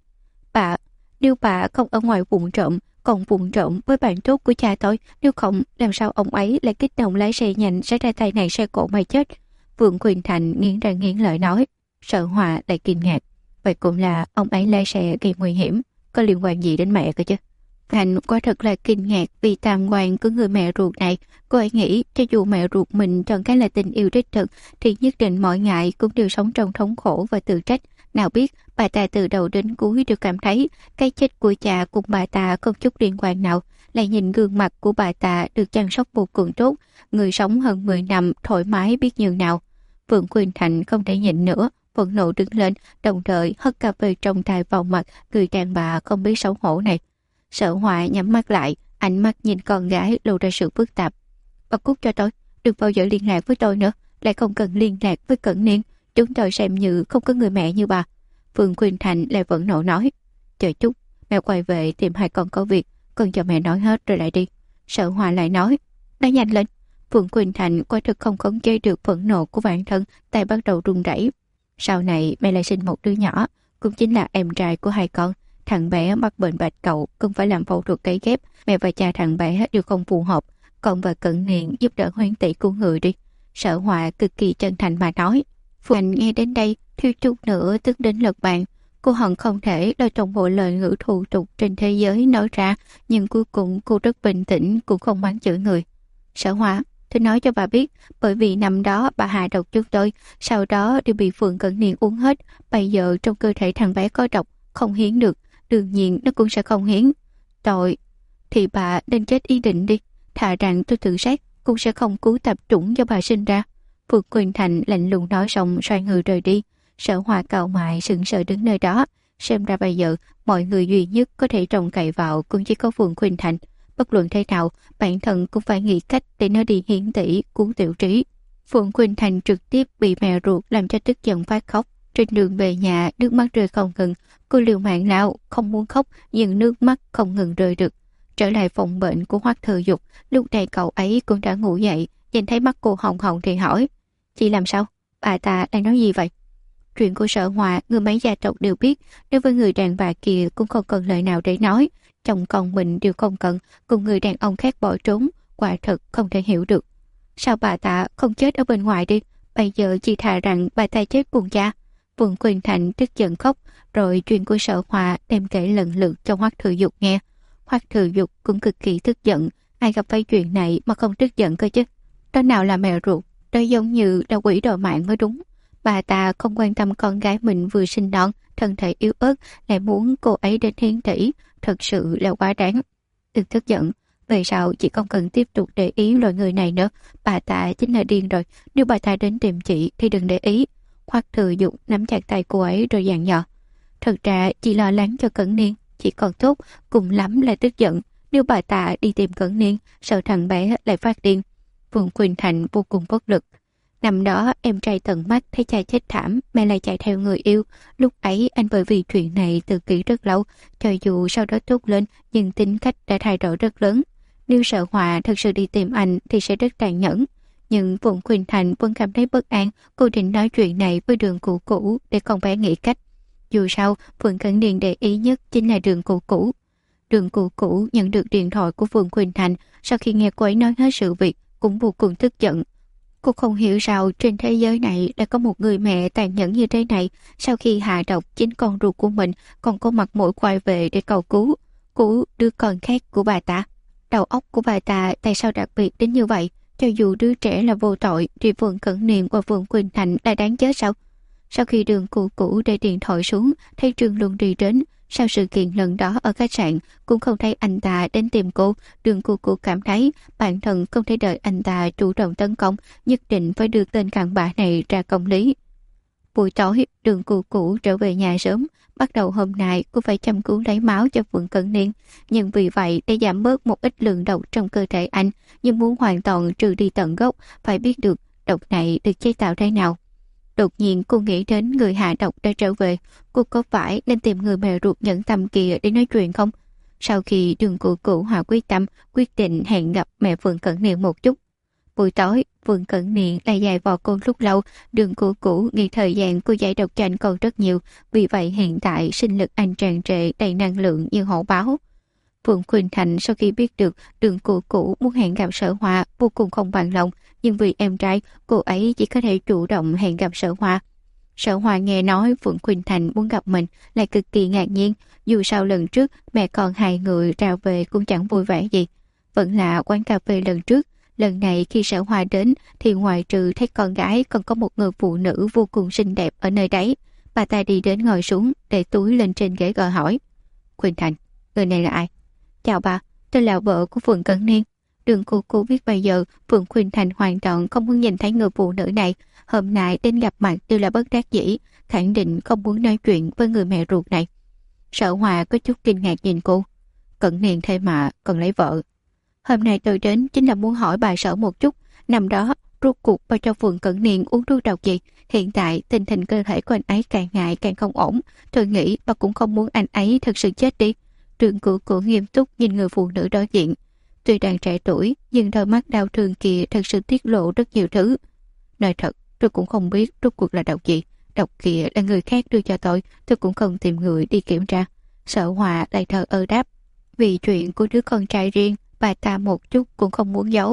nếu bà không ở ngoài vụng trộm, còn vụng trộm với bạn tốt của cha tôi, nếu không làm sao ông ấy lại kích động lái xe nhanh sẽ ra tai nạn xe cộ mà chết. Phượng Quỳnh Thành nghiến răng nghiến lợi nói. Sở Hòa lại kinh ngạc, vậy cũng là ông ấy lái xe gây nguy hiểm, có liên quan gì đến mẹ cơ chứ? Thành quả thật là kinh ngạc vì tam quan của người mẹ ruột này. Cô ấy nghĩ cho dù mẹ ruột mình chọn cái là tình yêu đích thực thì nhất định mọi ngày cũng đều sống trong thống khổ và tự trách. Nào biết bà ta từ đầu đến cuối đều cảm thấy cái chết của cha cùng bà ta không chút liên quan nào. Lại nhìn gương mặt của bà ta được chăm sóc vô cùng tốt, người sống hơn 10 năm thoải mái biết nhường nào. Phượng Quỳnh Thành không thể nhịn nữa, phẫn nộ đứng lên, đồng thời hất cà phê trong tay vào mặt người đàn bà không biết xấu hổ này. Sở Hòa nhắm mắt lại, ánh mắt nhìn con gái lộ ra sự phức tạp. Bà cút cho tôi, đừng bao giờ liên lạc với tôi nữa, lại không cần liên lạc với Cẩn Niên, chúng tôi xem như không có người mẹ như bà. Phượng Quỳnh Thành lại vẫn nộ nói. Chờ chút, mẹ quay về tìm hai con có việc, cần cho mẹ nói hết rồi lại đi. Sở Hòa lại nói. Nói nhanh lên. Phượng Quỳnh Thành quả thực không khống chế được phẫn nộ của bản thân, tay bắt đầu run rẩy. Sau này mẹ lại sinh một đứa nhỏ, cũng chính là em trai của hai con. Thằng bé mắc bệnh bạch cầu, cần phải làm phẫu thuật cấy ghép. Mẹ và cha thằng bé đều không phù hợp, con và Cẩn Niên giúp đỡ hoán tỷ của người đi. Sở Hòa cực kỳ chân thành mà nói. Phượng Anh nghe đến đây thiếu chút nữa tức đến lật bàn. Cô hận không thể lời toàn bộ lời ngữ thù tục trên thế giới nói ra, nhưng cuối cùng cô rất bình tĩnh, cũng không mắng chửi người. Sở Hoa, tôi nói cho bà biết, bởi vì năm đó bà hạ độc trước tôi, sau đó đều bị Phượng Cẩn Niên uống hết, bây giờ trong cơ thể thằng bé có độc, không hiến được, đương nhiên nó cũng sẽ không hiến. Tội, thì bà nên chết ý định đi, thà rằng tôi tự sát, cũng sẽ không cứu tập trũng cho bà sinh ra. Phượng Quỳnh Thành lạnh lùng nói xong xoay người rời đi. Sở Hoa cau mày sững sờ đứng nơi đó, xem ra bây giờ mọi người duy nhất có thể trông cậy vào cũng chỉ có Phượng Quỳnh Thành. Bất luận thế nào, bản thân cũng phải nghĩ cách để nó đi hiến tỷ cứu Tiểu Trí. Phượng Quỳnh Thành trực tiếp bị mẹ ruột làm cho tức giận phát khóc. Trên đường về nhà, nước mắt rơi không ngừng. Cô liều mạng lao, không muốn khóc, nhưng nước mắt không ngừng rơi được. Trở lại phòng bệnh của Hoắc Thừa Dục, lúc này cậu ấy cũng đã ngủ dậy, nhìn thấy mắt cô hồng hồng thì hỏi: "Chị làm sao? Bà ta đang nói gì vậy?" Chuyện của Sở Hòa, người mấy gia tộc đều biết, đối với người đàn bà kia cũng không cần lời nào để nói. Chồng con mình đều không cần, cùng người đàn ông khác bỏ trốn, quả thật không thể hiểu được. Sao bà ta không chết ở bên ngoài đi? Bây giờ chỉ thà rằng bà ta chết cùng cha. Phượng Quỳnh Thành tức giận khóc, rồi chuyện của Sở Hòa đem kể lần lượt cho Hoắc Thừa Dục nghe. Hoắc Thừa Dục cũng cực kỳ tức giận, ai gặp phải chuyện này mà không tức giận cơ chứ? Đó nào là mẹ ruột, đó giống như là quỷ đòi mạng mới đúng. Bà ta không quan tâm con gái mình vừa sinh non, thân thể yếu ớt, lại muốn cô ấy đến hiến tỷ, thật sự là quá đáng. Đừng tức giận, về sau chị không cần tiếp tục để ý loại người này nữa, bà ta chính là điên rồi, nếu bà ta đến tìm chị thì đừng để ý. Hoắc Thừa Dục nắm chặt tay cô ấy rồi dặn dò: "Thật ra chị lo lắng cho Cẩn Niên, chị còn tốt, cùng lắm là tức giận, nếu bà ta đi tìm Cẩn Niên, sợ thằng bé lại phát điên." Phượng Quỳnh Thành vô cùng bất lực. Năm đó em trai tận mắt thấy cha chết thảm, mẹ lại chạy theo người yêu. Lúc ấy anh bởi vì chuyện này tự kỷ rất lâu, cho dù sau đó tốt lên nhưng tính cách đã thay đổi rất lớn. Nếu Sở Hòa thật sự đi tìm anh thì sẽ rất tàn nhẫn. Nhưng Phượng Quỳnh Thành vẫn cảm thấy bất an, cô định nói chuyện này với Đường Cũ Cũ để con bé nghĩ cách. Dù sao, Phượng Cẩn Niên để ý nhất chính là Đường Cũ Cũ. Đường Cũ Cũ nhận được điện thoại của Phượng Quỳnh Thành, sau khi nghe cô ấy nói hết sự việc cũng vô cùng tức giận. Cô không hiểu sao trên thế giới này đã có một người mẹ tàn nhẫn như thế này, sau khi hạ độc chính con ruột của mình còn có mặt mũi quay về để cầu cứu đứa con khác của bà ta. Đầu óc của bà ta tại sao đặc biệt đến như vậy? Cho dù đứa trẻ là vô tội thì Phượng Cẩn Niên và Phượng Quỳnh Thành đã đáng chết sao? Sau khi Đường Cũ Cũ để điện thoại xuống, thấy Trương Luân đi đến. Sau sự kiện lần đó ở khách sạn cũng không thấy anh ta đến tìm cô. Đường Cũ Cũ cảm thấy bản thân không thể đợi anh ta chủ động tấn công, nhất định phải đưa tên cặn bã này ra công lý. Buổi tối, Đường Cũ Cũ trở về nhà sớm. Bắt đầu hôm nay cô phải chăm cứu lấy máu cho Phượng Cẩn Niên, nhưng vì vậy để giảm bớt một ít lượng độc trong cơ thể anh, nhưng muốn hoàn toàn trừ đi tận gốc phải biết được độc này được chế tạo thế nào. Đột nhiên cô nghĩ đến người hạ độc đã trở về, cô có phải nên tìm người mẹ ruột nhẫn tâm kia để nói chuyện không? Sau khi Đường Cũ Cũ hạ quyết tâm, quyết định hẹn gặp mẹ Phượng Cẩn Niên một chút. Buổi tối, Phượng Cẩn Niên lại dài vò cô lúc lâu. Đường Cũ Cũ nghĩ thời gian cô giải độc cho anh còn rất nhiều, vì vậy hiện tại sinh lực anh tràn trề đầy năng lượng như hổ báo. Phượng Quỳnh Thành sau khi biết được Đường Cũ Cũ muốn hẹn gặp Sở Hoa vô cùng không bằng lòng, nhưng vì em trai, cô ấy chỉ có thể chủ động hẹn gặp Sở Hoa. Sở Hoa nghe nói Phượng Quỳnh Thành muốn gặp mình lại cực kỳ ngạc nhiên, dù sao lần trước mẹ con hai người ra về cũng chẳng vui vẻ gì. Vẫn là quán cà phê lần trước, lần này khi Sở Hoa đến thì ngoài trừ thấy con gái còn có một người phụ nữ vô cùng xinh đẹp ở nơi đấy. Bà ta đi đến ngồi xuống, để túi lên trên ghế gọi hỏi: "Quỳnh Thành, người này là ai?" "Chào bà, tôi là vợ của Phượng Cẩn Niên." Đường Cũ Cũ biết bây giờ Phượng Quỳnh Thành hoàn toàn không muốn nhìn thấy người phụ nữ này. Hôm nay đến gặp mặt đều là bất đắc dĩ, khẳng định không muốn nói chuyện với người mẹ ruột này. Sở Hòa có chút kinh ngạc nhìn cô. "Cẩn Niên thế mà còn lấy vợ." "Hôm nay tôi đến chính là muốn hỏi bà Sở một chút, năm đó rốt cuộc bà cho Phượng Cẩn Niên uống thuốc độc gì? Hiện tại tình hình cơ thể của anh ấy càng ngày càng không ổn, tôi nghĩ bà cũng không muốn anh ấy thật sự chết đi." Đường Cũ Cũ nghiêm túc nhìn người phụ nữ đối diện. Tuy đang trẻ tuổi, nhưng đôi mắt đau thương kia thật sự tiết lộ rất nhiều thứ. "Nói thật, tôi cũng không biết rốt cuộc là độc gì. Độc kia là người khác đưa cho tôi cũng không tìm người đi kiểm tra." Sở Hòa lại thờ ơ đáp. Vì chuyện của đứa con trai riêng, bà ta một chút cũng không muốn giấu.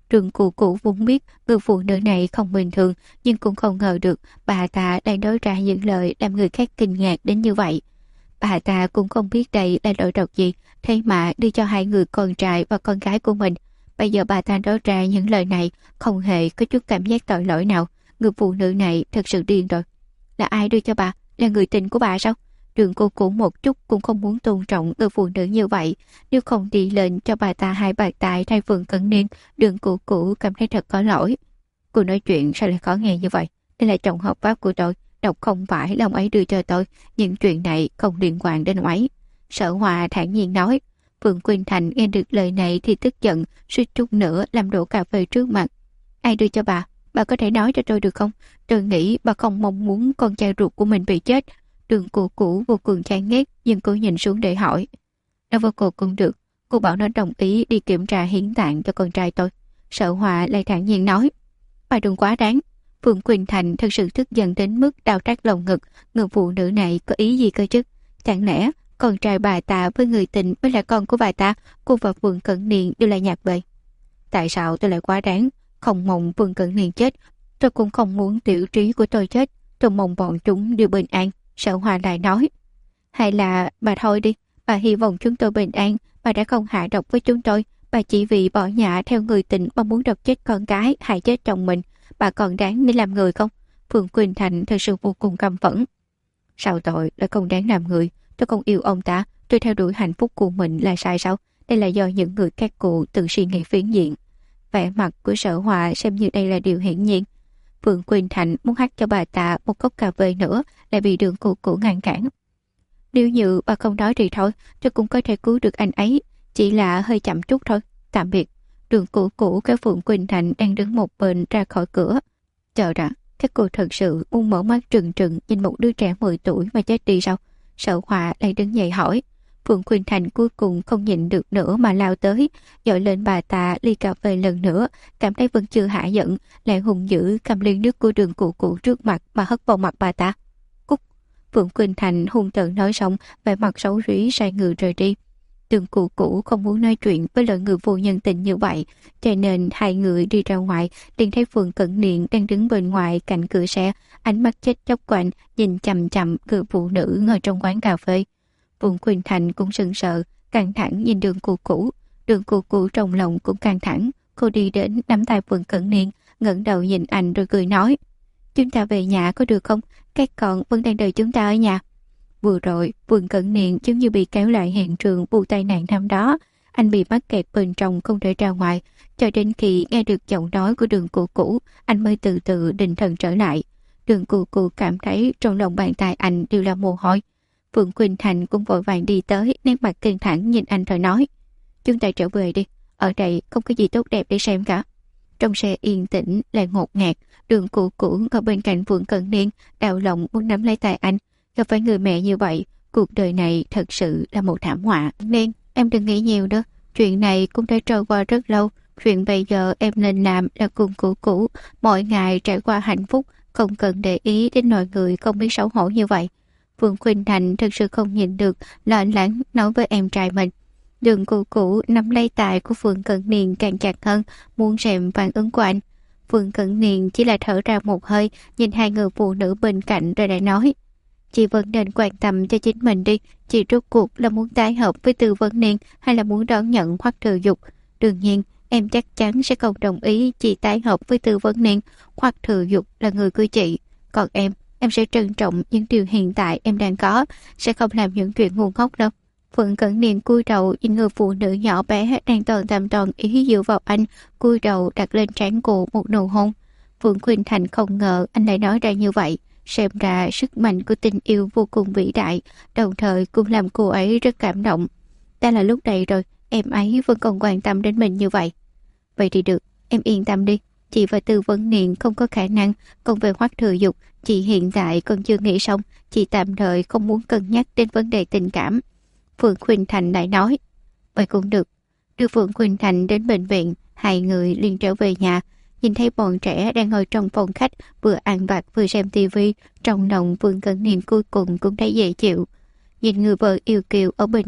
Đường Cụ Cụ vốn biết người phụ nữ này không bình thường, nhưng cũng không ngờ được bà ta đang nói ra những lời làm người khác kinh ngạc đến như vậy. Bà ta cũng không biết đây là loại độc gì, thế mà đưa cho hai người con trai và con gái của mình. Bây giờ bà ta nói ra những lời này không hề có chút cảm giác tội lỗi nào. Người phụ nữ này thật sự điên rồi. Là ai đưa cho bà? Là người tình của bà sao? Đường Cô Cụ một chút cũng không muốn tôn trọng người phụ nữ như vậy. Nếu không đi lên cho bà ta hai bàn tay thay Phượng Cẩn Niên, Đường Cô Cụ cảm thấy thật có lỗi. Cô nói chuyện sao lại khó nghe như vậy? Đây là chồng hợp pháp của tôi, độc không phải là ông ấy đưa cho tôi, những chuyện này không liên quan đến ông ấy. Sở Hòa thản nhiên nói. Phượng Quỳnh Thành nghe được lời này thì tức giận, suýt chút nữa làm đổ cà phê trước mặt. Ai đưa cho bà? Bà có thể nói cho tôi được không? Tôi nghĩ bà không mong muốn con trai ruột của mình bị chết. Đường Cô Cụ vô cùng chán ghét, nhưng cô nhìn xuống để hỏi. Nói với cô cũng được, cô bảo nó đồng ý đi kiểm tra hiến tạng cho con trai tôi. Sở Hòa lại thản nhiên nói. Bà đừng quá đáng. Phượng Quỳnh Thành thật sự tức giận đến mức đau trát lồng ngực. Người phụ nữ này có ý gì cơ chứ? Chẳng lẽ con trai bà ta với người tình mới là con của bà ta? Cô và Phượng Cẩn Niên đều là nhạc bề. Tại sao tôi lại quá đáng? Không mong Phượng Cẩn Niên chết, tôi cũng không muốn tiểu trí của tôi chết. Tôi mong bọn chúng đều bình an. Sở Hòa lại nói. Hay là bà thôi đi, bà hy vọng chúng tôi bình an. Bà đã không hạ độc với chúng tôi. Bà chỉ vì bỏ nhà theo người tình mà muốn độc chết con gái, hại chết chồng mình. Bà còn đáng để làm người không? Phượng Quỳnh Thành thật sự vô cùng căm phẫn. Sao tội lại không đáng làm người? Tôi không yêu ông ta, tôi theo đuổi hạnh phúc của mình là sai sao? Đây là do những người các cụ tự suy nghĩ phiến diện. Vẻ mặt của Sở Hòa xem như đây là điều hiển nhiên. Phượng Quỳnh Thành muốn hắt cho bà ta một cốc cà phê nữa, lại bị Đường Cô Cụ ngăn cản. Nếu như bà không nói thì thôi, tôi cũng có thể cứu được anh ấy, chỉ là hơi chậm chút thôi. Tạm biệt. Đường Cô Cụ kéo Phượng Quỳnh Thành đang đứng một bên ra khỏi cửa. Chờ đã, các cô thật sự muốn mở mắt trừng trừng nhìn một đứa trẻ 10 tuổi mà chết đi sao? Sở Hòa lại đứng dậy hỏi. Phượng Quỳnh Thành cuối cùng không nhịn được nữa mà lao tới, dội lên bà ta ly cà phê lần nữa, cảm thấy vẫn chưa hạ giận, lại hùng dữ cầm ly nước của Đường Cô Cụ trước mặt mà hất vào mặt bà ta. Cút! Phượng Quỳnh Thành hung tợn nói xong, vẻ mặt xấu xí sai người rời đi. Đường Cô Cụ không muốn nói chuyện với lời người vô nhân tình như vậy, cho nên hai người đi ra ngoài, liền thấy Phượng Cẩn Niên đang đứng bên ngoài cạnh cửa xe, ánh mắt chết chóc quạnh nhìn chằm chằm người phụ nữ ngồi trong quán cà phê. Phượng Quỳnh Thành cũng sững sờ, căng thẳng nhìn Đường Cô Cụ. Đường Cô Cụ trong lòng cũng căng thẳng, cô đi đến nắm tay Phượng Cẩn Niên, ngẩng đầu nhìn anh rồi cười nói: "Chúng ta về nhà có được không? Các con vẫn đang đợi chúng ta ở nhà." Vừa rồi, Phượng Cẩn Niên giống như bị kéo lại hiện trường vụ tai nạn năm đó. Anh bị mắc kẹt bên trong không thể ra ngoài, cho đến khi nghe được giọng nói của Đường Cô Cụ, anh mới từ từ định thần trở lại. Đường Cô Cụ cảm thấy trong lòng bàn tay anh đều là mồ hôi. Phượng Quỳnh Thành cũng vội vàng đi tới, nét mặt căng thẳng nhìn anh rồi nói: "Chúng ta trở về đi, ở đây không có gì tốt đẹp để xem cả." Trong xe yên tĩnh lại ngột ngạt, Đường Cô Cụ ở bên cạnh Phượng Cẩn Niên, đau lòng muốn nắm lấy tay anh. Gặp phải người mẹ như vậy, cuộc đời này thật sự là một thảm họa. Nên em đừng nghĩ nhiều đó, chuyện này cũng đã trôi qua rất lâu. Chuyện bây giờ em nên làm là cùng Cụ Cụ mỗi ngày trải qua hạnh phúc, không cần để ý đến mọi người không biết xấu hổ như vậy. Phượng Quỳnh Thành thật sự không nhìn được, lo lắng nói với em trai mình. Đường Cô Cụ nắm lấy tay của Phượng Cẩn Niên càng chặt hơn, muốn xem phản ứng của anh. Phượng Cẩn Niên chỉ là thở ra một hơi, nhìn hai người phụ nữ bên cạnh rồi lại nói: "Chị vẫn nên quan tâm cho chính mình đi. Chị rốt cuộc là muốn tái hợp với Từ Vấn Niên hay là muốn đón nhận Hoắc Thừa Dục? Đương nhiên em chắc chắn sẽ không đồng ý chị tái hợp với Từ Vấn Niên. Hoắc Thừa Dục là người của chị. Còn em sẽ trân trọng những điều hiện tại em đang có, sẽ không làm những chuyện ngu ngốc đâu." Phượng Cẩn Niên cúi đầu nhìn người phụ nữ nhỏ bé đang toàn tâm toàn ý dựa vào anh, cúi đầu đặt lên trán cô một nụ hôn. Phượng Quỳnh Thành không ngờ anh lại nói ra như vậy. Xem ra sức mạnh của tình yêu vô cùng vĩ đại, đồng thời cũng làm cô ấy rất cảm động. Đã là lúc này rồi, em ấy vẫn còn quan tâm đến mình như vậy. Vậy thì được, em yên tâm đi. Chị và Tư Vấn Niên không có khả năng, còn về Hoắc Thừa Dục, chị hiện tại còn chưa nghĩ xong, chị tạm thời không muốn cân nhắc đến vấn đề tình cảm. Phượng Quỳnh Thành lại nói. Vậy cũng được. Đưa Phượng Quỳnh Thành đến bệnh viện, hai người liền trở về nhà. Nhìn thấy bọn trẻ đang ngồi trong phòng khách, vừa ăn vặt vừa xem tivi, trong lòng Phượng Cẩn Niên cuối cùng cũng thấy dễ chịu. Nhìn người vợ yêu kiều ở bên cạnh,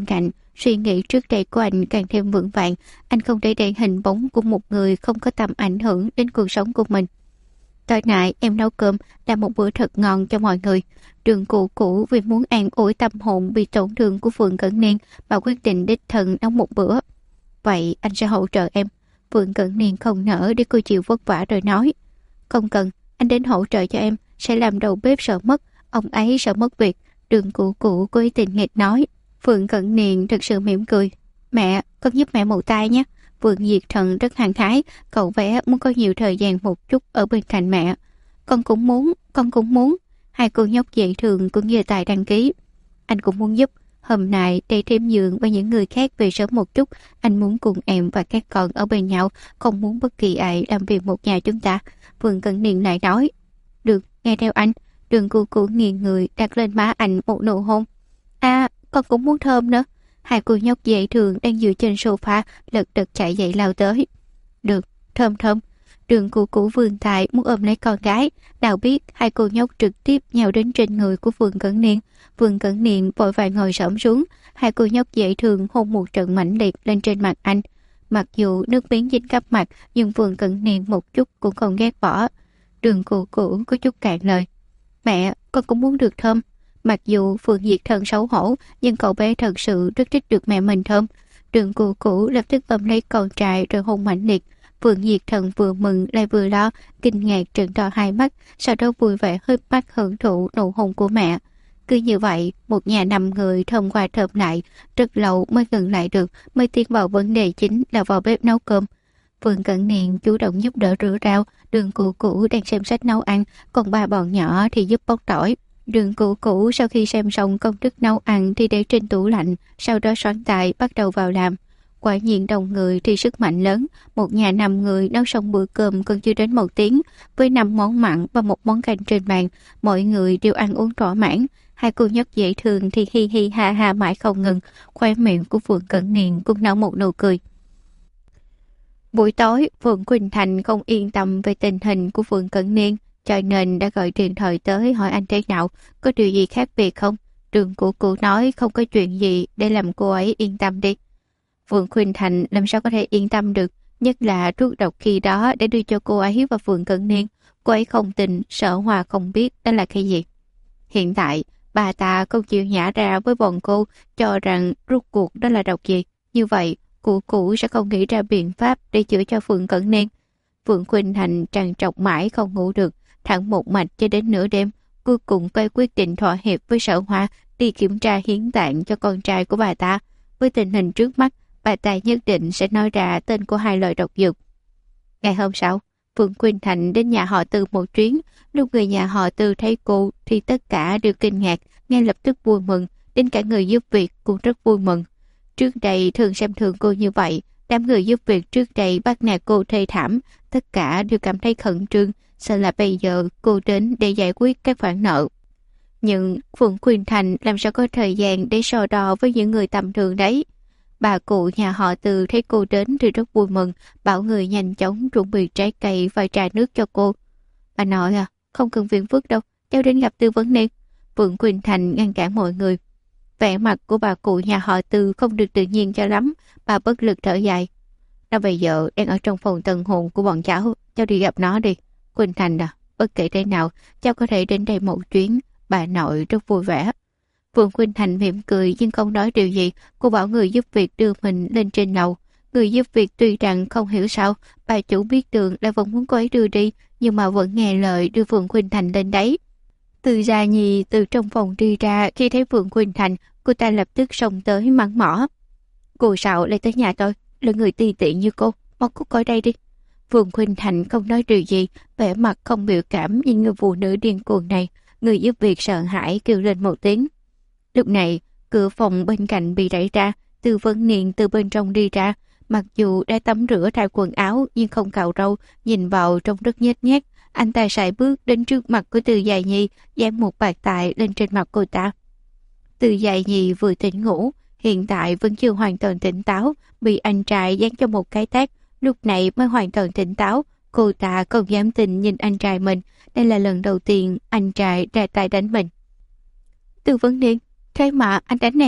Suy nghĩ trước đây của anh càng thêm vững vàng. Anh không để để hình bóng của một người không có tầm ảnh hưởng đến cuộc sống của mình. Tối nay em nấu cơm làm một bữa thật ngon cho mọi người. Đường cụ cũ vì muốn an ủi tâm hồn bị tổn thương của Phượng Cẩn Niên mà quyết định đích thân nấu một bữa. Vậy anh sẽ hỗ trợ em. Phượng Cẩn Niên không nỡ để cô chịu vất vả rồi nói. Không cần, anh đến hỗ trợ cho em, sẽ làm đầu bếp sợ mất, ông ấy sợ mất việc. Đường cụ cũ cố ý tình nghịch nói. Phượng Cẩn Niên thật sự mỉm cười. Mẹ, con giúp mẹ một tay nhé. Phượng Diệt Thần rất hăng hái, cậu bé muốn có nhiều thời gian một chút ở bên cạnh mẹ. Con cũng muốn. Hai cô nhóc dễ thương cũng như tài đăng ký. Anh cũng muốn giúp. Hôm nay để thêm giường với những người khác về sớm một chút. Anh muốn cùng em và các con ở bên nhau, không muốn bất kỳ ai làm việc một nhà chúng ta. Phượng Cẩn Niên lại nói. Được, nghe theo anh. Đường cụ cụ nghiêng người đặt lên má anh một nụ hôn. À, con cũng muốn thơm nữa. Hai cô nhóc dễ thương đang dựa trên sofa lật đật chạy dậy lao tới. Được, thơm thơm. Đường cụ cụ vươn tay muốn ôm lấy con gái. Nào biết hai cô nhóc trực tiếp nhào đến trên người của Phượng Cẩn Niên. Phượng Cẩn Niên vội vàng ngồi xổm xuống. Hai cô nhóc dễ thương hôn một trận mãnh liệt lên trên mặt anh. Mặc dù nước miếng dính khắp mặt, nhưng Phượng Cẩn Niên một chút cũng không ghét bỏ. Đường cụ cụ có chút cạn lời. Mẹ, con cũng muốn được thơm. Mặc dù Phượng Diệt Thần xấu hổ, nhưng cậu bé thật sự rất thích được mẹ mình thơm. Đường cụ cụ lập tức ôm lấy con trai rồi hôn mãnh liệt. Phượng Diệt Thần vừa mừng lại vừa lo, kinh ngạc trợn to hai mắt, sau đó vui vẻ hớp mắt hưởng thụ nụ hôn của mẹ. Cứ như vậy, một nhà 5 người thơm qua thơm lại, rất lâu mới ngừng lại được, mới tiến vào vấn đề chính là vào bếp nấu cơm. Phượng Cẩn Niên chủ động giúp đỡ rửa rau, đường cụ cụ đang xem sách nấu ăn, còn ba bọn nhỏ thì giúp bóc tỏi. Đường cụ cụ sau khi xem xong công thức nấu ăn thì để trên tủ lạnh, sau đó xoắn tay bắt đầu vào làm. Quả nhiên đông người thì sức mạnh lớn, một nhà 5 người nấu xong bữa cơm còn chưa đến 1 tiếng, với 5 món mặn và 1 món canh trên bàn, mọi người đều ăn uống thỏa mãn. Hai cô nhóc dễ thương thì hi hi ha ha mãi không ngừng, khóe miệng của Phượng Cẩn Niên cũng nở một nụ cười. Buổi tối, Phượng Quỳnh Thành không yên tâm về tình hình của Phượng Cẩn Niên, cho nên đã gọi điện thoại tới hỏi anh thế nào, có điều gì khác biệt không? Đường của cụ nói không có chuyện gì để làm cô ấy yên tâm đi. Phượng Quỳnh Thành làm sao có thể yên tâm được, nhất là thuốc độc khi đó để đưa cho cô ấy và Phượng Cẩn Niên. Cô ấy không tin, sợ Hòa không biết đó là cái gì. Hiện tại, bà ta không chịu nhả ra với bọn cô, cho rằng rốt cuộc đó là độc gì. Như vậy, cụ sẽ không nghĩ ra biện pháp để chữa cho Phượng Cẩn Niên. Phượng Quỳnh Thành trằn trọc mãi không ngủ được, thẳng một mạch cho đến nửa đêm, cuối cùng phải quyết định thỏa hiệp với Sở Hoa đi kiểm tra hiến tạng cho con trai của bà ta. Với tình hình trước mắt, bà ta nhất định sẽ nói ra tên của 2 loại độc dược. Ngày hôm sau, Phượng Quỳnh Thành đến nhà họ Từ một chuyến. Lúc người nhà họ Từ thấy cô thì tất cả đều kinh ngạc, ngay lập tức vui mừng, đến cả người giúp việc cũng rất vui mừng. Trước đây thường xem thường cô như vậy, đám người giúp việc trước đây bắt nạt cô thê thảm, tất cả đều cảm thấy khẩn trương, sợ là bây giờ cô đến để giải quyết các khoản nợ. Nhưng Phượng Quỳnh Thành làm sao có thời gian để so đo với những người tầm thường đấy. Bà cụ nhà họ Từ thấy cô đến thì rất vui mừng, bảo người nhanh chóng chuẩn bị trái cây và trà nước cho cô. Bà nội à, không cần phiền phức đâu, cháu đến gặp tư vấn Niên. Phượng Quỳnh Thành ngăn cản mọi người. Vẻ mặt của bà cụ nhà họ Từ không được tự nhiên cho lắm, bà bất lực thở dài. Nó bây giờ đang ở trong phòng tần hồn của bọn cháu đi gặp nó đi. Quỳnh Thành à, bất kể thế nào, cháu có thể đến đây một chuyến, bà nội rất vui vẻ. Phượng Quỳnh Thành mỉm cười nhưng không nói điều gì, cô bảo người giúp việc đưa mình lên trên lầu. Người giúp việc tuy rằng không hiểu sao, bà chủ biết đường là vẫn muốn cô ấy đưa đi, nhưng mà vẫn nghe lời đưa Phượng Quỳnh Thành lên đấy. Từ Gia Nhi từ trong phòng đi ra, khi thấy Phượng Quỳnh Thành, cô ta lập tức xông tới mắng mỏ. Cô sao lại tới nhà tôi, là người ti tiện như cô, mau cút khỏi đây đi. Phượng Quỳnh Thành không nói điều gì, vẻ mặt không biểu cảm như người phụ nữ điên cuồng này. Người giúp việc sợ hãi kêu lên một tiếng. Lúc này, cửa phòng bên cạnh bị đẩy ra, Tư Vấn Niên từ bên trong đi ra. Mặc dù đã tắm rửa thay quần áo nhưng không cạo râu, nhìn vào trông rất nhếch nhác. Anh ta sải bước đến trước mặt của Từ Dài Nhi, dán một bạt tài lên trên mặt cô ta. Từ Dài Nhi vừa tỉnh ngủ, hiện tại vẫn chưa hoàn toàn tỉnh táo, bị anh trai dán cho một cái tát, lúc này mới hoàn toàn tỉnh táo. Cô ta không dám tin nhìn anh trai mình, đây là lần đầu tiên anh trai ra tay đánh mình. Tư Vấn Niên, thế mà anh đánh em,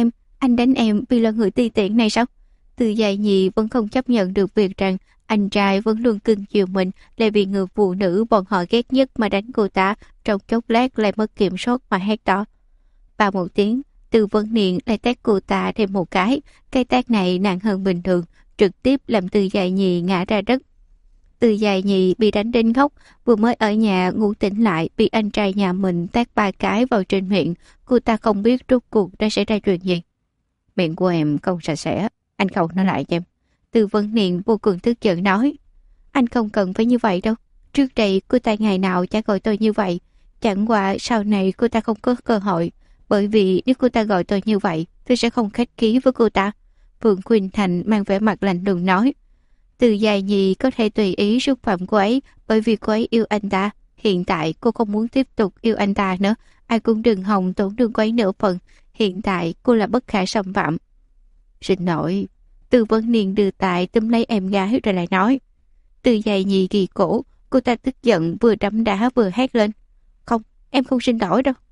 Anh đánh em vì là người ti tiện này sao? Từ Giai Nhi vẫn không chấp nhận được việc rằng anh trai vẫn luôn cưng chiều mình, lại vì người phụ nữ bọn họ ghét nhất mà đánh cô ta, trong chốc lát lại mất kiểm soát mà hét to. Và một tiếng, Từ Vân Niên lại tát cô ta thêm một cái tát này nặng hơn bình thường, trực tiếp làm Từ Giai Nhi ngã ra đất. Từ Giai Nhi bị đánh đến khóc, vừa mới ở nhà ngủ tỉnh lại bị anh trai nhà mình tát 3 cái vào trên miệng, cô ta không biết rốt cuộc đã xảy ra chuyện gì. Miệng của em không sạch sẽ, anh không nói lại cho em. Từ Vân Niên vô cùng tức giận nói. Anh không cần phải như vậy đâu. Trước đây cô ta ngày nào chả gọi tôi như vậy. Chẳng qua sau này cô ta không có cơ hội. Bởi vì nếu cô ta gọi tôi như vậy, tôi sẽ không khách khí với cô ta. Phượng Khuynh Thành mang vẻ mặt lạnh lùng nói. Từ Giai Nhi có thể tùy ý xúc phạm cô ấy bởi vì cô ấy yêu anh ta. Hiện tại cô không muốn tiếp tục yêu anh ta nữa. Ai cũng đừng hòng tổn thương cô ấy nửa phần. Hiện tại cô là bất khả xâm phạm. Xin lỗi. Từ Vân Niên đưa tay túm lấy em gái rồi lại nói. Từ Giai Nhi ghi cổ, cô ta tức giận vừa đấm đá vừa hét lên. Không, em không xin lỗi đâu.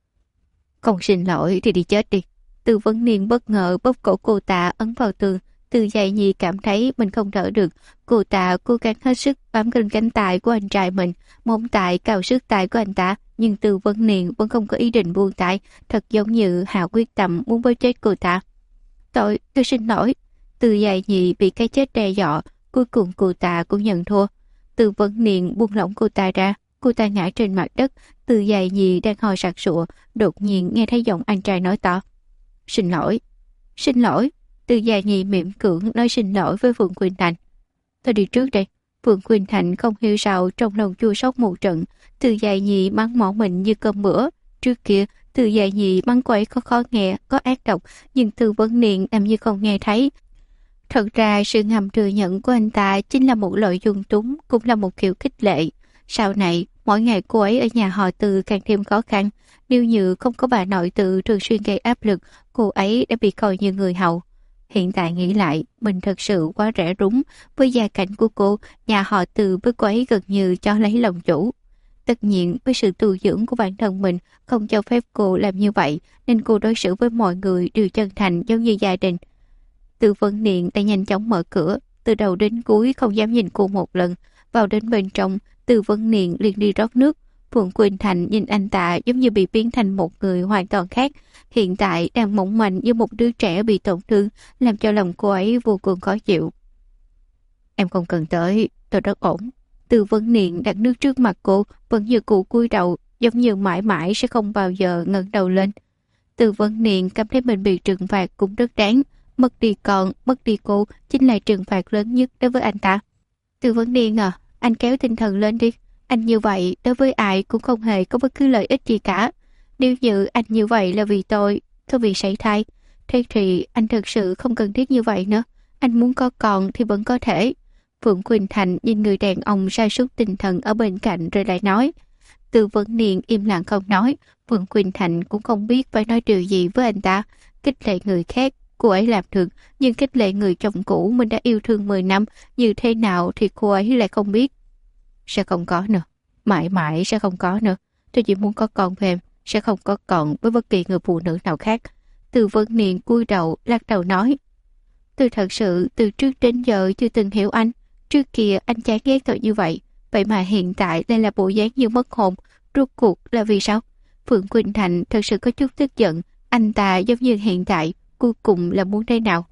Không xin lỗi thì đi chết đi. Từ Vân Niên bất ngờ bóp cổ cô ta ấn vào tường. Từ Giai Nhi cảm thấy mình không thở được. Cô ta cố gắng hết sức bám gần cánh tay của anh trai mình, móng tay cào sức tay của anh ta, nhưng Từ Vân Niên vẫn không có ý định buông tay, thật giống như hạ quyết tâm muốn bóp chết cô ta. Tôi xin lỗi. Từ Giai Nhi bị cái chết đe dọa, cuối cùng cô ta cũng nhận thua. Từ Vân Niên buông lỏng cô ta ra, cô ta ngã trên mặt đất. Từ Giai Nhi đang ho sặc sụa, đột nhiên nghe thấy giọng anh trai nói to. Xin lỗi. Xin lỗi. Từ Giai Nhi mỉm cưỡng nói xin lỗi với Phượng Khuynh Thành. Tôi đi trước đây. Phượng Khuynh Thành không hiểu sao trong lòng chua xót một trận. Từ Giai Nhi mắng mỏ mình như cơm bữa. Trước kia Từ Giai Nhi mắng cô ấy có khó nghe, có ác độc, nhưng Từ Vân Niên làm như không nghe thấy. Thật ra sự ngầm thừa nhận của anh ta chính là một loại dung túng, cũng là một kiểu khích lệ. Sau này, mỗi ngày cô ấy ở nhà họ Từ càng thêm khó khăn. Nếu như không có bà nội Từ thường xuyên gây áp lực, cô ấy đã bị coi như người hầu. Hiện tại nghĩ lại, mình thật sự quá rẻ rúng. Với gia cảnh của cô, nhà họ Từ với cô ấy gần như cho lấy lòng chủ. Tất nhiên, với sự tu dưỡng của bản thân mình không cho phép cô làm như vậy, nên cô đối xử với mọi người đều chân thành giống như gia đình. Từ Vân Niên đã nhanh chóng mở cửa, từ đầu đến cuối không dám nhìn cô một lần. Vào đến bên trong, Từ Vân Niên liền đi rót nước. Phượng Khuynh Thành nhìn anh ta giống như bị biến thành một người hoàn toàn khác. Hiện tại đang mỏng manh như một đứa trẻ bị tổn thương, làm cho lòng cô ấy vô cùng khó chịu. Em không cần tới, tôi rất ổn. Từ Vân Niên đặt nước trước mặt cô, vẫn như cụ cúi đầu, giống như mãi mãi sẽ không bao giờ ngẩng đầu lên. Từ Vân Niên cảm thấy mình bị trừng phạt cũng rất đáng. Mất đi con, mất đi cô chính là trừng phạt lớn nhất đối với anh ta. Từ Vân Niên à, anh kéo tinh thần lên đi. Anh như vậy đối với ai cũng không hề có bất cứ lợi ích gì cả. Nếu như anh như vậy là vì tôi vì sảy thai, thế thì anh thật sự không cần thiết như vậy nữa. Anh muốn có con thì vẫn có thể. Phượng Khuynh Thành nhìn người đàn ông sa sút tinh thần ở bên cạnh rồi lại nói. Từ Vân Niên im lặng không nói. Phượng Khuynh Thành cũng không biết phải nói điều gì với anh ta. Khích lệ người khác cô ấy làm được, nhưng khích lệ người chồng cũ mình đã yêu thương 10 năm như thế nào thì cô ấy lại không biết. Sẽ không có nữa, mãi mãi sẽ không có nữa. Tôi chỉ muốn có con với em, sẽ không có con với bất kỳ người phụ nữ nào khác. Từ Vân Niên cúi đầu lắc đầu nói. Tôi thật sự từ trước đến giờ chưa từng hiểu anh. Trước kia anh chán ghét tôi như vậy, vậy mà hiện tại đây là bộ dáng như mất hồn. Rốt cuộc là vì sao? Phượng Khuynh Thành thật sự có chút tức giận. Anh ta giống như hiện tại cuối cùng là muốn thế nào?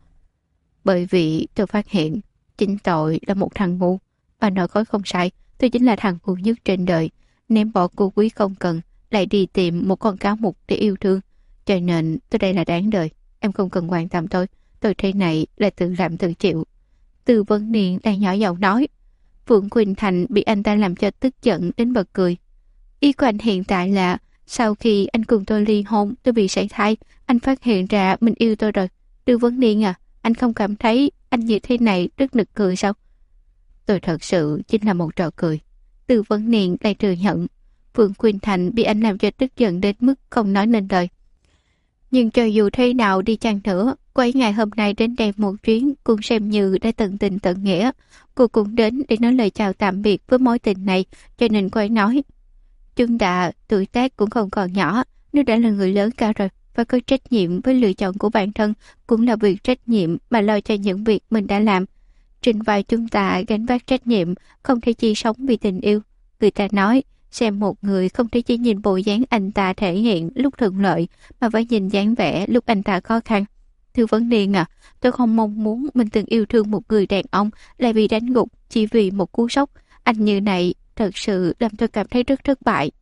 Bởi vì tôi phát hiện chính tội là một thằng ngu. Bà nội khối không sai, tôi chính là thằng ngu nhất trên đời. Ném bỏ cô quý không cần, lại đi tìm một con cáo mục để yêu thương. Cho nên tôi đây là đáng đời. Em không cần quan tâm tôi thế này là tự làm tự chịu. Từ Vân Niên đang nhỏ giọng nói. Phượng Khuynh Thành bị anh ta làm cho tức giận đến bật cười. Ý của anh hiện tại là sau khi anh cùng tôi ly hôn, tôi bị sảy thai, anh phát hiện ra mình yêu tôi rồi. Từ Vân Niên à, anh không cảm thấy anh như thế này rất nực cười sao? Tôi thật sự chính là một trò cười. Từ Vân Niên lại thừa nhận. Phượng Khuynh Thành bị anh làm cho tức giận đến mức không nói nên lời. Nhưng cho dù thế nào đi chăng nữa, cô ấy ngày hôm nay đến đây một chuyến cũng xem như đã tận tình tận nghĩa. Cô cũng đến để nói lời chào tạm biệt với mối tình này, cho nên cô ấy nói. Chúng ta tuổi tác cũng không còn nhỏ, nếu đã là người lớn cả rồi, phải có trách nhiệm với lựa chọn của bản thân, cũng là việc trách nhiệm mà lo cho những việc mình đã làm. Trên vai chúng ta gánh vác trách nhiệm, không thể chỉ sống vì tình yêu. Người ta nói, xem một người không thể chỉ nhìn bộ dáng anh ta thể hiện lúc thuận lợi, mà phải nhìn dáng vẻ lúc anh ta khó khăn. Thư Vấn Niên à, tôi không mong muốn mình từng yêu thương một người đàn ông lại bị đánh gục chỉ vì một cú sốc. Anh như này thật sự làm tôi cảm thấy rất thất bại.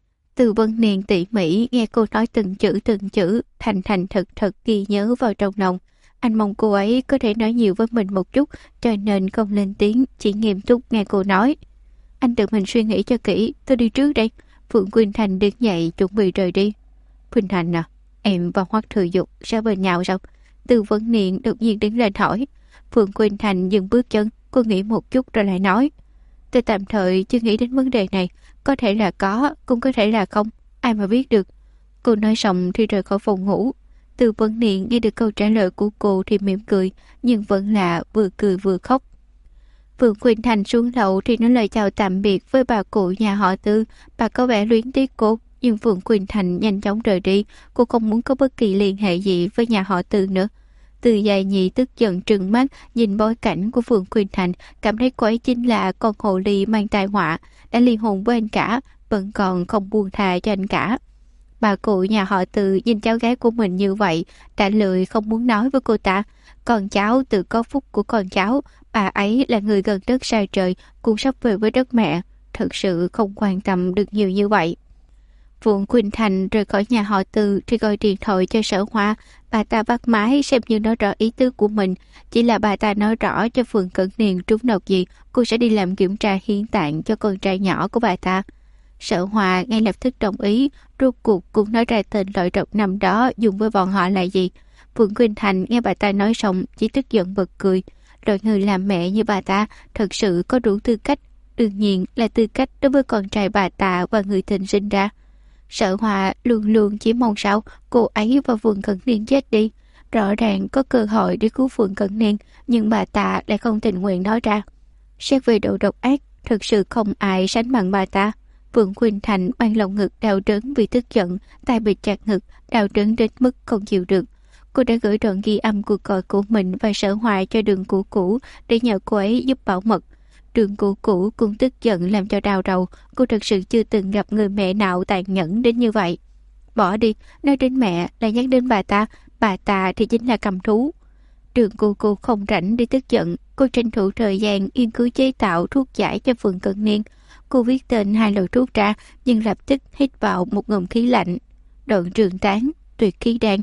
Từ Vân Niên tỉ mỉ nghe cô nói từng chữ, thành thành thật ghi nhớ vào trong lòng. Anh mong cô ấy có thể nói nhiều với mình một chút, cho nên không lên tiếng, chỉ nghiêm túc nghe cô nói. Anh tự mình suy nghĩ cho kỹ, tôi đi trước đây. Phượng Quynh Thành đứng dậy chuẩn bị rời đi. Quynh Thành à, em và Hoắc Thừa Dục sẽ bên nhau sao? Từ Vân Niên đột nhiên đứng lên hỏi. Phượng Quynh Thành dừng bước chân, cô nghĩ một chút rồi lại nói. Tôi tạm thời chưa nghĩ đến vấn đề này, có thể là có, cũng có thể là không, ai mà biết được. Cô nói xong thì rời khỏi phòng ngủ. Từ Vân Niên nghe được câu trả lời của cô thì mỉm cười, nhưng vẫn là vừa cười vừa khóc. Phượng Quynh Thành xuống lầu thì nói lời chào tạm biệt với bà cụ nhà họ Tư. Bà có vẻ luyến tiếc cô, nhưng Phượng Quynh Thành nhanh chóng rời đi. Cô không muốn có bất kỳ liên hệ gì với nhà họ Tư nữa. Từ Dài Nhị tức giận trừng mắt nhìn bối cảnh của Phượng Quynh Thành, cảm thấy cô ấy chính là con hồ ly mang tai họa, đã ly hôn với anh cả, vẫn còn không buông tha cho anh cả. Bà cụ nhà họ Từ nhìn cháu gái của mình như vậy, đã lười không muốn nói với cô ta. Con cháu tự có phúc của con cháu, bà ấy là người gần đất xa trời, cũng sắp về với đất mẹ, thật sự không quan tâm được nhiều như vậy. Phượng Quynh Thành rời khỏi nhà họ Từ thì gọi điện thoại cho Sở Hoa. Bà ta bắt máy xem như nói rõ ý tứ của mình. Chỉ là bà ta nói rõ cho Phượng Cẩn Niên trúng độc gì, cô sẽ đi làm kiểm tra hiến tạng cho con trai nhỏ của bà ta. Sở Hoa ngay lập tức đồng ý, rốt cuộc cũng nói ra tên loại độc năm đó dùng với bọn họ là gì. Phượng Quynh Thành nghe bà ta nói xong chỉ tức giận bật cười. Loại người làm mẹ như bà ta thật sự có đủ tư cách, đương nhiên là tư cách đối với con trai bà ta và người tình sinh ra. Sở Hoa luôn luôn chỉ mong sao cô ấy và Phượng Cẩn Niên chết đi. Rõ ràng có cơ hội để cứu Phượng Cẩn Niên, nhưng bà ta lại không tình nguyện nói ra. Xét về độ độc ác, thực sự không ai sánh bằng bà ta. Phượng Quynh Thành mang lòng ngực đau đớn vì tức giận, tay bịt chặt ngực, đau đớn đến mức không chịu được. Cô đã gửi đoạn ghi âm cuộc gọi của mình và Sở Hoa cho Đường Cũ Cũ để nhờ cô ấy giúp bảo mật. Đường Cũ Cũ cũng tức giận làm cho đau đầu. Cô thật sự chưa từng gặp người mẹ nào tàn nhẫn đến như vậy. Bỏ đi, nói đến mẹ lại nhắc đến bà ta thì chính là cầm thú. Đường Cũ Cũ không rảnh đi tức giận, cô tranh thủ thời gian nghiên cứu chế tạo thuốc giải cho Phượng Cẩn Niên. Cô viết tên 2 loại thuốc ra, nhưng lập tức hít vào một ngụm khí lạnh. Đoạn trường tán, tuyệt khí đan.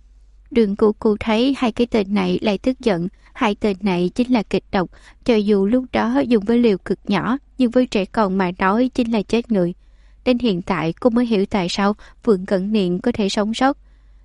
Đường Cũ Cũ thấy 2 cái tên này lại tức giận. 2 tên này chính là kịch độc, cho dù lúc đó dùng với liều cực nhỏ, nhưng với trẻ con mà nói chính là chết người. Đến hiện tại cô mới hiểu tại sao Phượng Cẩn Niên có thể sống sót.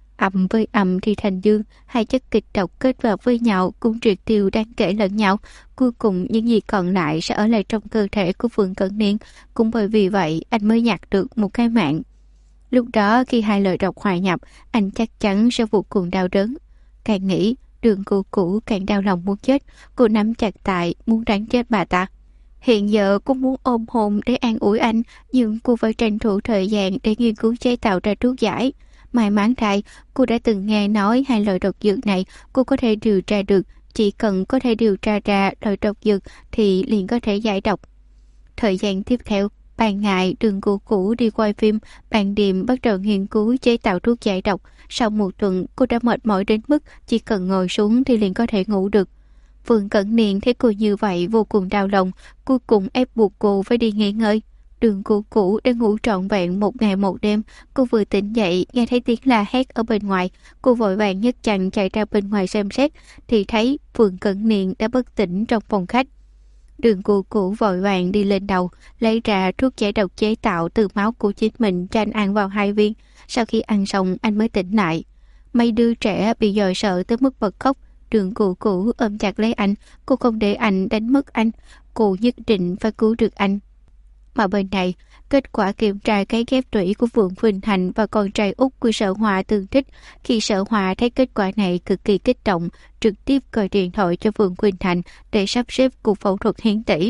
Âm với âm thì thành dương, 2 chất kịch độc kết hợp với nhau cũng triệt tiêu đáng kể lẫn nhau. Cuối cùng những gì còn lại sẽ ở lại trong cơ thể của Phượng Cẩn Niên. Cũng bởi vì vậy anh mới nhặt được một cái mạng. Lúc đó khi 2 lời độc hòa nhập, anh chắc chắn sẽ vô cùng đau đớn. Càng nghĩ, Đường Cũ Cũ càng đau lòng muốn chết. Cô nắm chặt tay muốn đánh chết bà ta. Hiện giờ cô muốn ôm hôn để an ủi anh, nhưng cô phải tranh thủ thời gian để nghiên cứu chế tạo ra thuốc giải. May mắn thay, cô đã từng nghe nói 2 loại độc dược này cô có thể điều tra được. Chỉ cần có thể điều tra ra loại độc dược thì liền có thể giải độc. Thời gian tiếp theo, ban ngày Đường Cũ Cũ đi quay phim, ban đêm bắt đầu nghiên cứu chế tạo thuốc giải độc. Sau 1 tuần, cô đã mệt mỏi đến mức chỉ cần ngồi xuống thì liền có thể ngủ được. Phượng Cẩn Niên thấy cô như vậy vô cùng đau lòng, cuối cùng ép buộc cô phải đi nghỉ ngơi. Đường Cũ Cũ đã ngủ trọn vẹn 1 ngày 1 đêm. Cô vừa tỉnh dậy nghe thấy tiếng la hét ở bên ngoài, cô vội vàng nhấc chăn chạy ra bên ngoài xem xét thì thấy Phượng Cẩn Niên đã bất tỉnh trong phòng khách. Đường Cũ Cũ vội vàng đi lên đầu, lấy ra thuốc giải độc chế tạo từ máu của chính mình cho anh ăn vào 2 viên. Sau khi ăn xong anh mới tỉnh lại. Mấy đứa trẻ bị dọa sợ tới mức bật khóc. Đường Cũ Cũ ôm chặt lấy anh, cô không để anh đánh mất anh, cô nhất định phải cứu được anh. Mà bên này, kết quả kiểm tra cái ghép tủy của Phượng Quynh Thành và con trai út của Sở Hoa tương thích. Khi Sở Hoa thấy kết quả này cực kỳ kích động, trực tiếp gọi điện thoại cho Phượng Quynh Thành để sắp xếp cuộc phẫu thuật hiến tủy.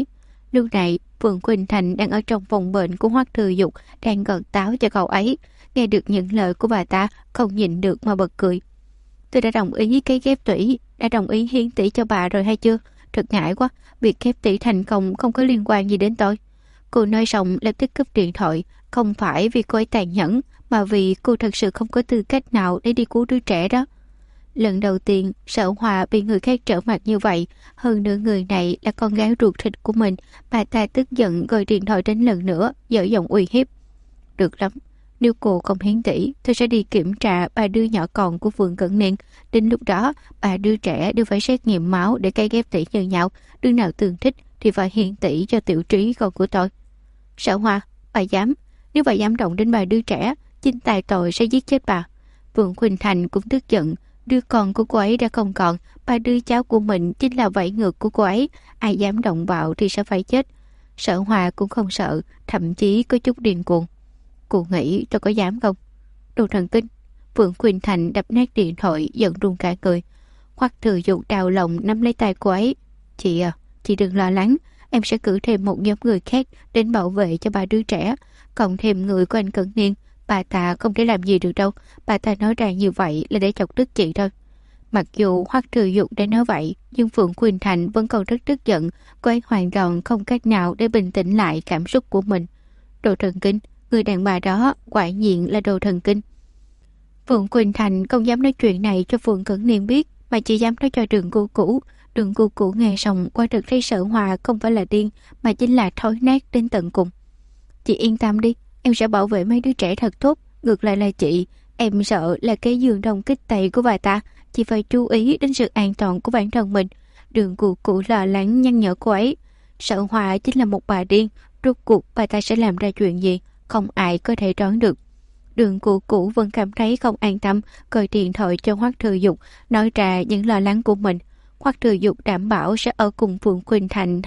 Lúc này Phượng Quỳnh Thành đang ở trong phòng bệnh của Hoắc Thừa Dục, đang gọt táo cho cậu ấy. Nghe được những lời của bà ta, không nhịn được mà bật cười. Tôi đã đồng ý cái ghép tủy, đã đồng ý hiến tủy cho bà rồi hay chưa? Thật ngại quá, việc ghép tủy thành công không có liên quan gì đến tôi. Cô nói xong lập tức cúp điện thoại, không phải vì cô ấy tàn nhẫn, mà vì cô thật sự không có tư cách nào để đi cứu đứa trẻ đó. Lần đầu tiên Sở Hòa bị người khác trở mặt như vậy, hơn nữa người này là con gái ruột thịt của mình. Bà ta tức giận gọi điện thoại đến lần nữa, dở giọng uy hiếp. Được lắm, nếu cô không hiến tỉ, tôi sẽ đi kiểm tra ba đứa nhỏ còn của Phượng Cẩn Niên. Đến lúc đó, ba đứa trẻ đều phải xét nghiệm máu để cấy ghép tỉ như nhau. Đứa nào tương thích thì phải hiến tỉ cho Tiểu Trí con của tôi. Sở Hòa, bà dám, nếu bà dám động đến ba đứa trẻ, chính tài tội sẽ giết chết bà. Phượng Quỳnh Thành cũng tức giận. Đứa con của cô ấy đã không còn, ba đứa cháu của mình chính là vảy ngược của cô ấy. Ai dám động vào thì sẽ phải chết. Sở Hòa cũng không sợ, thậm chí có chút điên cuồng. Cô nghĩ tôi có dám không? Đồ thần kinh. Phượng Quỳnh Thành đập nát điện thoại, giận run cả người. Hoắc Thừa Dục đau lòng nắm lấy tay cô ấy. Chị à, chị đừng lo lắng, em sẽ cử thêm một nhóm người khác đến bảo vệ cho ba đứa trẻ, còn thêm người của anh Cẩn Niên. Bà ta không thể làm gì được đâu. Bà ta nói ra như vậy là để chọc tức chị thôi. Mặc dù Hoắc Thừa Dục đã nói vậy, nhưng Phượng Quỳnh Thành vẫn còn rất tức giận. Cô ấy hoàn toàn không cách nào để bình tĩnh lại cảm xúc của mình. Đồ thần kinh, người đàn bà đó quả nhiên là đồ thần kinh. Phượng Quỳnh Thành không dám nói chuyện này cho Phượng Cẩn Niên biết, mà chỉ dám nói cho Đường Cô Cũ. Đường Cô Cũ nghe xong qua thực thấy Sở Hòa không phải là điên, mà chính là thối nát đến tận cùng. Chị yên tâm đi, em sẽ bảo vệ mấy đứa trẻ thật tốt. Ngược lại là chị, em sợ là cái giường đồng kích tẩy của bà ta. Chị phải chú ý đến sự an toàn của bản thân mình. Đường Cô Cũ lo lắng nhăn nhở cô ấy. Sở Hòa chính là một bà điên, rốt cuộc bà ta sẽ làm ra chuyện gì, không ai có thể đoán được. Đường Cô Cũ vẫn cảm thấy không an tâm, gọi điện thoại cho Hoắc Thừa Dục, nói ra những lo lắng của mình. Hoắc Thừa Dục đảm bảo sẽ ở cùng Phượng Quỳnh Thành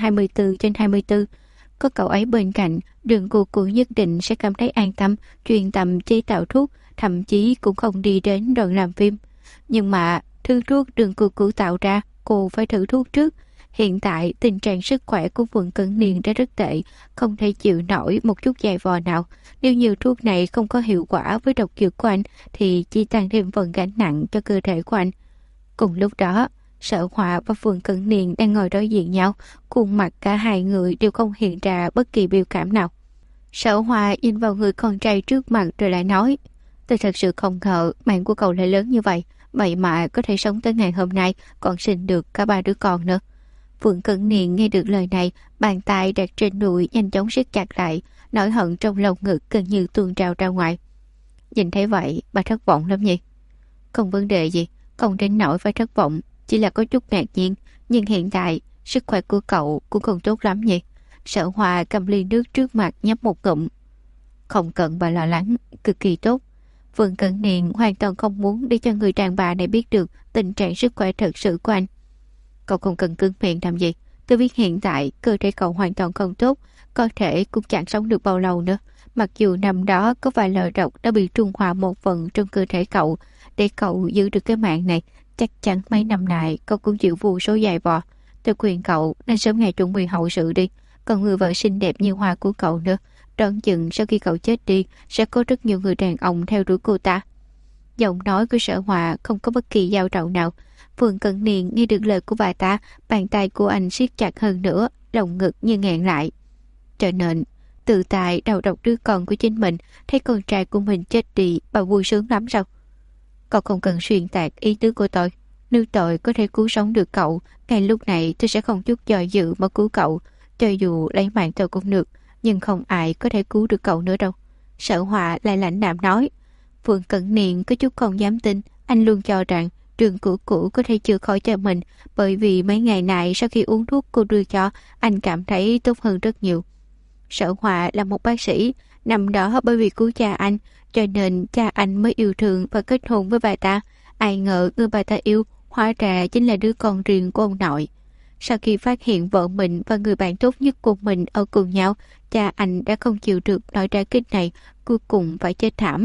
24/24. Có cậu ấy bên cạnh, Đường Cô Cũ nhất định sẽ cảm thấy an tâm, chuyên tâm chế tạo thuốc, thậm chí cũng không đi đến đoàn làm phim. Nhưng mà thứ thuốc Đường Cô Cũ tạo ra, cô phải thử thuốc trước. Hiện tại tình trạng sức khỏe của Phượng Cẩn Niên đã rất tệ, không thể chịu nổi một chút dày vò nào. Nếu như thuốc này không có hiệu quả với độc dược của anh thì chỉ tăng thêm phần gánh nặng cho cơ thể của anh. Cùng lúc đó, Sở Hòa và Phượng Cẩn Niên đang ngồi đối diện nhau, khuôn mặt cả hai người đều không hiện ra bất kỳ biểu cảm nào. Sở Hòa nhìn vào người con trai trước mặt rồi lại nói: Tôi thật sự không ngờ mạng của cậu lại lớn như vậy, vậy mà có thể sống tới ngày hôm nay, còn sinh được cả ba đứa con nữa. Phượng Cẩn Niên nghe được lời này, bàn tay đặt trên đùi nhanh chóng siết chặt lại, nỗi hận trong lồng ngực gần như tuôn trào ra ngoài. Nhìn thấy vậy, bà thất vọng lắm nhỉ? Không vấn đề gì, không đến nỗi phải thất vọng, chỉ là có chút ngạc nhiên, nhưng hiện tại sức khỏe của cậu cũng không tốt lắm nhỉ? Sở Hòa cầm ly nước trước mặt nhấp một ngụm. Không cần bà lo lắng, cực kỳ tốt. Phượng Cẩn Niên hoàn toàn không muốn để cho người đàn bà này biết được tình trạng sức khỏe thật sự của anh. Cậu không cần cứng miệng làm gì. Tôi biết hiện tại cơ thể cậu hoàn toàn không tốt, có thể cũng chẳng sống được bao lâu nữa. Mặc dù năm đó có vài lời độc đã bị trung hòa một phần trong cơ thể cậu, để cậu giữ được cái mạng này, chắc chắn mấy năm nay cậu cũng chịu vô số dài vò. Tôi khuyên cậu nên sớm ngày chuẩn bị hậu sự đi. Còn người vợ xinh đẹp như hoa của cậu nữa, đoán chừng sau khi cậu chết đi sẽ có rất nhiều người đàn ông theo đuổi cô ta. Giọng nói của Sở Hòa không có bất kỳ dao động nào. Phượng Cẩn Niên nghe được lời của bà ta, bàn tay của anh siết chặt hơn nữa, lồng ngực như nghẹn lại. Cho nên tự tại đầu độc đứa con của chính mình, thấy con trai của mình chết đi, bà vui sướng lắm sao? Cậu không cần xuyên tạc ý tứ của tôi. Nếu tôi có thể cứu sống được cậu, ngay lúc này tôi sẽ không chút do dự mà cứu cậu. Cho dù lấy mạng tôi cũng được, nhưng không ai có thể cứu được cậu nữa đâu. Sở Hòa lại lãnh đạm nói. Phượng Cẩn Niên có chút không dám tin. Anh luôn cho rằng Đường Cũ Cũ có thể chữa khỏi cho mình, bởi vì mấy ngày này sau khi uống thuốc cô đưa cho, anh cảm thấy tốt hơn rất nhiều. Sở Hòa là một bác sĩ, năm đó bởi vì cứu cha anh, cho nên cha anh mới yêu thương và kết hôn với bà ta. Ai ngờ người bà ta yêu hóa ra chính là đứa con riêng của ông nội. Sau khi phát hiện vợ mình và người bạn tốt nhất của mình ở cùng nhau, cha anh đã không chịu được nỗi đả kích này, cuối cùng phải chết thảm.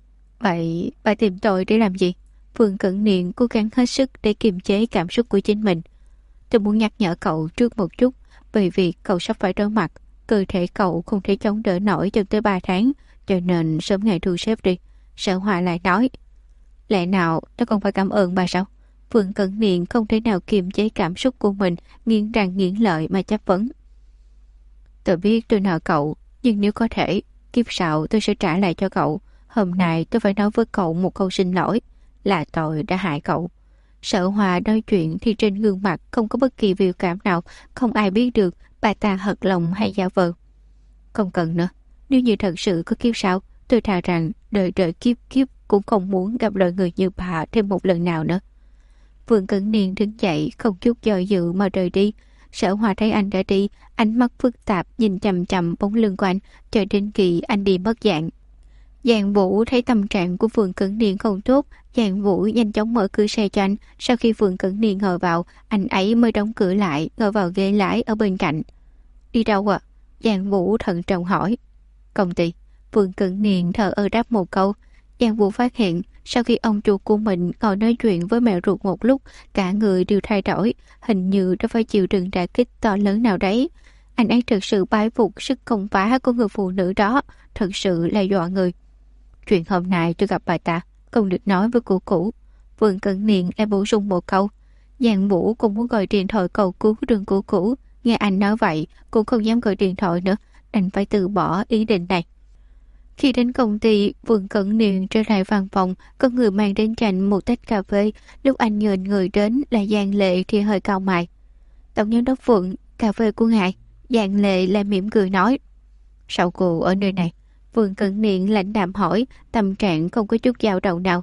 Vậy bà tìm tôi để làm gì? Phượng Cẩn Niên cố gắng hết sức để kiềm chế cảm xúc của chính mình. Tôi muốn nhắc nhở cậu trước một chút, Vì việc cậu sắp phải đối mặt, cơ thể cậu không thể chống đỡ nổi trong tới 3 tháng, cho nên sớm ngày thu xếp đi. Sở Hòa lại nói. Lẽ nào nó còn phải cảm ơn bà sao? Vương Cẩn Niên không thể nào kiềm chế cảm xúc của mình, nghiến răng nghiến lợi mà chất vấn. Tôi biết tôi nợ cậu, nhưng nếu có thể, kiếp sau tôi sẽ trả lại cho cậu. Hôm nay tôi phải nói với cậu một câu xin lỗi, là tôi đã hại cậu. Sở Hòa nói chuyện thì trên gương mặt không có bất kỳ biểu cảm nào, không ai biết được bà ta hật lòng hay giả vờ. Không cần nữa, nếu như thật sự có kiếp sau, tôi thà rằng đời đời kiếp kiếp cũng không muốn gặp loại người như bà thêm một lần nào nữa. Vương Cẩn Niên đứng dậy, không chút do dự mà rời đi. Sở Hòa thấy anh đã đi, ánh mắt phức tạp nhìn chằm chằm bóng lưng của anh, cho đến khi anh đi mất dạng. Giang Vũ thấy tâm trạng của Vương Cẩn Niên không tốt, Giang Vũ nhanh chóng mở cửa xe cho anh. Sau khi Vương Cẩn Niên ngồi vào, anh ấy mới đóng cửa lại, ngồi vào ghế lái ở bên cạnh. Đi đâu ạ? Giang Vũ thận trọng hỏi. Công ty. Vương Cẩn Niên thờ ơ đáp một câu. Giang Vũ phát hiện sau khi ông chủ của mình ngồi nói chuyện với mẹ ruột một lúc, cả người đều thay đổi, hình như đã phải chịu đựng đả kích to lớn nào đấy. Anh ấy thực sự bái phục sức công phá của người phụ nữ đó, thật sự là dọa người. Chuyện hôm nay tôi gặp bà ta, không được nói với cô cũ. Vương Cẩn Niên lại bổ sung một câu. Giang Vũ cũng muốn gọi điện thoại cầu cứu đường cô cũ, nghe anh nói vậy cũng không dám gọi điện thoại nữa, đành phải từ bỏ ý định này. Khi đến công ty, Vương Cẩn Niên trở lại văn phòng, có người mang đến cho anh một tách cà phê. Lúc anh nhìn người đến là Giang Lệ thì hơi cau mày. Tổng giám đốc Vương, cà phê của ngài. Giang Lệ lại mỉm cười nói. Sao cô ở nơi này? Vương Cẩn Niên lãnh đạm hỏi, tâm trạng không có chút dao động nào.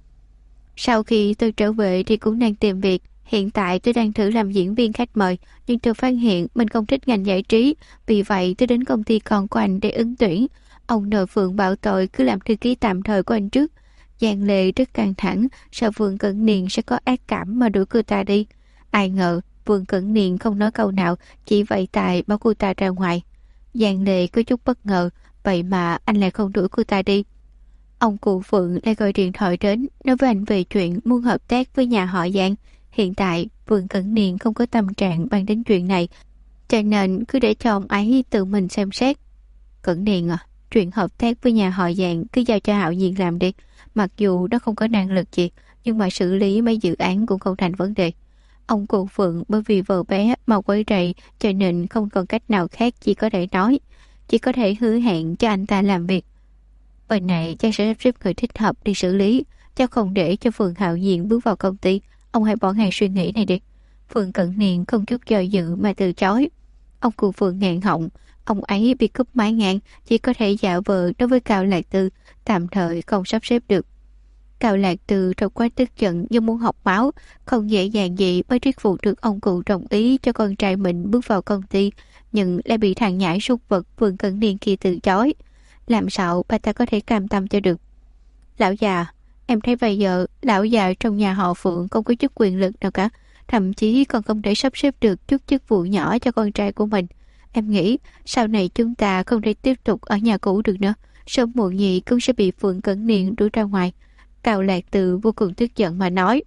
Sau khi tôi trở về thì cũng đang tìm việc. Hiện tại tôi đang thử làm diễn viên khách mời, nhưng tôi phát hiện mình không thích ngành giải trí. Vì vậy tôi đến công ty con của anh để ứng tuyển. Ông nội Phượng bảo tôi cứ làm thư ký tạm thời của anh trước. Giang Lệ rất căng thẳng, sợ Vương Cẩn Niên sẽ có ác cảm mà đuổi cô ta đi. Ai ngờ Vương Cẩn Niên không nói câu nào, chỉ vẫy tay bảo cô ta ra ngoài. Giang Lệ có chút bất ngờ, vậy mà anh lại không đuổi cô ta đi. Ông cụ Phượng lại gọi điện thoại đến, nói với anh về chuyện muốn hợp tác với nhà họ Giang. Hiện tại Vương Cẩn Niên không có tâm trạng bàn đến chuyện này, cho nên cứ để cho ông ấy tự mình xem xét. Cẩn Niên à, chuyện hợp tác với nhà họ Giang cứ giao cho Hạo Nhiên làm đi. Mặc dù nó không có năng lực gì, nhưng mà xử lý mấy dự án cũng không thành vấn đề. Ông cụ Phượng bởi vì vợ bé mà quấy rầy, cho nên không còn cách nào khác, chỉ có thể nói, chỉ có thể hứa hẹn cho anh ta làm việc. Bên này chắc sẽ sắp xếp người thích hợp đi xử lý, chắc không để cho Phượng Hạo Nhiên bước vào công ty. Ông hãy bỏ ngay suy nghĩ này đi. Phượng Cẩn Niên không chút do dự mà từ chối. Ông cụ Phượng nghẹn họng, ông ấy bị cúp máy ngang, chỉ có thể giả vờ đối với Cao Lạc Tư, tạm thời không sắp xếp được. Cao Lạc Tư trong quá tức giận như muốn học máu, không dễ dàng gì mới thuyết phục được ông cụ đồng ý cho con trai mình bước vào công ty, nhưng lại bị thằng nhãi súc vật Vương Cẩn Niên kia từ chối. Làm sao bà ta có thể cam tâm cho được? Lão già, em thấy bây giờ lão già trong nhà họ Phượng không có chút quyền lực nào cả, thậm chí còn không thể sắp xếp được chút chức vụ nhỏ cho con trai của mình. Em nghĩ sau này chúng ta không thể tiếp tục ở nhà cũ được nữa, sớm muộn gì cũng sẽ bị Phượng Cẩn Niên đuổi ra ngoài. Cao Lạc Từ vô cùng tức giận mà nói.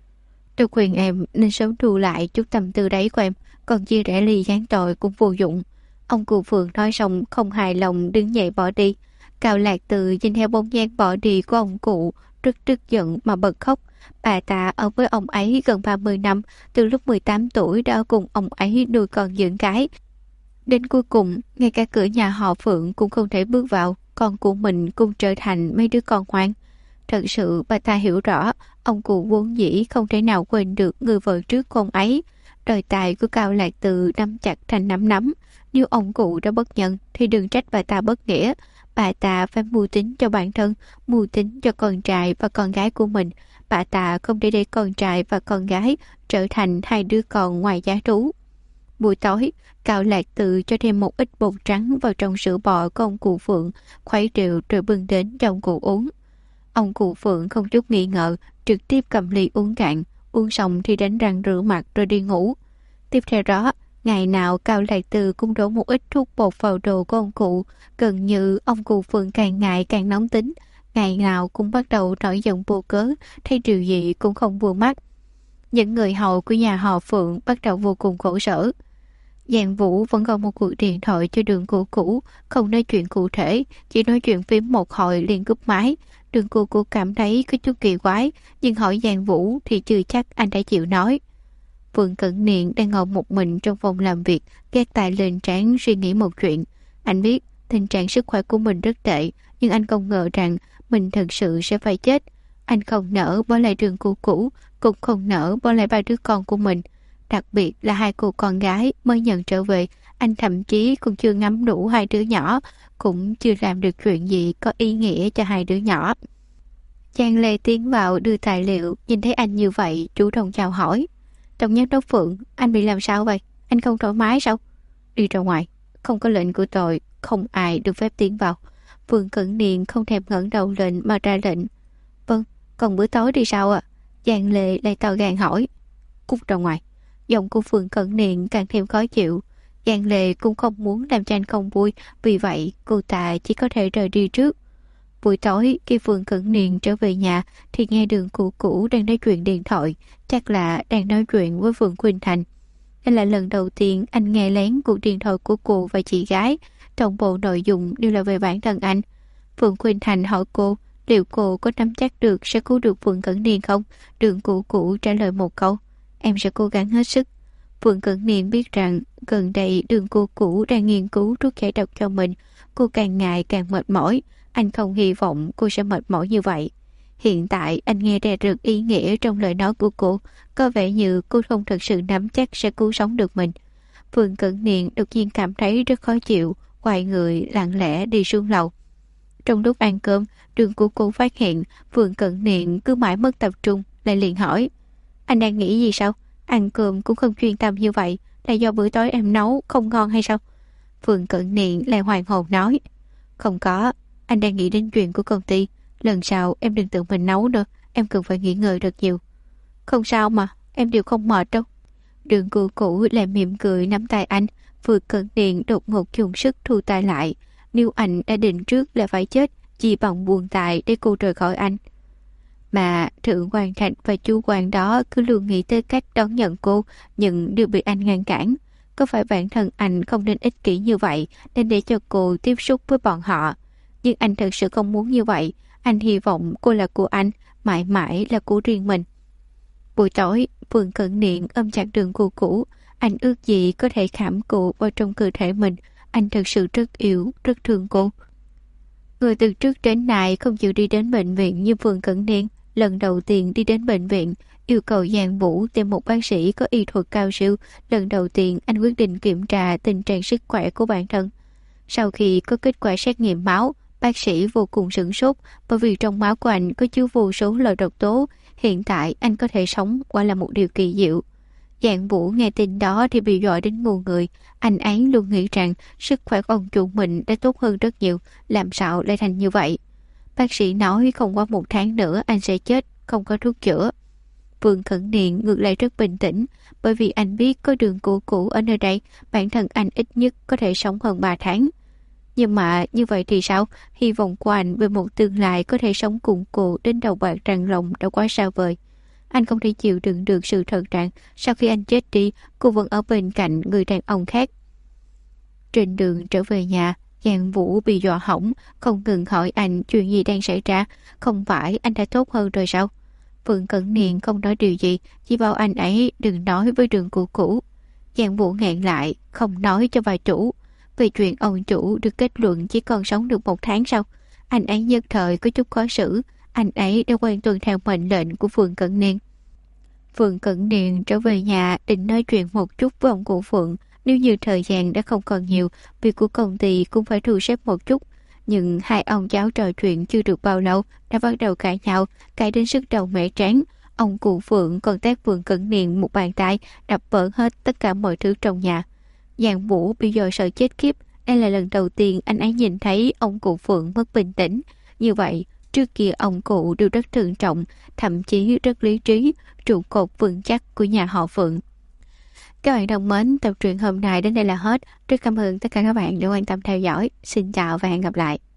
Tôi khuyên em nên sớm thu lại chút tâm tư đấy của em, còn chia rẽ ly gián tội cũng vô dụng. Ông cụ Phượng nói xong không hài lòng đứng dậy bỏ đi. Cao Lạc Từ nhìn theo bóng dáng bỏ đi của ông cụ, rất tức giận mà bật khóc. Bà ta ở với ông ấy gần 30 năm, từ lúc 18 tuổi đã ở cùng ông ấy nuôi con dưỡng cái. Đến cuối cùng, ngay cả cửa nhà họ Phượng cũng không thể bước vào, con của mình cũng trở thành mấy đứa con ngoan. Thật sự bà ta hiểu rõ, ông cụ vốn dĩ không thể nào quên được người vợ trước của ông ấy. Đời tài của Cao Lạc Từ nắm chặt thành nắm nắm. Nếu ông cụ đã bất nhận thì đừng trách bà ta bất nghĩa. Bà ta phải mưu tính cho bản thân, mưu tính cho con trai và con gái của mình. Bà ta không để con trai và con gái trở thành hai đứa con ngoài giá thú. Buổi tối, Cao Lạc Từ cho thêm một ít bột trắng vào trong sữa bò của ông cụ Phượng, khuấy đều rồi bưng đến cho ông cụ uống. Ông cụ Phượng không chút nghi ngờ, trực tiếp cầm ly uống cạn, uống xong thì đánh răng rửa mặt rồi đi ngủ. Tiếp theo đó, ngày nào Cao Lạc Từ cũng đổ một ít thuốc bột vào đồ của ông cụ, gần như ông cụ Phượng càng ngày càng nóng tính, ngày nào cũng bắt đầu nổi giận vô cớ, thấy điều gì cũng không vừa mắt. Những người hầu của nhà họ Phượng bắt đầu vô cùng khổ sở. Giang Vũ vẫn còn một cuộc điện thoại cho Đường Cũ Cũ, không nói chuyện cụ thể, chỉ nói chuyện phím một hồi liền cúp máy. Đường Cũ Cũ cảm thấy có chút kỳ quái, nhưng hỏi Giang Vũ thì chưa chắc anh đã chịu nói. Vương Cẩn Niệm đang ngồi một mình trong phòng làm việc, gác tay lên trán suy nghĩ một chuyện. Anh biết tình trạng sức khỏe của mình rất tệ, nhưng anh không ngờ rằng mình thật sự sẽ phải chết. Anh không nỡ bỏ lại Đường Cũ Cũ, cũng không nỡ bỏ lại ba đứa con của mình. Đặc biệt là hai cô con gái mới nhận trở về, anh thậm chí cũng chưa ngắm đủ hai đứa nhỏ, cũng chưa làm được chuyện gì có ý nghĩa cho hai đứa nhỏ. Giang Lê tiến vào đưa tài liệu, nhìn thấy anh như vậy, chủ động chào hỏi. Tổng giám đốc Phượng, anh bị làm sao vậy? Anh không thoải mái sao? Đi ra ngoài, không có lệnh của tôi, không ai được phép tiến vào. Vương Cẩn Niên không thèm ngẩng đầu lên mà ra lệnh. Vâng, còn bữa tối đi sao ạ? Giang Lê lại to gan hỏi. Cút ra ngoài. Giọng của Vương Cẩn Niên càng thêm khó chịu. Giang Lê cũng không muốn làm cho anh không vui, vì vậy cô ta chỉ có thể rời đi trước. Buổi tối khi Vương Cẩn Niên trở về nhà thì nghe Đường Cũ Cũ đang nói chuyện điện thoại, chắc là đang nói chuyện với Vương Khuynh Thành. Đây là lần đầu tiên anh nghe lén cuộc điện thoại của cô và chị gái, toàn bộ nội dung đều là về bản thân anh. Vương Khuynh Thành hỏi cô liệu cô có nắm chắc được sẽ cứu được Vương Cẩn Niên không? Đường Cũ Cũ trả lời một câu, em sẽ cố gắng hết sức. Vương Cẩn Niên biết rằng gần đây Đường Cũ Cũ đang nghiên cứu thuốc giải độc cho mình, cô càng ngày càng mệt mỏi. Anh không hy vọng cô sẽ mệt mỏi như vậy. Hiện tại anh nghe ra được ý nghĩa trong lời nói của cô, có vẻ như cô không thật sự nắm chắc sẽ cứu sống được mình. Vương Cẩn Niên đột nhiên cảm thấy rất khó chịu, quay người lặng lẽ đi xuống lầu. Trong lúc ăn cơm, Đường Cũ Cũ phát hiện Vương Cẩn Niên cứ mãi mất tập trung, lại liền hỏi. Anh đang nghĩ gì sao? Ăn cơm cũng không chuyên tâm như vậy, là do bữa tối em nấu không ngon hay sao? Vương Cẩn Niên lại hoàn hồn nói. Không có, anh đang nghĩ đến chuyện của công ty. Lần sau em đừng tự mình nấu nữa, em cần phải nghỉ ngơi thật nhiều. Không sao mà, em đều không mệt đâu. Đường Cũ Cũ lại mỉm cười nắm tay anh. Vương Cẩn Niên đột ngột dùng sức thu tay lại. Nếu anh đã định trước là phải chết, chỉ bằng buông tay để cô rời khỏi anh. Mà Thượng Hoàng Thạch và chú Hoàng đó cứ luôn nghĩ tới cách đón nhận cô, nhưng đều bị anh ngăn cản. Có phải bản thân anh không nên ích kỷ như vậy nên để cho cô tiếp xúc với bọn họ? Nhưng anh thật sự không muốn như vậy. Anh hy vọng cô là của anh, mãi mãi là của riêng mình. Buổi tối, Vương Cẩn Niên ôm chặt Đường Cũ Cũ. Anh ước gì có thể khảm cô vào trong cơ thể mình. Anh thật sự rất yếu, rất thương cô. Người từ trước đến nay không chịu đi đến bệnh viện như Vương Cẩn Niên. Lần đầu tiên đi đến bệnh viện, yêu cầu Giang Vũ tìm một bác sĩ có y thuật cao siêu. Lần đầu tiên anh quyết định kiểm tra tình trạng sức khỏe của bản thân. Sau khi có kết quả xét nghiệm máu, bác sĩ vô cùng sửng sốt bởi vì trong máu của anh có chứa vô số loại độc tố. Hiện tại anh có thể sống quả là một điều kỳ diệu. Giang Vũ nghe tin đó thì bị dọa đến ngu người. Anh ấy luôn nghĩ rằng sức khỏe của ông chủ mình đã tốt hơn rất nhiều, làm sao lại thành như vậy. Bác sĩ nói không qua 1 tháng nữa anh sẽ chết, không có thuốc chữa. Vương Cẩn Niên ngược lại rất bình tĩnh, bởi vì anh biết có Đường Cũ Cũ ở nơi đây, bản thân anh ít nhất có thể sống hơn 3 tháng. Nhưng mà như vậy thì sao? Hy vọng của anh về một tương lai có thể sống cùng cô đến đầu bạc răng rộng đã quá xa vời. Anh không thể chịu đựng được sự thật rằng sau khi anh chết đi, cô vẫn ở bên cạnh người đàn ông khác. Trên đường trở về nhà, Giang Vũ bị dọa hỏng, không ngừng hỏi anh chuyện gì đang xảy ra, không phải anh đã tốt hơn rồi sao? Vương Cẩn Niên không nói điều gì, chỉ bảo anh ấy đừng nói với Đường Cũ Cũ. Giang Vũ nghẹn lại, không nói cho bà chủ. Về chuyện ông chủ được kết luận chỉ còn sống được 1 tháng sau, anh ấy nhất thời có chút khó xử. Anh ấy đã hoàn toàn theo mệnh lệnh của Vương Cẩn Niên. Vương Cẩn Niên trở về nhà định nói chuyện một chút với ông cụ Phượng. Nếu như thời gian đã không còn nhiều, việc của công ty cũng phải thu xếp một chút. Nhưng hai ông cháu trò chuyện chưa được bao lâu đã bắt đầu cãi nhau, cãi đến sức đầu mẻ trán. Ông cụ Phượng còn tát Vương Cẩn Niên một bàn tay, đập vỡ hết tất cả mọi thứ trong nhà. Giang Vũ bị dọa sợ chết khiếp. Đây là lần đầu tiên anh ấy nhìn thấy ông cụ Phượng mất bình tĩnh. Như vậy, trước kia ông cụ đều rất thận trọng, thậm chí rất lý trí, trụ cột vững chắc của nhà họ Phượng. Các bạn thân mến, tập truyện hôm nay đến đây là hết. Rất cảm ơn tất cả các bạn đã quan tâm theo dõi. Xin chào và hẹn gặp lại.